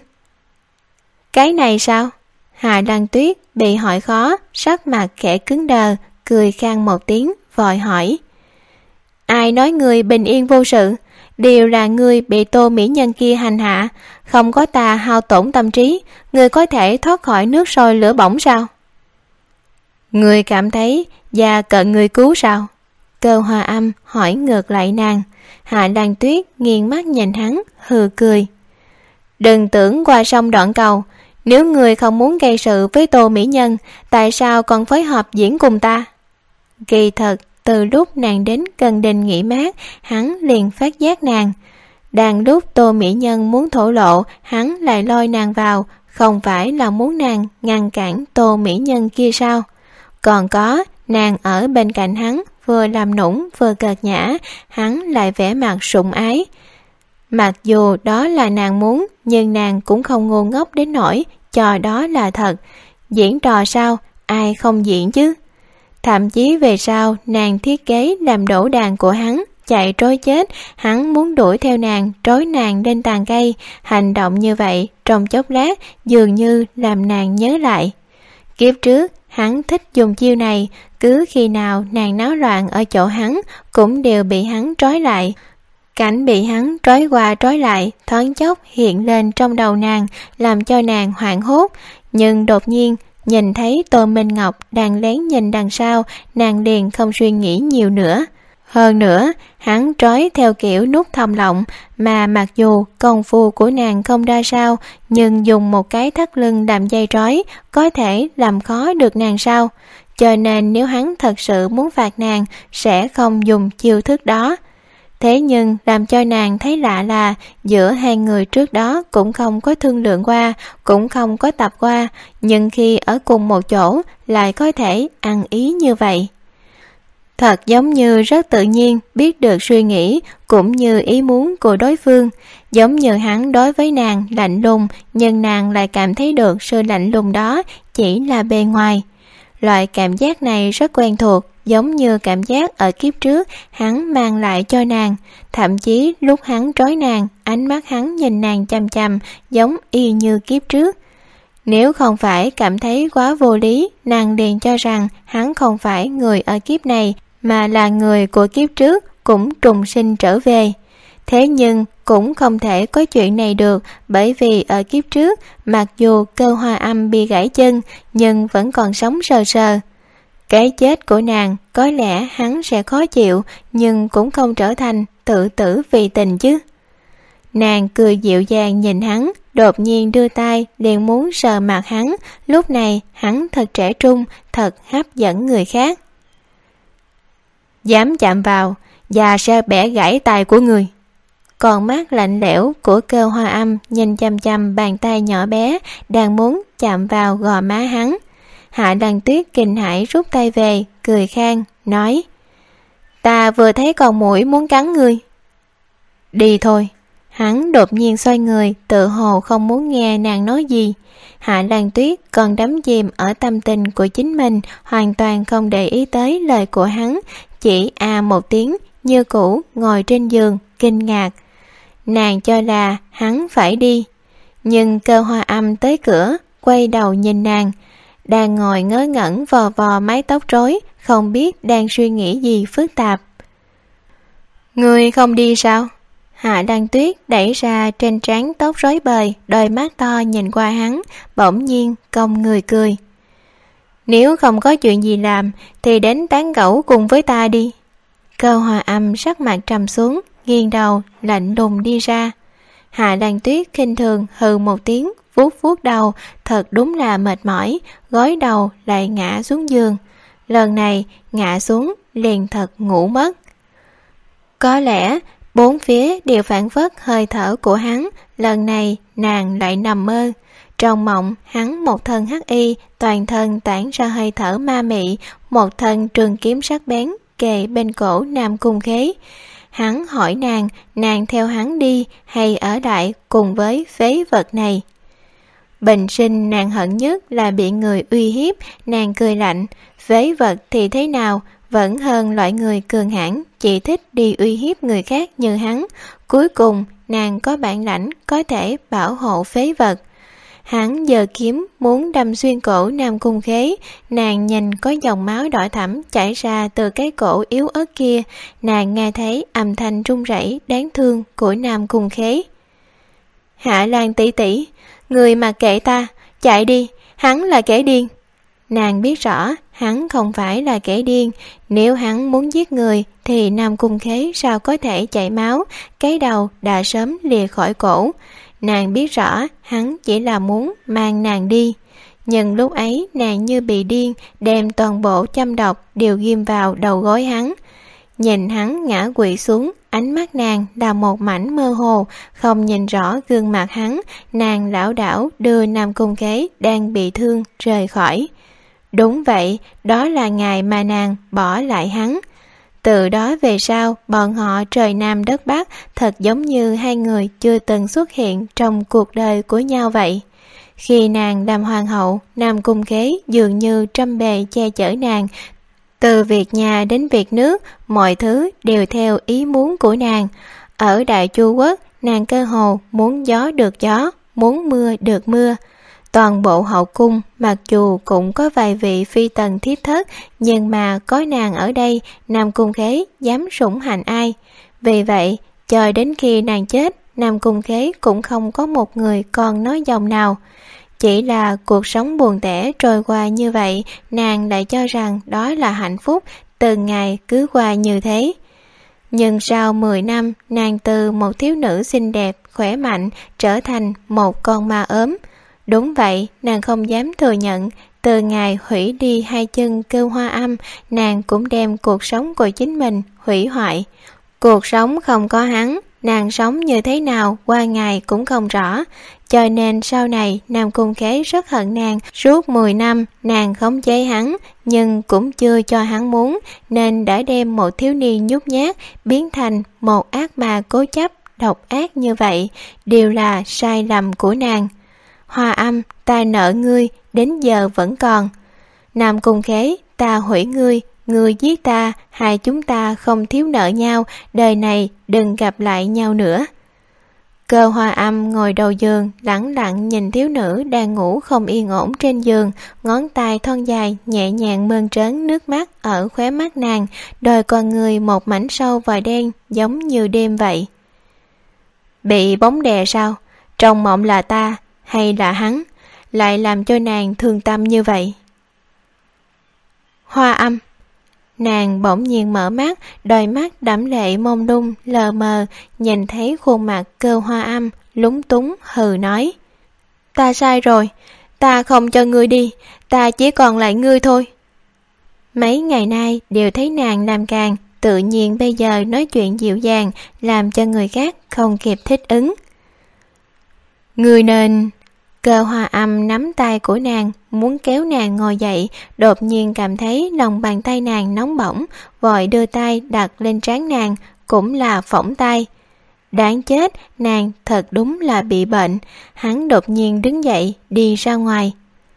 Speaker 2: Cái này sao? Hạ Lan Tuyết bị hỏi khó, sắc mặt khẽ cứng đờ, cười khan một tiếng, vội hỏi. Ai nói người bình yên vô sự? Đều là người bị Tô mỹ nhân kia hành hạ, không có ta hao tổn tâm trí, người có thể thoát khỏi nước sôi lửa bỏng sao? Người cảm thấy già cận người cứu sao? Cơ Hoa Âm hỏi ngược lại nàng. Hạ Lan Tuyết nghiêng mắt nhìn hắn, hừ cười. Đừng tưởng qua sông đoạn cầu, nếu người không muốn gây sự với Tô mỹ nhân, tại sao còn phối hợp diễn cùng ta? Kỳ thật, từ lúc nàng đến gần đình nghỉ mát, hắn liền phát giác nàng. Đang lúc Tô mỹ nhân muốn thổ lộ, hắn lại lôi nàng vào, không phải là muốn nàng ngăn cản Tô mỹ nhân kia sao? Còn có, nàng ở bên cạnh hắn, vừa làm nũng vừa cợt nhã, hắn lại vẻ mặt sủng ái. Mặc dù đó là nàng muốn, nhưng nàng cũng không ngu ngốc đến nỗi cho đó là thật. Diễn trò sao, ai không diễn chứ? Thậm chí về sau nàng thiết kế làm đổ đàn của hắn, chạy trối chết, hắn muốn đuổi theo nàng, trói nàng lên tàn cây. Hành động như vậy trong chốc lát dường như làm nàng nhớ lại kiếp trước hắn thích dùng chiêu này, cứ khi nào nàng náo loạn ở chỗ hắn cũng đều bị hắn trói lại. Cảnh bị hắn trói qua trói lại thoáng chốc hiện lên trong đầu nàng, làm cho nàng hoảng hốt. Nhưng đột nhiên nhìn thấy Tô Minh Ngọc đang lén nhìn đằng sau, nàng liền không suy nghĩ nhiều nữa. Hơn nữa, hắn trói theo kiểu nút thòng lọng, mà mặc dù công phu của nàng không ra sao, nhưng dùng một cái thắt lưng làm dây trói có thể làm khó được nàng sao? Cho nên nếu hắn thật sự muốn phạt nàng, sẽ không dùng chiêu thức đó. Thế nhưng làm cho nàng thấy lạ là giữa hai người trước đó cũng không có thương lượng qua, cũng không có tập qua, nhưng khi ở cùng một chỗ lại có thể ăn ý như vậy. Thật giống như rất tự nhiên biết được suy nghĩ cũng như ý muốn của đối phương, giống như hắn đối với nàng lạnh lùng, nhưng nàng lại cảm thấy được sự lạnh lùng đó chỉ là bề ngoài. Loại cảm giác này rất quen thuộc, giống như cảm giác ở kiếp trước hắn mang lại cho nàng, thậm chí lúc hắn trói nàng, ánh mắt hắn nhìn nàng chằm chằm giống y như kiếp trước. Nếu không phải cảm thấy quá vô lý, nàng liền cho rằng hắn không phải người ở kiếp này mà là người của kiếp trước cũng trùng sinh trở về. Thế nhưng cũng không thể có chuyện này được, bởi vì ở kiếp trước mặc dù Cơ Hoa Âm bị gãy chân nhưng vẫn còn sống sờ sờ. Cái chết của nàng có lẽ hắn sẽ khó chịu, nhưng cũng không trở thành tự tử vì tình chứ. Nàng cười dịu dàng nhìn hắn, đột nhiên đưa tay liền muốn sờ mặt hắn. Lúc này hắn thật trẻ trung, thật hấp dẫn người khác. Dám chạm vào, và sẽ bẻ gãy tay của người. Còn mắt lạnh lẽo của Cơ Hoa Âm nhìn chăm chăm bàn tay nhỏ bé đang muốn chạm vào gò má hắn. Hạ Đăng Tuyết kinh hãi rút tay về, cười khan, nói: Ta vừa thấy con muỗi muốn cắn ngươi. Đi thôi. Hắn đột nhiên xoay người, tự hồ không muốn nghe nàng nói gì. Hạ Đăng Tuyết còn đắm chìm ở tâm tình của chính mình, hoàn toàn không để ý tới lời của hắn, chỉ à một tiếng, như cũ ngồi trên giường, kinh ngạc. Nàng cho là hắn phải đi, nhưng Cơ Hoa Âm tới cửa, quay đầu nhìn nàng, đang ngồi ngớ ngẩn vò vò mái tóc rối, không biết đang suy nghĩ gì phức tạp. Người không đi sao? Hạ Đăng Tuyết đẩy ra trên trán tóc rối bời, đôi mắt to nhìn qua hắn, bỗng nhiên cong người cười. Nếu không có chuyện gì làm thì đến tán gẫu cùng với ta đi. Cơ Hoa Âm sắc mặt trầm xuống, nghiêng đầu lạnh lùng đi ra. Hạ Đăng Tuyết khinh thường hừ một tiếng, vuốt vuốt đầu, thật đúng là mệt mỏi, gối đầu lại ngã xuống giường. Lần này ngã xuống liền thật ngủ mất. Có lẽ bốn phía đều phản phất hơi thở của hắn, lần này nàng lại nằm mơ. Trong mộng hắn một thân hắc y, toàn thân tản ra hơi thở ma mị, một thân trường kiếm sắc bén kề bên cổ Nam Cung Khế. Hắn hỏi nàng, nàng theo hắn đi hay ở lại cùng với phế vật này. Bình sinh nàng hận nhất là bị người uy hiếp, nàng cười lạnh, phế vật thì thế nào, vẫn hơn loại người cường hãn chỉ thích đi uy hiếp người khác như hắn. Cuối cùng nàng có bản lãnh có thể bảo hộ phế vật. Hắn giơ kiếm muốn đâm xuyên cổ Nam Cung Khế, nàng nhìn có dòng máu đỏ thẫm chảy ra từ cái cổ yếu ớt kia, nàng nghe thấy âm thanh run rẩy đáng thương của Nam Cung Khế. Hạ Lan tỷ tỷ, người mà kệ ta, chạy đi, hắn là kẻ điên. Nàng biết rõ hắn không phải là kẻ điên, nếu hắn muốn giết người thì Nam Cung Khế sao có thể chảy máu, cái đầu đã sớm lìa khỏi cổ. Nàng biết rõ hắn chỉ là muốn mang nàng đi, nhưng lúc ấy nàng như bị điên, đem toàn bộ châm độc đều ghim vào đầu gối hắn. Nhìn hắn ngã quỵ xuống, ánh mắt nàng là một mảnh mơ hồ, không nhìn rõ gương mặt hắn. Nàng lảo đảo đưa Nam Cung Khế đang bị thương rời khỏi. Đúng vậy, đó là ngày mà nàng bỏ lại hắn. Từ đó về sau, bọn họ trời Nam đất Bắc, thật giống như hai người chưa từng xuất hiện trong cuộc đời của nhau vậy. Khi nàng làm hoàng hậu, Nam Cung Khế dường như trăm bề che chở nàng. Từ việc nhà đến việc nước, mọi thứ đều theo ý muốn của nàng. Ở Đại Chu Quốc, nàng cơ hồ muốn gió được gió, muốn mưa được mưa. Toàn bộ hậu cung mặc dù cũng có vài vị phi tần thiếp thất, nhưng mà có nàng ở đây, Nam Cung Khế dám sủng hạnh ai. Vì vậy, chờ đến khi nàng chết, Nam Cung Khế cũng không có một người còn nói dòng nào. Chỉ là cuộc sống buồn tẻ trôi qua như vậy, nàng lại cho rằng đó là hạnh phúc, từng ngày cứ qua như thế. Nhưng sau mười năm, nàng từ một thiếu nữ xinh đẹp, khỏe mạnh, trở thành một con ma ốm. Đúng vậy, nàng không dám thừa nhận, từ ngày hủy đi hai chân Cơ Hoa Âm, nàng cũng đem cuộc sống của chính mình hủy hoại. Cuộc sống không có hắn, nàng sống như thế nào qua ngày cũng không rõ, cho nên sau này Nam Cung Khế rất hận nàng. Suốt mười năm nàng khống chế hắn, nhưng cũng chưa cho hắn muốn, nên đã đem một thiếu niên nhút nhát biến thành một ác ma cố chấp độc ác như vậy, đều là sai lầm của nàng. Hoa Âm, ta nợ ngươi, đến giờ vẫn còn. Nam Cung Khế, ta hủy ngươi, ngươi giết ta, hai chúng ta không thiếu nợ nhau, đời này đừng gặp lại nhau nữa. Cơ Hoa Âm ngồi đầu giường, lẳng lặng nhìn thiếu nữ đang ngủ không yên ổn trên giường, ngón tay thon dài nhẹ nhàng mơn trớn nước mắt ở khóe mắt nàng, đôi con người một mảnh sâu và đen giống như đêm vậy. Bị bóng đè sao? Trong mộng là ta hay là hắn, lại làm cho nàng thương tâm như vậy? Hoa Âm. Nàng bỗng nhiên mở mắt, đôi mắt đẫm lệ mông lung lờ mờ, nhìn thấy khuôn mặt Cơ Hoa Âm, lúng túng hừ nói: Ta sai rồi, ta không cho ngươi đi, ta chỉ còn lại ngươi thôi. Mấy ngày nay đều thấy nàng làm càng, tự nhiên bây giờ nói chuyện dịu dàng, làm cho người khác không kịp thích ứng. Ngươi nên... Cơ Hoa Âm nắm tay của nàng, muốn kéo nàng ngồi dậy, đột nhiên cảm thấy lòng bàn tay nàng nóng bỏng, vội đưa tay đặt lên trán nàng, cũng là phỏng tay. Đáng chết, nàng thật đúng là bị bệnh. Hắn đột nhiên đứng dậy, đi ra ngoài.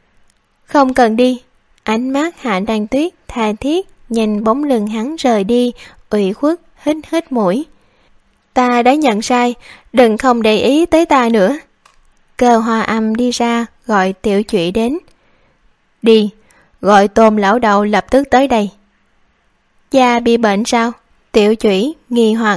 Speaker 2: Không cần đi. Ánh mắt Hạ Lan Tuyết tha thiết nhìn bóng lưng hắn rời đi, ủy khuất hít hít mũi. Ta đã nhận sai, đừng không để ý tới ta nữa. Cơ Hoa Âm đi ra gọi Tiểu Chủy đến. Đi, gọi Tôn lão đầu lập tức tới đây. Gia bị bệnh sao? Tiểu Chủy nghi hoặc.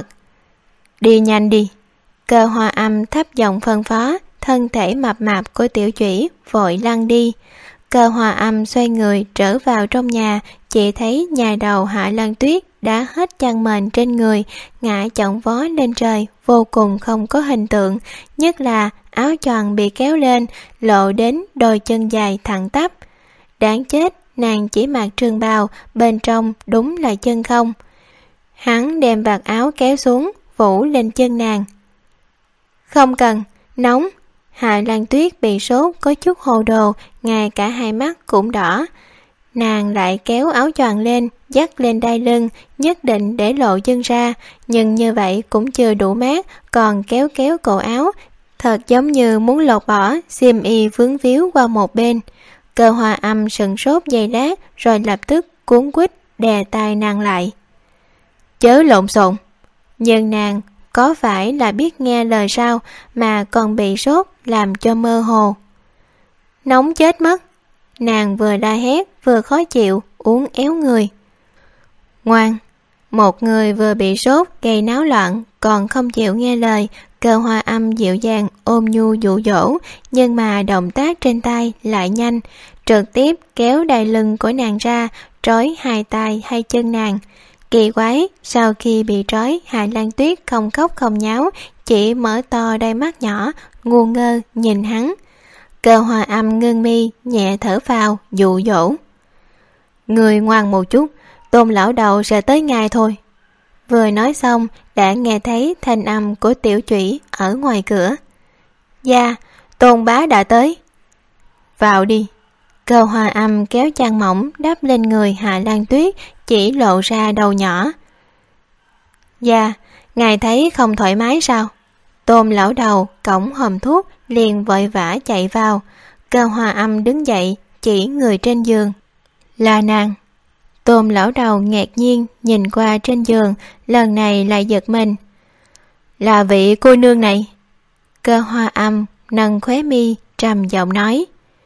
Speaker 2: Đi nhanh đi. Cơ Hoa Âm thấp giọng phân phó, thân thể mập mạp của Tiểu Chủy vội lăn đi. Cơ Hoa Âm xoay người trở vào trong nhà, chỉ thấy nhà đầu Hạ Lan Tuyết đã hết chăn mền trên người, ngã chỏng vó lên trời, vô cùng không có hình tượng, nhất là áo choàng bị kéo lên, lộ đến đôi chân dài thẳng tắp. Đáng chết, nàng chỉ mặc trường bào, bên trong đúng là chân không. Hắn đem vạt áo kéo xuống, phủ lên chân nàng. Không cần, nóng. Hạ Lan Tuyết bị sốt có chút hồ đồ, ngay cả hai mắt cũng đỏ. Nàng lại kéo áo choàng lên, dắt lên đai lưng, nhất định để lộ chân ra, nhưng như vậy cũng chưa đủ mát, còn kéo kéo cổ áo, thật giống như muốn lột bỏ, xiêm y vướng víu qua một bên. Cơ Hoa Âm sừng sốt giây lát, rồi lập tức cuốn quýt đè tay nàng lại. Chớ lộn xộn. Nhưng nàng có phải là biết nghe lời sao mà còn bị sốt làm cho mơ hồ. Nóng chết mất. Nàng vừa la hét vừa khó chịu, uốn éo người. Ngoan. Một người vừa bị sốt gây náo loạn còn không chịu nghe lời. Cơ Hoa Âm dịu dàng ôm nhu dụ dỗ, nhưng mà động tác trên tay lại nhanh, trực tiếp kéo đai lưng của nàng ra, trói hai tay hai chân nàng. Kỳ quái, sau khi bị trói, Hạ Lan Tuyết không khóc không nháo, chỉ mở to đôi mắt nhỏ, ngu ngơ nhìn hắn. Cơ Hoa Âm ngưng mi, nhẹ thở phào, dụ dỗ. Người ngoan một chút, Tôn lão đầu sẽ tới ngay thôi. Vừa nói xong, đã nghe thấy thanh âm của Tiểu Chủy ở ngoài cửa. Dạ, Tôn bá đã tới. Vào đi. Cơ Hoa Âm kéo chăn mỏng đắp lên người Hạ Lan Tuyết, chỉ lộ ra đầu nhỏ. Dạ, ngài thấy không thoải mái sao? Tôn lão đầu cõng hòm thuốc liền vội vã chạy vào. Cơ Hoa Âm đứng dậy chỉ người trên giường. Là nàng. Tôn lão đầu ngạc nhiên nhìn qua trên giường, lần này lại giật mình. Là vị cô nương này. Cơ Hoa Âm nâng khóe mi trầm giọng nói.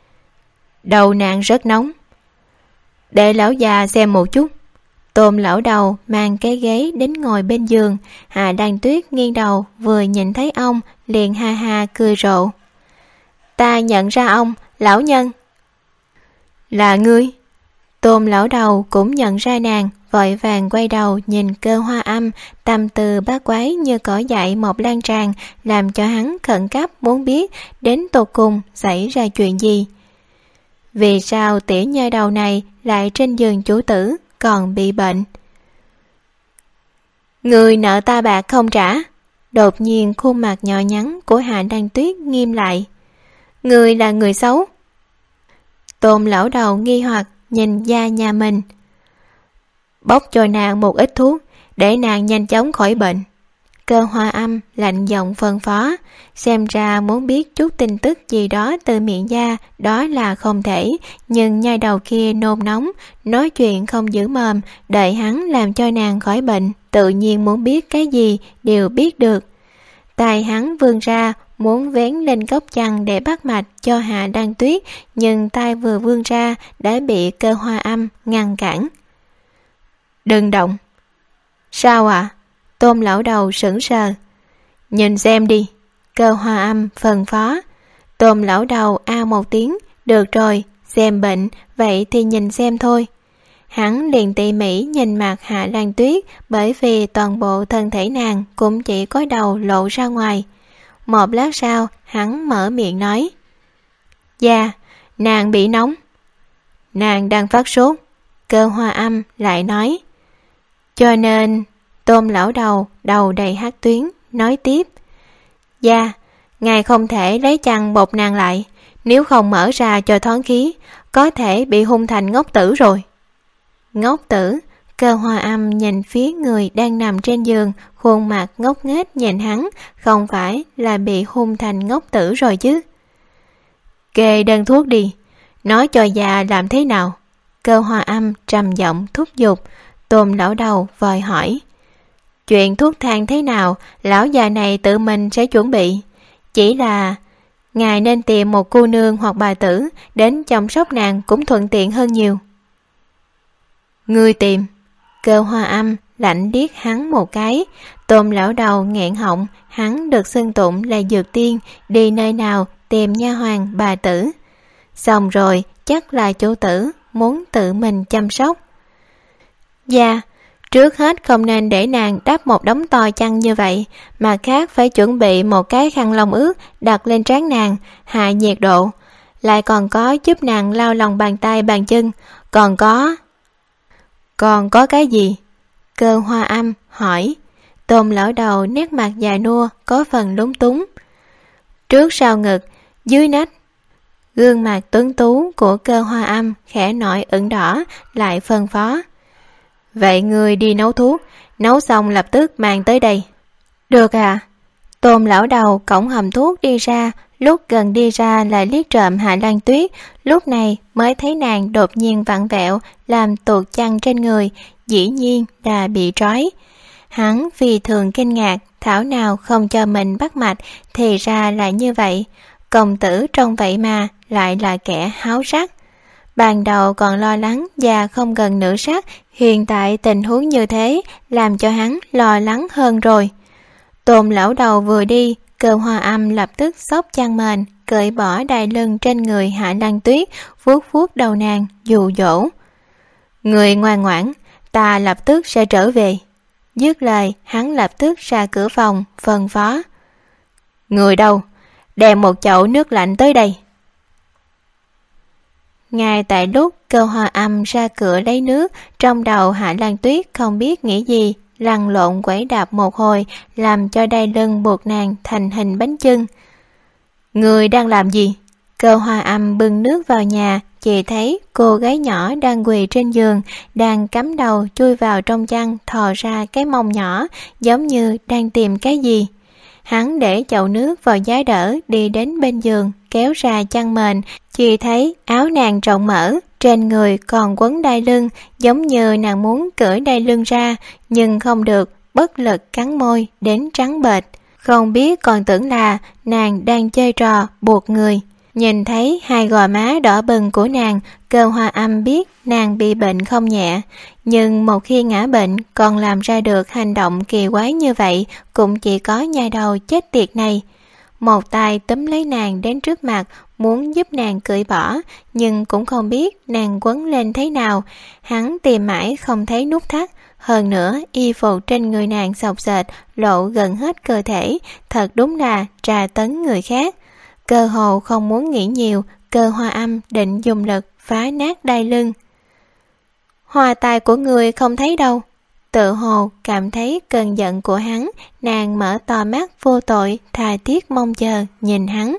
Speaker 2: Đầu nàng rất nóng. Để lão già xem một chút. Tôn lão đầu mang cái ghế đến ngồi bên giường. Hạ Lan Tuyết nghiêng đầu vừa nhìn thấy ông liền ha ha cười rộ. Ta nhận ra ông, lão nhân. Là ngươi. Tôn lão đầu cũng nhận ra nàng, vội vàng quay đầu nhìn Cơ Hoa Âm, tâm tư bát quái như cỏ dại một lan tràn, làm cho hắn khẩn cấp muốn biết đến tột cùng xảy ra chuyện gì. Vì sao tiểu nha đầu này lại trên giường chủ tử còn bị bệnh? Người nợ ta bạc không trả. Đột nhiên khuôn mặt nhỏ nhắn của Hạ Lan Tuyết nghiêm lại. Người là người xấu. Tôn lão đầu nghi hoặc nhìn gia nhà mình. Bốc cho nàng một ít thuốc để nàng nhanh chóng khỏi bệnh. Cơ Hoa Âm lạnh giọng phân phó. Xem ra muốn biết chút tin tức gì đó từ miệng gia đó là không thể, nhưng nhai đầu kia nôn nóng, nói chuyện không giữ mồm, đợi hắn làm cho nàng khỏi bệnh, tự nhiên muốn biết cái gì đều biết được. Tay hắn vươn ra muốn vén lên góc chăn để bắt mạch cho Hạ Lan Tuyết, nhưng tay vừa vươn ra đã bị Cơ Hoa Âm ngăn cản. Đừng động. Sao ạ? À? Tôn lão đầu sững sờ. Nhìn xem đi. Cơ Hoa Âm phân phó. Tôn lão đầu a một tiếng. Được rồi, xem bệnh, vậy thì nhìn xem thôi. Hắn liền tỉ mỉ nhìn mặt Hạ Lan Tuyết, bởi vì toàn bộ thân thể nàng cũng chỉ có đầu lộ ra ngoài. Một lát sau, hắn mở miệng nói. Dạ, nàng bị nóng. Nàng đang phát sốt. Cơ Hoa Âm lại nói. Cho nên, Tôn lão đầu, đầu đầy hắc tuyến, nói tiếp. Dạ, ngài không thể lấy chăn bọc nàng lại, nếu không mở ra cho thoáng khí, có thể bị hung thành ngốc tử rồi. Ngốc tử? Cơ Hoa Âm nhìn phía người đang nằm trên giường, khuôn mặt ngốc nghếch nhìn hắn, không phải là bị hung thành ngốc tử rồi chứ. Kê đơn thuốc đi, nói cho già làm thế nào? Cơ Hoa Âm trầm giọng thúc giục. Tôn lão đầu vội hỏi. Chuyện thuốc thang thế nào, lão già này tự mình sẽ chuẩn bị. Chỉ là ngài nên tìm một cô nương hoặc bà tử đến chăm sóc nàng cũng thuận tiện hơn nhiều. Ngươi tìm. Cơ Hoa Âm lạnh điếc hắn một cái. Tôn lão đầu nghẹn họng, hắn được xưng tụng là dược tiên, đi nơi nào tìm nha hoàn bà tử. Xong rồi chắc là chủ tử muốn tự mình chăm sóc. Dạ, trước hết không nên để nàng đắp một đống to chăn như vậy, mà khác phải chuẩn bị một cái khăn lông ướt đặt lên trán nàng, hạ nhiệt độ. Lại còn có giúp nàng lau lòng bàn tay bàn chân. Còn có... Còn có cái gì? Cơ Hoa Âm hỏi. Tôn lão đầu nét mặt già nua, có phần lúng túng. Trước sau ngực, dưới nách. Gương mặt tuấn tú của Cơ Hoa Âm khẽ nổi ửng đỏ, lại phân phó. Vậy ngươi đi nấu thuốc, nấu xong lập tức mang tới đây. Được à? Tôn lão đầu cõng hầm thuốc đi ra, lúc gần đi ra lại liếc trộm Hạ Lan Tuyết, lúc này mới thấy nàng đột nhiên vặn vẹo, làm tuột chăn trên người, dĩ nhiên là bị trói. Hắn vì thường kinh ngạc, thảo nào không cho mình bắt mạch, thì ra là như vậy. Công tử trông vậy mà lại là kẻ háo sắc. Ban đầu còn lo lắng và không gần nữ sắc, hiện tại tình huống như thế làm cho hắn lo lắng hơn rồi. Tôn lão đầu vừa đi, Cơ Hoa Âm lập tức xốc chăn mền, cởi bỏ đai lưng trên người Hạ Lan Tuyết, vuốt vuốt đầu nàng, dụ dỗ. Người ngoan ngoãn, ta lập tức sẽ trở về. Dứt lời, hắn lập tức ra cửa phòng, phân phó. Người đâu? Đem một chậu nước lạnh tới đây. Ngay tại lúc Cơ Hoa Âm ra cửa lấy nước, trong đầu Hạ Lan Tuyết không biết nghĩ gì, lăn lộn quẩy đạp một hồi, làm cho đai lưng buộc nàng thành hình bánh chưng. Người đang làm gì? Cơ Hoa Âm bưng nước vào nhà, chỉ thấy cô gái nhỏ đang quỳ trên giường, đang cắm đầu chui vào trong chăn, thò ra cái mông nhỏ, giống như đang tìm cái gì. Hắn để chậu nước vào giá đỡ, đi đến bên giường, kéo ra chăn mền, chỉ thấy áo nàng rộng mở, trên người còn quấn đai lưng, giống như nàng muốn cởi đai lưng ra, nhưng không được, bất lực cắn môi, đến trắng bệch. Không biết còn tưởng là nàng đang chơi trò buộc người. Nhìn thấy hai gò má đỏ bừng của nàng, Cơ Hoa Âm biết nàng bị bệnh không nhẹ, nhưng một khi ngã bệnh còn làm ra được hành động kỳ quái như vậy, cũng chỉ có nhà đầu chết tiệt này. Một tay túm lấy nàng đến trước mặt, muốn giúp nàng cởi bỏ, nhưng cũng không biết nàng quấn lên thế nào. Hắn tìm mãi không thấy nút thắt, hơn nữa y phục trên người nàng xộc xệch, lộ gần hết cơ thể, thật đúng là trà tấn người khác. Cơ hồ không muốn nghĩ nhiều, Cơ Hoa Âm định dùng lực phá nát đai lưng. Hoa tai của người không thấy đâu. Tự hồ cảm thấy cơn giận của hắn, nàng mở to mắt vô tội, tha thiết mong chờ nhìn hắn.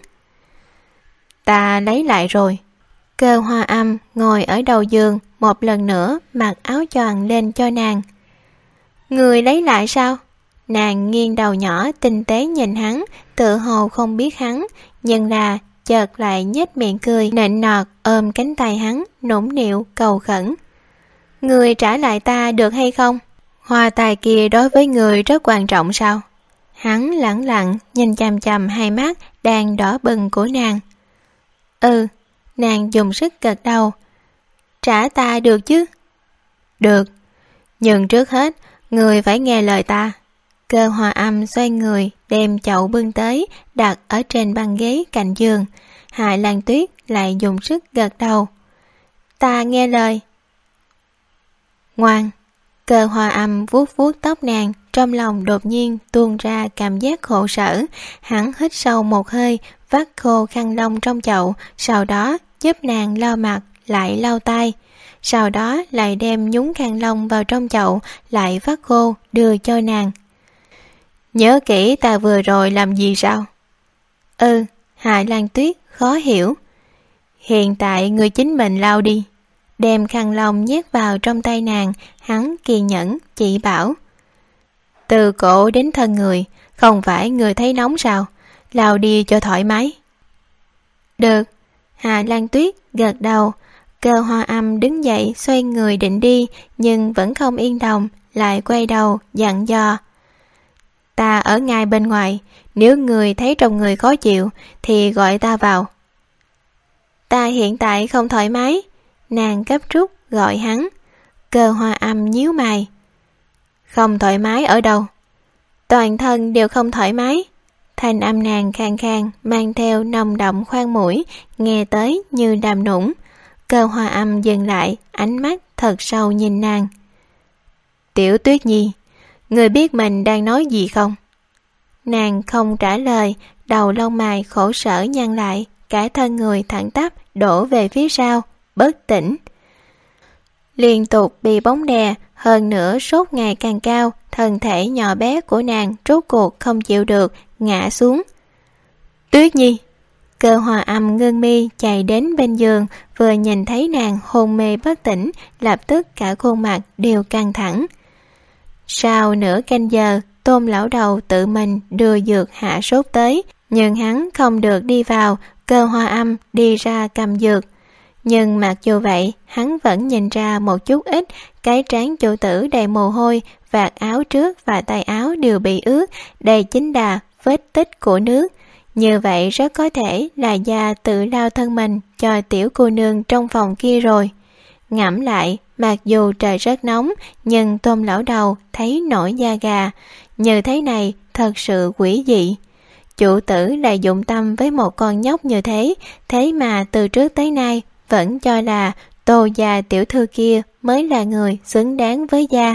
Speaker 2: Ta lấy lại rồi. Cơ Hoa Âm ngồi ở đầu giường, một lần nữa mặc áo choàng lên cho nàng. Người lấy lại sao? Nàng nghiêng đầu nhỏ tinh tế nhìn hắn, tự hồ không biết hắn, nhưng là chợt lại nhếch miệng cười nịnh nọt, ôm cánh tay hắn, nũng nịu cầu khẩn. Người trả lại ta được hay không? Hoa tài kia đối với người rất quan trọng sao? Hắn lẳng lặng nhìn chằm chằm hai mắt đang đỏ bừng của nàng. Ừ, nàng dùng sức gật đầu. Trả ta được chứ? Được, nhưng trước hết người phải nghe lời ta. Cơ Hoa Âm xoay người đem chậu bưng tới, đặt ở trên băng ghế cạnh giường. Hạ Lan Tuyết lại dùng sức gật đầu. Ta nghe lời. Ngoan. Cơ Hoa Âm vuốt vuốt tóc nàng, trong lòng đột nhiên tuôn ra cảm giác khổ sở. Hắn hít sâu một hơi, vắt khô khăn lông trong chậu, sau đó giúp nàng lau mặt, lại lau tay. Sau đó lại đem nhúng khăn lông vào trong chậu, lại vắt khô đưa cho nàng. Nhớ kỹ ta vừa rồi làm gì sao? Ừ, Hạ Lan Tuyết khó hiểu. Hiện tại người chính mình lau đi. Đem khăn lông nhét vào trong tay nàng, hắn kiên nhẫn chỉ bảo. Từ cổ đến thân người, không phải người thấy nóng sao? Lau đi cho thoải mái. Được. Hạ Lan Tuyết gật đầu. Cơ Hoa Âm đứng dậy xoay người định đi, nhưng vẫn không yên lòng, lại quay đầu dặn dò. Ta ở ngay bên ngoài, nếu người thấy trong người khó chịu thì gọi ta vào. Ta hiện tại không thoải mái. Nàng gấp rút gọi hắn. Cơ Hoa Âm nhíu mày. Không thoải mái ở đâu? Toàn thân đều không thoải mái. Thanh âm nàng khàn khàn, mang theo nồng đậm khoan mũi, nghe tới như đàm nũng. Cơ Hoa Âm dừng lại, ánh mắt thật sâu nhìn nàng. Tiểu Tuyết Nhi, người biết mình đang nói gì không? Nàng không trả lời, đầu lông mày khổ sở nhăn lại, cả thân người thẳng tắp đổ về phía sau, bất tỉnh. Liên tục bị bóng đè, hơn nữa sốt ngày càng cao, thân thể nhỏ bé của nàng rốt cuộc không chịu được, ngã xuống. Tuyết Nhi! Cơ Hoa Âm ngưng mi chạy đến bên giường, vừa nhìn thấy nàng hôn mê bất tỉnh, lập tức cả khuôn mặt đều căng thẳng. Sau nửa canh giờ, Tôn lão đầu tự mình đưa dược hạ sốt tới, nhưng hắn không được đi vào. Cơ Hoa Âm đi ra cầm dược. Nhưng mặc dù vậy, hắn vẫn nhìn ra một chút ít, cái trán chủ tử đầy mồ hôi, vạt áo trước và tay áo đều bị ướt, đây chính là vết tích của nước. Như vậy rất có thể là da tự lao thân mình cho tiểu cô nương trong phòng kia rồi. Ngẫm lại, mặc dù trời rất nóng, nhưng Tôn lão đầu thấy nổi da gà. Như thế này thật sự quỷ dị. Chủ tử lại dụng tâm với một con nhóc như thế, thế mà từ trước tới nay vẫn cho là Tô gia tiểu thư kia mới là người xứng đáng với gia.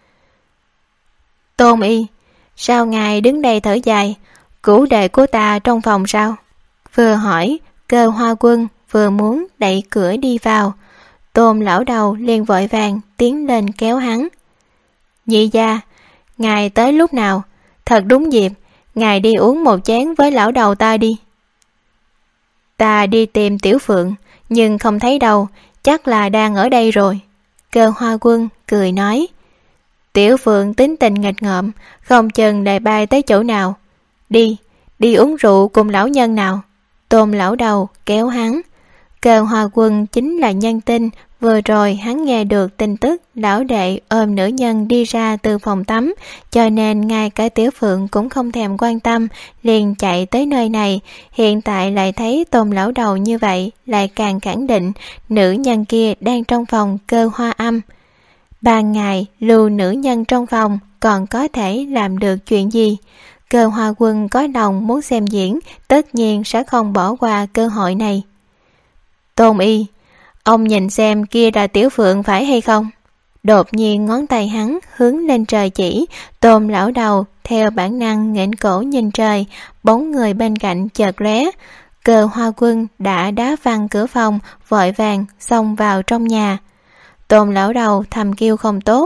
Speaker 2: Tôn y, sao ngài đứng đây thở dài? Cửu đệ của ta trong phòng sao? Vừa hỏi, Cơ Hoa Quân vừa muốn đẩy cửa đi vào. Tôn lão đầu liền vội vàng tiến lên kéo hắn. Nhị gia, ngài tới lúc nào? Thật đúng dịp, ngài đi uống một chén với lão đầu ta đi. Ta đi tìm Tiểu Phượng, nhưng không thấy đâu, chắc là đang ở đây rồi. Cơ Hoa Quân cười nói. Tiểu Phượng tính tình nghịch ngợm, không chừng lại bay tới chỗ nào. Đi, đi uống rượu cùng lão nhân nào. Tôn lão đầu kéo hắn. Cơ Hoa Quân chính là nhân tinh, vừa rồi hắn nghe được tin tức lão đệ ôm nữ nhân đi ra từ phòng tắm, cho nên ngay cả Tiểu Phượng cũng không thèm quan tâm, liền chạy tới nơi này. Hiện tại lại thấy Tôn lão đầu như vậy, lại càng khẳng định nữ nhân kia đang trong phòng Cơ Hoa Âm. Ban ngày lưu nữ nhân trong phòng còn có thể làm được chuyện gì? Cơ Hoa Quân có lòng muốn xem diễn, tất nhiên sẽ không bỏ qua cơ hội này. Tôn y, ông nhìn xem kia là Tiểu Phượng phải hay không? Đột nhiên ngón tay hắn hướng lên trời chỉ. Tôn lão đầu theo bản năng nghển cổ nhìn trời, bóng người bên cạnh chợt lóe. Cơ Hoa Quân đã đá văng cửa phòng, vội vàng xông vào trong nhà. Tôn lão đầu thầm kêu không tốt,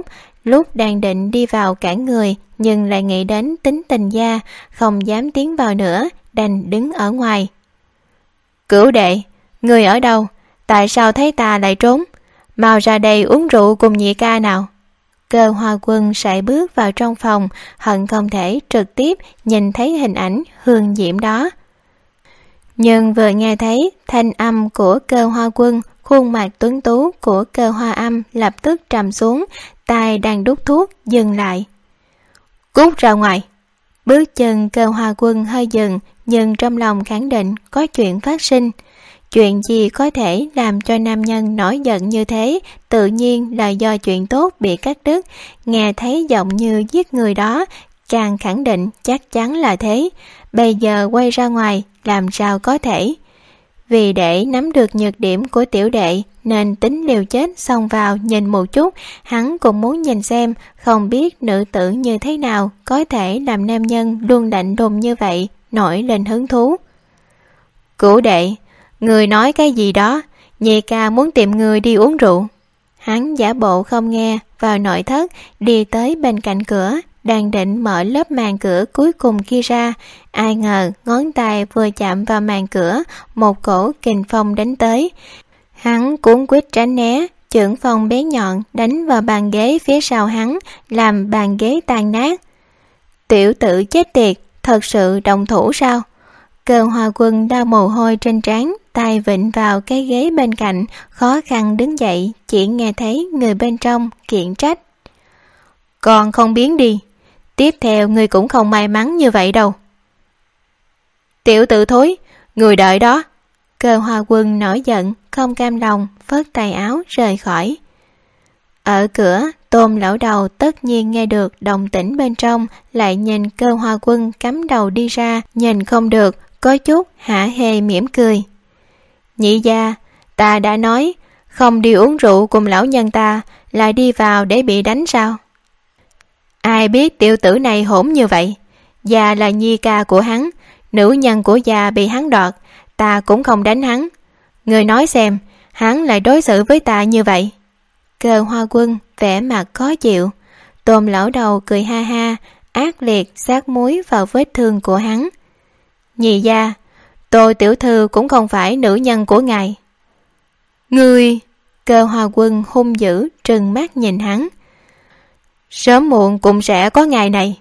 Speaker 2: lúc đang định đi vào cản người nhưng lại nghĩ đến tính tình gia, không dám tiến vào nữa, đành đứng ở ngoài. Cửu đệ, người ở đâu? Tại sao thấy ta lại trốn? Mau ra đây uống rượu cùng nhị ca nào. Cơ Hoa Quân sải bước vào trong phòng, hận không thể trực tiếp nhìn thấy hình ảnh hương diễm đó. Nhưng vừa nghe thấy thanh âm của Cơ Hoa Quân, khuôn mặt tuấn tú của Cơ Hoa Âm lập tức trầm xuống, tay đang đút thuốc dừng lại. Cút ra ngoài. Bước chân Cơ Hoa Quân hơi dừng, nhưng trong lòng khẳng định có chuyện phát sinh. Chuyện gì có thể làm cho nam nhân nổi giận như thế, tự nhiên là do chuyện tốt bị cắt đứt. Nghe thấy giọng như giết người đó, càng khẳng định chắc chắn là thế. Bây giờ quay ra ngoài làm sao có thể. Vì để nắm được nhược điểm của tiểu đệ nên tính liều chết xông vào nhìn một chút. Hắn cũng muốn nhìn xem không biết nữ tử như thế nào có thể làm nam nhân luôn lạnh lùng như vậy nổi lên hứng thú. Cửu đệ, người nói cái gì đó? Nhị ca muốn tìm người đi uống rượu. Hắn giả bộ không nghe, vào nội thất, đi tới bên cạnh cửa, đang định mở lớp màn cửa cuối cùng kia ra. Ai ngờ ngón tay vừa chạm vào màn cửa, một cổ kình phong đánh tới. Hắn cuốn quýt tránh né, chưởng phong bé nhọn đánh vào bàn ghế phía sau hắn, làm bàn ghế tan nát. Tiểu tử chết tiệt, thật sự động thủ sao? Cơ Hoa Quân đau mồ hôi trên trán, tay vịn vào cái ghế bên cạnh, khó khăn đứng dậy, chỉ nghe thấy người bên trong kiện trách. Còn không biến đi, tiếp theo người cũng không may mắn như vậy đâu. Tiểu tử thối, người đợi đó. Cơ Hoa Quân nổi giận, không cam lòng, phớt tay áo rời khỏi. Ở cửa, Tôn lão đầu tất nhiên nghe được động tĩnh bên trong, lại nhìn Cơ Hoa Quân cắm đầu đi ra, nhìn không được, có chút hả hê mỉm cười. Nhị gia, ta đã nói, không đi uống rượu cùng lão nhân ta, lại đi vào để bị đánh sao? Ai biết tiểu tử này hỗn như vậy? Gia là nhi ca của hắn, nữ nhân của gia bị hắn đoạt, ta cũng không đánh hắn. Người nói xem, hắn lại đối xử với ta như vậy. Cơ Hoa Quân vẻ mặt khó chịu. Tôn lão đầu cười ha ha, ác liệt sát muối vào vết thương của hắn. Nhị gia, tôi tiểu thư cũng không phải nữ nhân của ngài. Ngươi! Cơ Hoa Quân hung dữ trừng mắt nhìn hắn. Sớm muộn cũng sẽ có ngày này.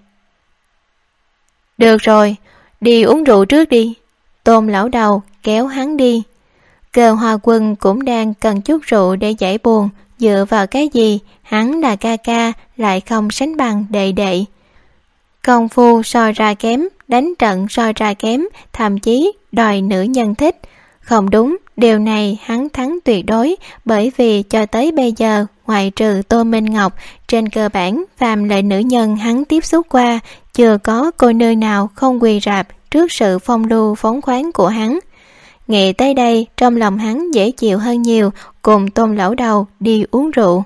Speaker 2: Được rồi, đi uống rượu trước đi. Tôn lão đầu kéo hắn đi. Cơ Hoa Quân cũng đang cần chút rượu để giải buồn. Dựa vào cái gì hắn là ca ca lại không sánh bằng đệ đệ. Công phu so ra kém, đánh trận so ra kém, thậm chí đòi nữ nhân thích. Không đúng, điều này hắn thắng tuyệt đối, bởi vì cho tới bây giờ, ngoại trừ Tô Minh Ngọc, trên cơ bản phàm lại nữ nhân hắn tiếp xúc qua, chưa có cô nương nào không quỳ rạp trước sự phong lưu phóng khoáng của hắn. Nghĩ tới đây, trong lòng hắn dễ chịu hơn nhiều, cùng Tôn lão đầu đi uống rượu.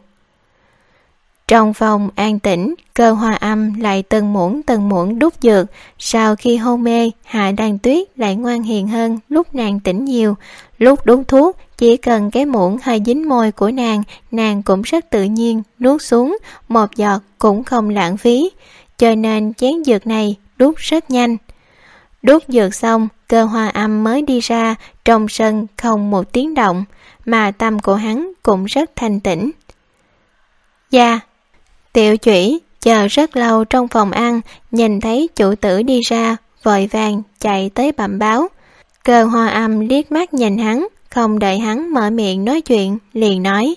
Speaker 2: Trong phòng an tĩnh, Cơ Hoa Âm lại từng muỗng từng muỗng đút dược. Sau khi hôn mê, Hạ Đan Tuyết lại ngoan hiền hơn lúc nàng tỉnh nhiều. Lúc đút thuốc, chỉ cần cái muỗng hơi dính môi của nàng, nàng cũng rất tự nhiên nuốt xuống, một giọt cũng không lãng phí. Cho nên chén dược này đút rất nhanh. Đút dược xong, Cơ Hoa Âm mới đi ra, trong sân không một tiếng động, mà tâm của hắn cũng rất thanh tĩnh. Dạ. Tiểu Chủy chờ rất lâu trong phòng ăn, nhìn thấy chủ tử đi ra, vội vàng chạy tới bẩm báo. Cơ Hoa Âm liếc mắt nhìn hắn, không đợi hắn mở miệng nói chuyện, liền nói.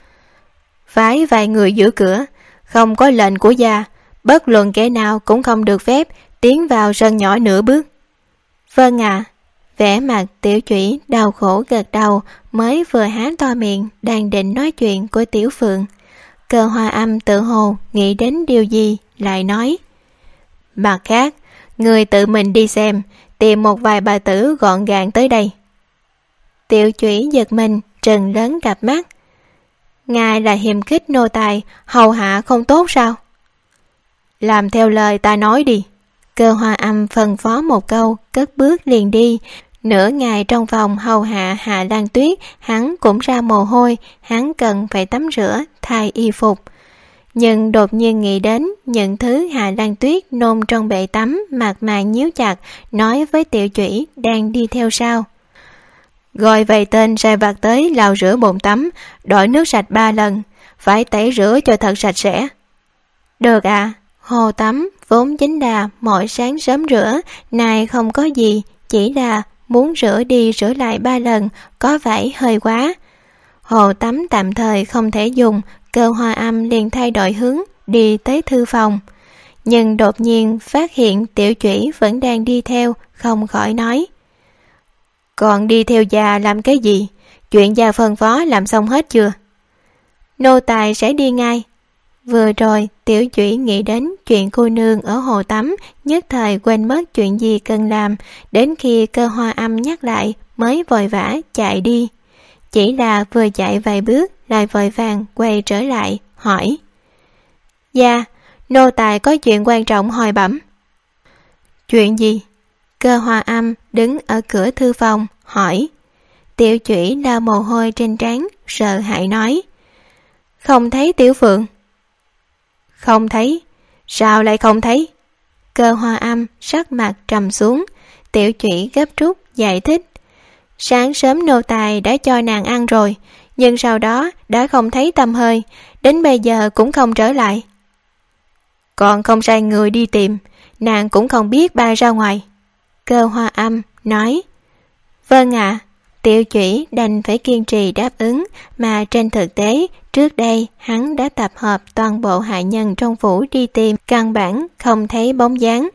Speaker 2: Phái vài người giữ cửa, không có lệnh của gia, bất luận kẻ nào cũng không được phép tiến vào sân nhỏ nửa bước. Vâng ạ. À. Vẻ mặt Tiểu Chủy đau khổ gật đầu, mới vừa há to miệng đang định nói chuyện của Tiểu Phượng. Cơ Hoa Âm tự hồ nghĩ đến điều gì, lại nói. Mặt khác, người tự mình đi xem, tìm một vài bà tử gọn gàng tới đây. Tiểu Chủy giật mình, trừng lớn cặp mắt. Ngài là hiềm khích nô tài, hầu hạ không tốt sao? Làm theo lời ta nói đi. Cơ Hoa Âm phân phó một câu, cất bước liền đi. Nửa ngày trong phòng hầu hạ Hạ Lan Tuyết, hắn cũng ra mồ hôi, hắn cần phải tắm rửa, thay y phục. nhưng đột nhiên nghĩ đến những thứ Hạ Lan Tuyết nôn trong bể tắm, mặt mày nhíu chặt, nói với Tiểu Chủy đang đi theo sau. Gọi vài tên sai vặt tới lau rửa bồn tắm, đổi nước sạch ba lần, phải tẩy rửa cho thật sạch sẽ. Được ạ. À, hồ tắm vốn chính là mỗi sáng sớm rửa, nay không có gì, chỉ là muốn rửa đi rửa lại ba lần, có vẻ hơi quá. Hồ tắm tạm thời không thể dùng, Cơ Hoa Âm liền thay đổi hướng, đi tới thư phòng. Nhưng đột nhiên phát hiện Tiểu Chủy vẫn đang đi theo, không khỏi nói. Còn đi theo già làm cái gì? Chuyện già phân phó làm xong hết chưa? Nô tài sẽ đi ngay. Vừa rồi Tiểu Chủy nghĩ đến chuyện cô nương ở hồ tắm, nhất thời quên mất chuyện gì cần làm, đến khi Cơ Hoa Âm nhắc lại mới vội vã chạy đi. Chỉ là vừa chạy vài bước lại vội vàng quay trở lại hỏi. Dạ, nô tài có chuyện quan trọng hỏi bẩm. Chuyện gì? Cơ Hoa Âm đứng ở cửa thư phòng hỏi. Tiểu Chủy lau mồ hôi trên trán, sợ hãi nói. Không thấy Tiểu Phượng. Không thấy? Sao lại không thấy? Cơ Hoa Âm sắc mặt trầm xuống. Tiểu Chủy gấp rút giải thích. Sáng sớm nô tài đã cho nàng ăn rồi, nhưng sau đó đã không thấy tăm hơi, đến bây giờ cũng không trở lại. Còn không sai người đi tìm, nàng cũng không biết bay ra ngoài. Cơ Hoa Âm nói. Vâng ạ. À. Tiểu Chủy đành phải kiên trì đáp ứng, mà trên thực tế trước đây hắn đã tập hợp toàn bộ hạ nhân trong phủ đi tìm, căn bản không thấy bóng dáng.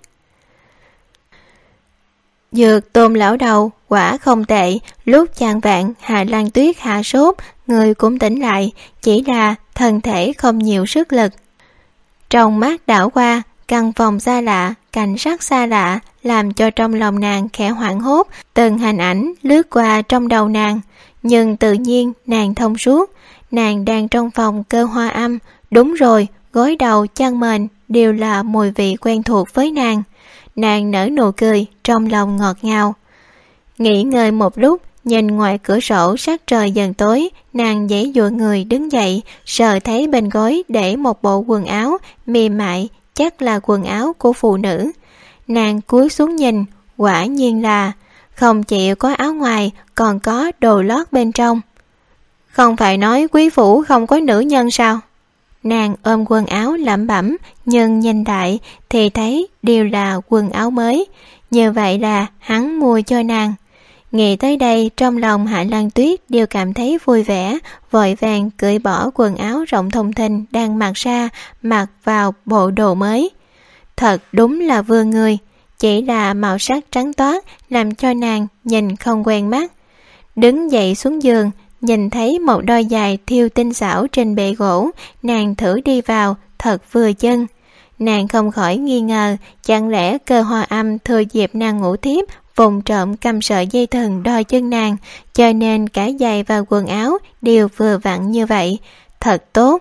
Speaker 2: Dược Tôn lão đầu quả không tệ, lúc chạng vạn Hạ Lan Tuyết hạ sốt, người cũng tỉnh lại, chỉ là thân thể không nhiều sức lực. Trong mắt đảo qua, căn phòng xa lạ, cảnh sắc xa lạ, làm cho trong lòng nàng khẽ hoảng hốt, từng hình ảnh lướt qua trong đầu nàng, nhưng tự nhiên nàng thông suốt, nàng đang trong phòng Cơ Hoa Âm, đúng rồi, gối đầu chăn mền đều là mùi vị quen thuộc với nàng. Nàng nở nụ cười, trong lòng ngọt ngào. Nghỉ ngơi một lúc, nhìn ngoài cửa sổ sắc trời dần tối, nàng giãy giụa người đứng dậy, sờ thấy bên gối để một bộ quần áo mềm mại, chắc là quần áo của phụ nữ. Nàng cúi xuống nhìn, quả nhiên là không chỉ có áo ngoài, còn có đồ lót bên trong. Không phải nói quý phủ không có nữ nhân sao? Nàng ôm quần áo lẩm bẩm, nhưng nhìn lại thì thấy đều là quần áo mới, như vậy là hắn mua cho nàng. Nghĩ tới đây, trong lòng Hạ Lan Tuyết đều cảm thấy vui vẻ, vội vàng cởi bỏ quần áo rộng thùng thình đang mặc ra, mặc vào bộ đồ mới. Thật đúng là vừa người, chỉ là màu sắc trắng toát làm cho nàng nhìn không quen mắt. Đứng dậy xuống giường, nhìn thấy một đôi giày thêu tinh xảo trên bệ gỗ, nàng thử đi vào, thật vừa chân. Nàng không khỏi nghi ngờ, chẳng lẽ Cơ Hoa Âm thừa dịp nàng ngủ thiếp, vùng trộm cầm sợi dây thừng đo chân nàng, cho nên cả giày và quần áo đều vừa vặn như vậy. Thật tốt.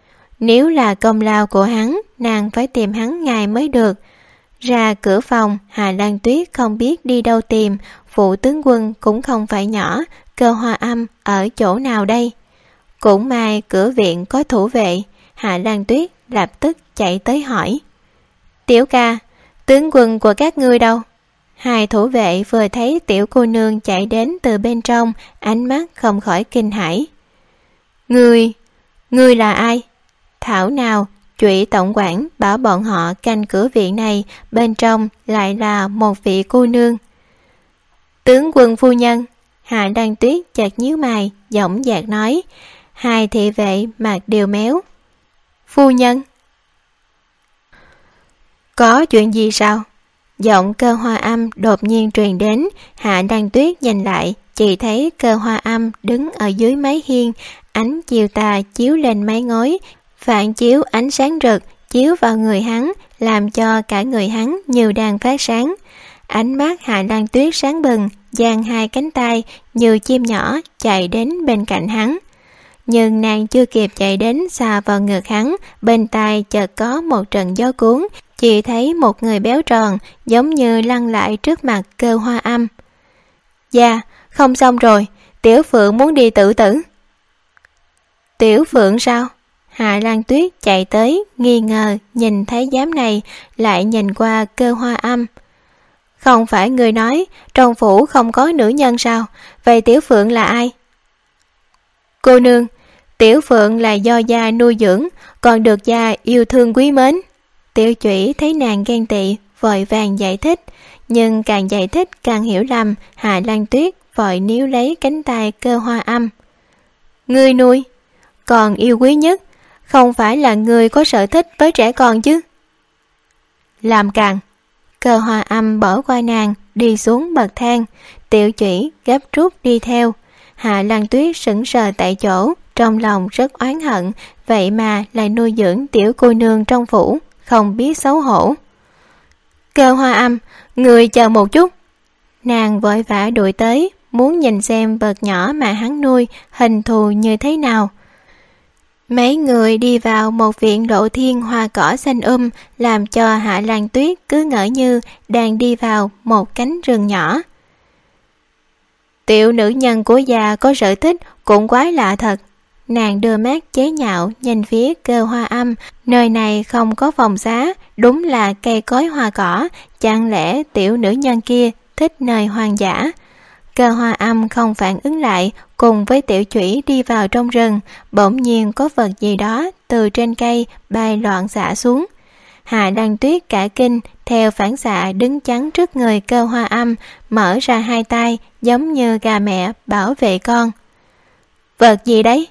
Speaker 2: Nếu là công lao của hắn, nàng phải tìm hắn ngày mới được. Ra cửa phòng, Hạ Lan Tuyết không biết đi đâu tìm, phụ tướng quân cũng không phải nhỏ, Cơ Hoa Âm ở chỗ nào đây? Cũng may cửa viện có thủ vệ, Hạ Lan Tuyết lập tức chạy tới hỏi. Tiểu ca, tướng quân của các ngươi đâu? Hai thủ vệ vừa thấy tiểu cô nương chạy đến từ bên trong, ánh mắt không khỏi kinh hãi. Ngươi, ngươi là ai? Thảo nào, Chủy tổng quản bảo bọn họ canh cửa viện này, bên trong lại là một vị cô nương. Tướng quân phu nhân. Hạ Lan Tuyết chợt nhíu mày, dõng dạc nói. Hai thị vệ mặt đều méo. Phu nhân. Có chuyện gì sao? Giọng Cơ Hoa Âm đột nhiên truyền đến. Hạ Lan Tuyết nhìn lại, chỉ thấy Cơ Hoa Âm đứng ở dưới mái hiên, ánh chiều tà chiếu lên mái ngói, phản chiếu ánh sáng rực chiếu vào người hắn, làm cho cả người hắn như đang phát sáng. Ánh mắt Hạ Lan Tuyết sáng bừng, giang hai cánh tay như chim nhỏ chạy đến bên cạnh hắn. Nhưng nàng chưa kịp chạy đến xà vào ngực hắn, bên tai chợt có một trận gió cuốn, chỉ thấy một người béo tròn giống như lăn lại trước mặt Cơ Hoa Âm. Dạ, không xong rồi, Tiểu Phượng muốn đi tự tử. Tiểu Phượng sao? Hạ Lan Tuyết chạy tới, nghi ngờ, nhìn thấy giám này, lại nhìn qua Cơ Hoa Âm. Không phải người nói trong phủ không có nữ nhân sao? Vậy Tiểu Phượng là ai? Cô nương, Tiểu Phượng là do gia nuôi dưỡng, còn được gia yêu thương quý mến. Tiểu Chủy thấy nàng ghen tị, vội vàng giải thích, nhưng càng giải thích càng hiểu lầm. Hạ Lan Tuyết vội níu lấy cánh tay Cơ Hoa Âm. Ngươi nuôi, còn yêu quý nhất, không phải là người có sở thích với trẻ con chứ? Làm càng. Cơ Hoa Âm bỏ qua nàng, đi xuống bậc thang. Tiểu Chủy gấp rút đi theo. Hạ Lan Tuyết sững sờ tại chỗ, trong lòng rất oán hận, vậy mà lại nuôi dưỡng tiểu cô nương trong phủ, không biết xấu hổ. Cơ Hoa Âm, người chờ một chút. Nàng vội vã đuổi tới, muốn nhìn xem vật nhỏ mà hắn nuôi hình thù như thế nào. Mấy người đi vào một viện lộ thiên hoa cỏ xanh um, làm cho Hạ Lan Tuyết cứ ngỡ như đang đi vào một cánh rừng nhỏ. Tiểu nữ nhân của già có sở thích cũng quái lạ thật. Nàng đưa mắt chế nhạo nhìn phía Cơ Hoa Âm, nơi này không có phòng xá, đúng là cây cối hoa cỏ, chẳng lẽ tiểu nữ nhân kia thích nơi hoang dã? Cơ Hoa Âm không phản ứng lại, cùng với Tiểu Chủy đi vào trong rừng, bỗng nhiên có vật gì đó từ trên cây bay loạn xạ xuống. Hạ Lan Tuyết cả kinh, theo phản xạ đứng chắn trước người Cơ Hoa Âm, mở ra hai tay giống như gà mẹ bảo vệ con. Vật gì đấy?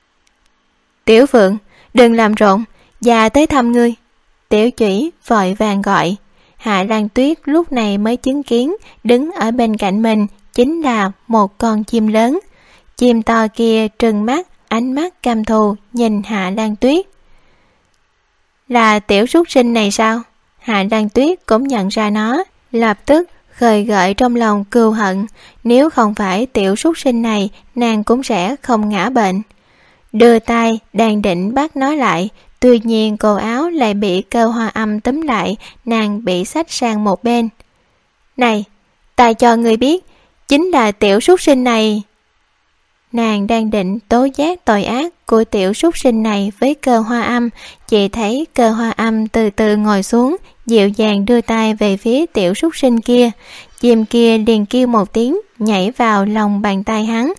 Speaker 2: Tiểu Phượng, đừng làm rộn, già tới thăm ngươi. Tiểu Chủy vội vàng gọi. Hạ Lan Tuyết lúc này mới chứng kiến đứng ở bên cạnh mình chính là một con chim lớn. Chim to kia trừng mắt, ánh mắt căm thù nhìn Hạ Lan Tuyết. Là tiểu súc sinh này sao? Hạ Lan Tuyết cũng nhận ra nó, lập tức khơi gợi trong lòng cừu hận. Nếu không phải tiểu súc sinh này, nàng cũng sẽ không ngã bệnh. Đưa tay đang định bắt nó lại, tuy nhiên cổ áo lại bị Cơ Hoa Âm túm lại, nàng bị xách sang một bên. Này, ta cho ngươi biết, chính là tiểu súc sinh này. Nàng đang định tố giác tội ác của tiểu súc sinh này với Cơ Hoa Âm, chỉ thấy Cơ Hoa Âm từ từ ngồi xuống, dịu dàng đưa tay về phía tiểu súc sinh kia. Chim kia liền kêu một tiếng, nhảy vào lòng bàn tay hắn.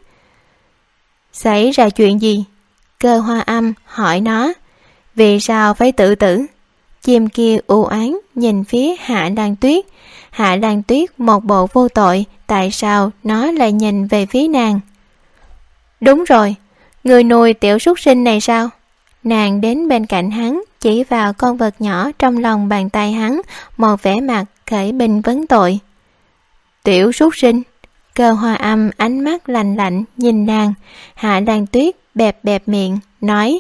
Speaker 2: Xảy ra chuyện gì? Cơ Hoa Âm hỏi nó. Vì sao phải tự tử? Chim kia u oán nhìn phía Hạ Lan Tuyết. Hạ Lan Tuyết một bộ vô tội, tại sao nó lại nhìn về phía nàng? Đúng rồi, người nuôi tiểu súc sinh này sao? Nàng đến bên cạnh hắn, chỉ vào con vật nhỏ trong lòng bàn tay hắn, một vẻ mặt khởi binh vấn tội. Tiểu súc sinh? Cơ Hoa Âm ánh mắt lạnh lạnh nhìn nàng. Hạ Lan Tuyết bẹp bẹp miệng, nói: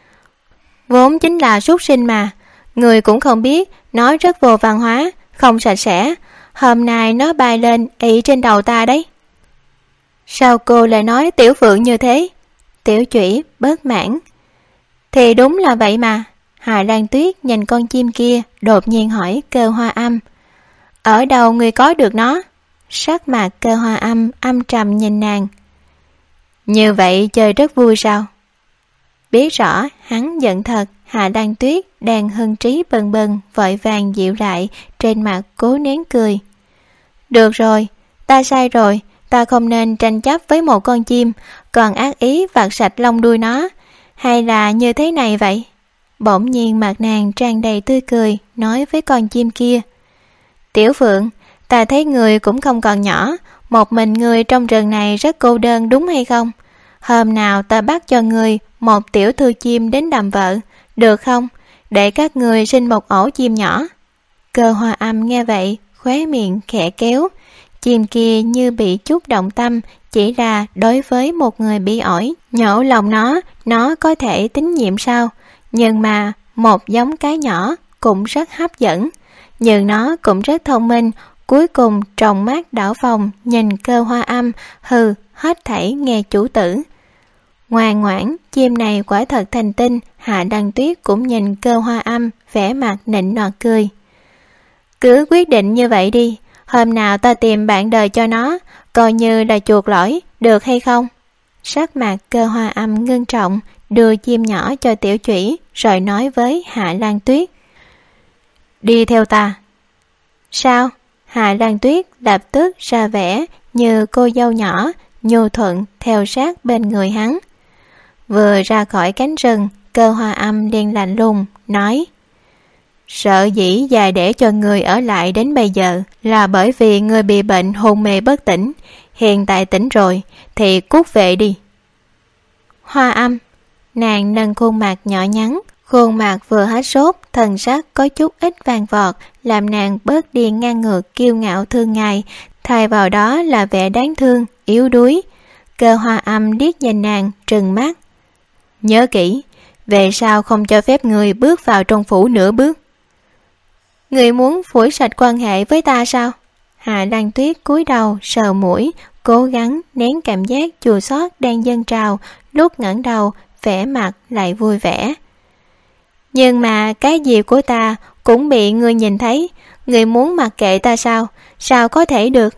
Speaker 2: Vốn chính là súc sinh mà, người cũng không biết, nó rất vô văn hóa, không sạch sẽ. Hôm nay nó bay lên ị trên đầu ta đấy. Sao cô lại nói Tiểu Phượng như thế? Tiểu Chủy bớt mãn. Thì đúng là vậy mà. Hạ Lan Tuyết nhìn con chim kia, đột nhiên hỏi Cơ Hoa Âm. Ở đâu người có được nó? Sắc mặt Cơ Hoa Âm âm trầm nhìn nàng. Như vậy chơi rất vui sao? Biết rõ hắn giận thật, Hạ Lan Tuyết đang hưng trí bần bần, vội vàng dịu lại, trên mặt cố nén cười. Được rồi, ta sai rồi, ta không nên tranh chấp với một con chim, còn ác ý vặt sạch lông đuôi nó. Hay là như thế này vậy? Bỗng nhiên mặt nàng tràn đầy tươi cười, nói với con chim kia. Tiểu Phượng, ta thấy người cũng không còn nhỏ, một mình người trong rừng này rất cô đơn đúng hay không? Hôm nào ta bắt cho người một tiểu thư chim đến đàm vợ, được không? Để các người sinh một ổ chim nhỏ. Cơ Hoa Âm nghe vậy, khóe miệng khẽ kéo. Chim kia như bị chút động tâm, chỉ là đối với một người bị ỏi, nhổ lòng nó, nó có thể tín nhiệm sao? Nhưng mà một giống cái nhỏ cũng rất hấp dẫn, nhưng nó cũng rất thông minh. Cuối cùng tròng mắt đảo vòng nhìn Cơ Hoa Âm, hừ, hết thảy nghe chủ tử. Ngoan ngoãn, chim này quả thật thành tinh. Hạ Lan Tuyết cũng nhìn Cơ Hoa Âm, vẻ mặt nịnh nọt cười. Cứ quyết định như vậy đi, hôm nào ta tìm bạn đời cho nó, coi như là chuộc lỗi, được hay không? Sắc mặt Cơ Hoa Âm ngưng trọng, đưa chim nhỏ cho Tiểu Chủy rồi nói với Hạ Lan Tuyết: đi theo ta. Sao? Hạ Lan Tuyết lập tức ra vẻ như cô dâu nhỏ, nhu thuận theo sát bên người hắn. Vừa ra khỏi cánh rừng, Cơ Hoa Âm liền lạnh lùng nói: sợ dĩ già để cho người ở lại đến bây giờ là bởi vì người bị bệnh hôn mê bất tỉnh, hiện tại tỉnh rồi thì cút về đi. Hoa Âm, nàng nâng khuôn mặt nhỏ nhắn, khuôn mặt vừa hết sốt, thần sắc có chút ít vàng vọt, làm nàng bớt đi ngang ngược kiêu ngạo thương ngài, thay vào đó là vẻ đáng thương, yếu đuối. Cơ Hoa Âm liếc nhìn nàng, trừng mắt: nhớ kỹ, về sau không cho phép người bước vào trong phủ nửa bước. Người muốn phủi sạch quan hệ với ta sao? Hạ Lan Tuyết cúi đầu sờ mũi, cố gắng nén cảm giác chua xót đang dâng trào, lúc ngẩng đầu vẻ mặt lại vui vẻ. Nhưng mà cái gì của ta cũng bị người nhìn thấy, người muốn mặc kệ ta sao? Sao có thể được?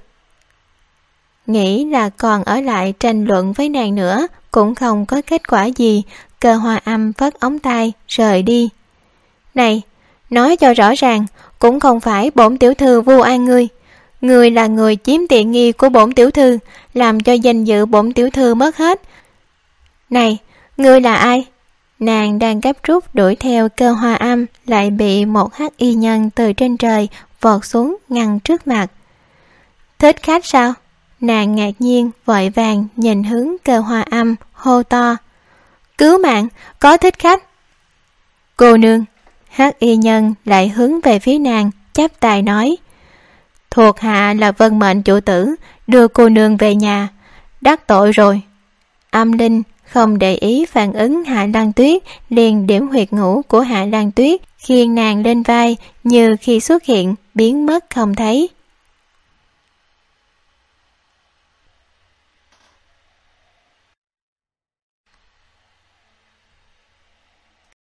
Speaker 2: Nghĩ là còn ở lại tranh luận với nàng nữa cũng không có kết quả gì. Cơ Hoa Âm phất ống tay rời đi. Này, nói cho rõ ràng, cũng không phải bổn tiểu thư vu oan ngươi. Ngươi là người chiếm tiện nghi của bổn tiểu thư, làm cho danh dự bổn tiểu thư mất hết. Này, ngươi là ai? Nàng đang gấp rút đuổi theo Cơ Hoa Âm, lại bị một hắc y nhân từ trên trời vọt xuống ngăn trước mặt. Thích khách sao? Nàng ngạc nhiên vội vàng nhìn hướng Cơ Hoa Âm, hô to: cứu mạng, có thích khách. Cô nương. Hắc y nhân lại hướng về phía nàng, chắp tay nói: thuộc hạ là vân mệnh chủ tử, đưa cô nương về nhà. Đắc tội rồi. Âm Linh không để ý phản ứng Hạ Lan Tuyết, liền điểm huyệt ngũ của Hạ Lan Tuyết, khiêng nàng lên vai, như khi xuất hiện biến mất không thấy.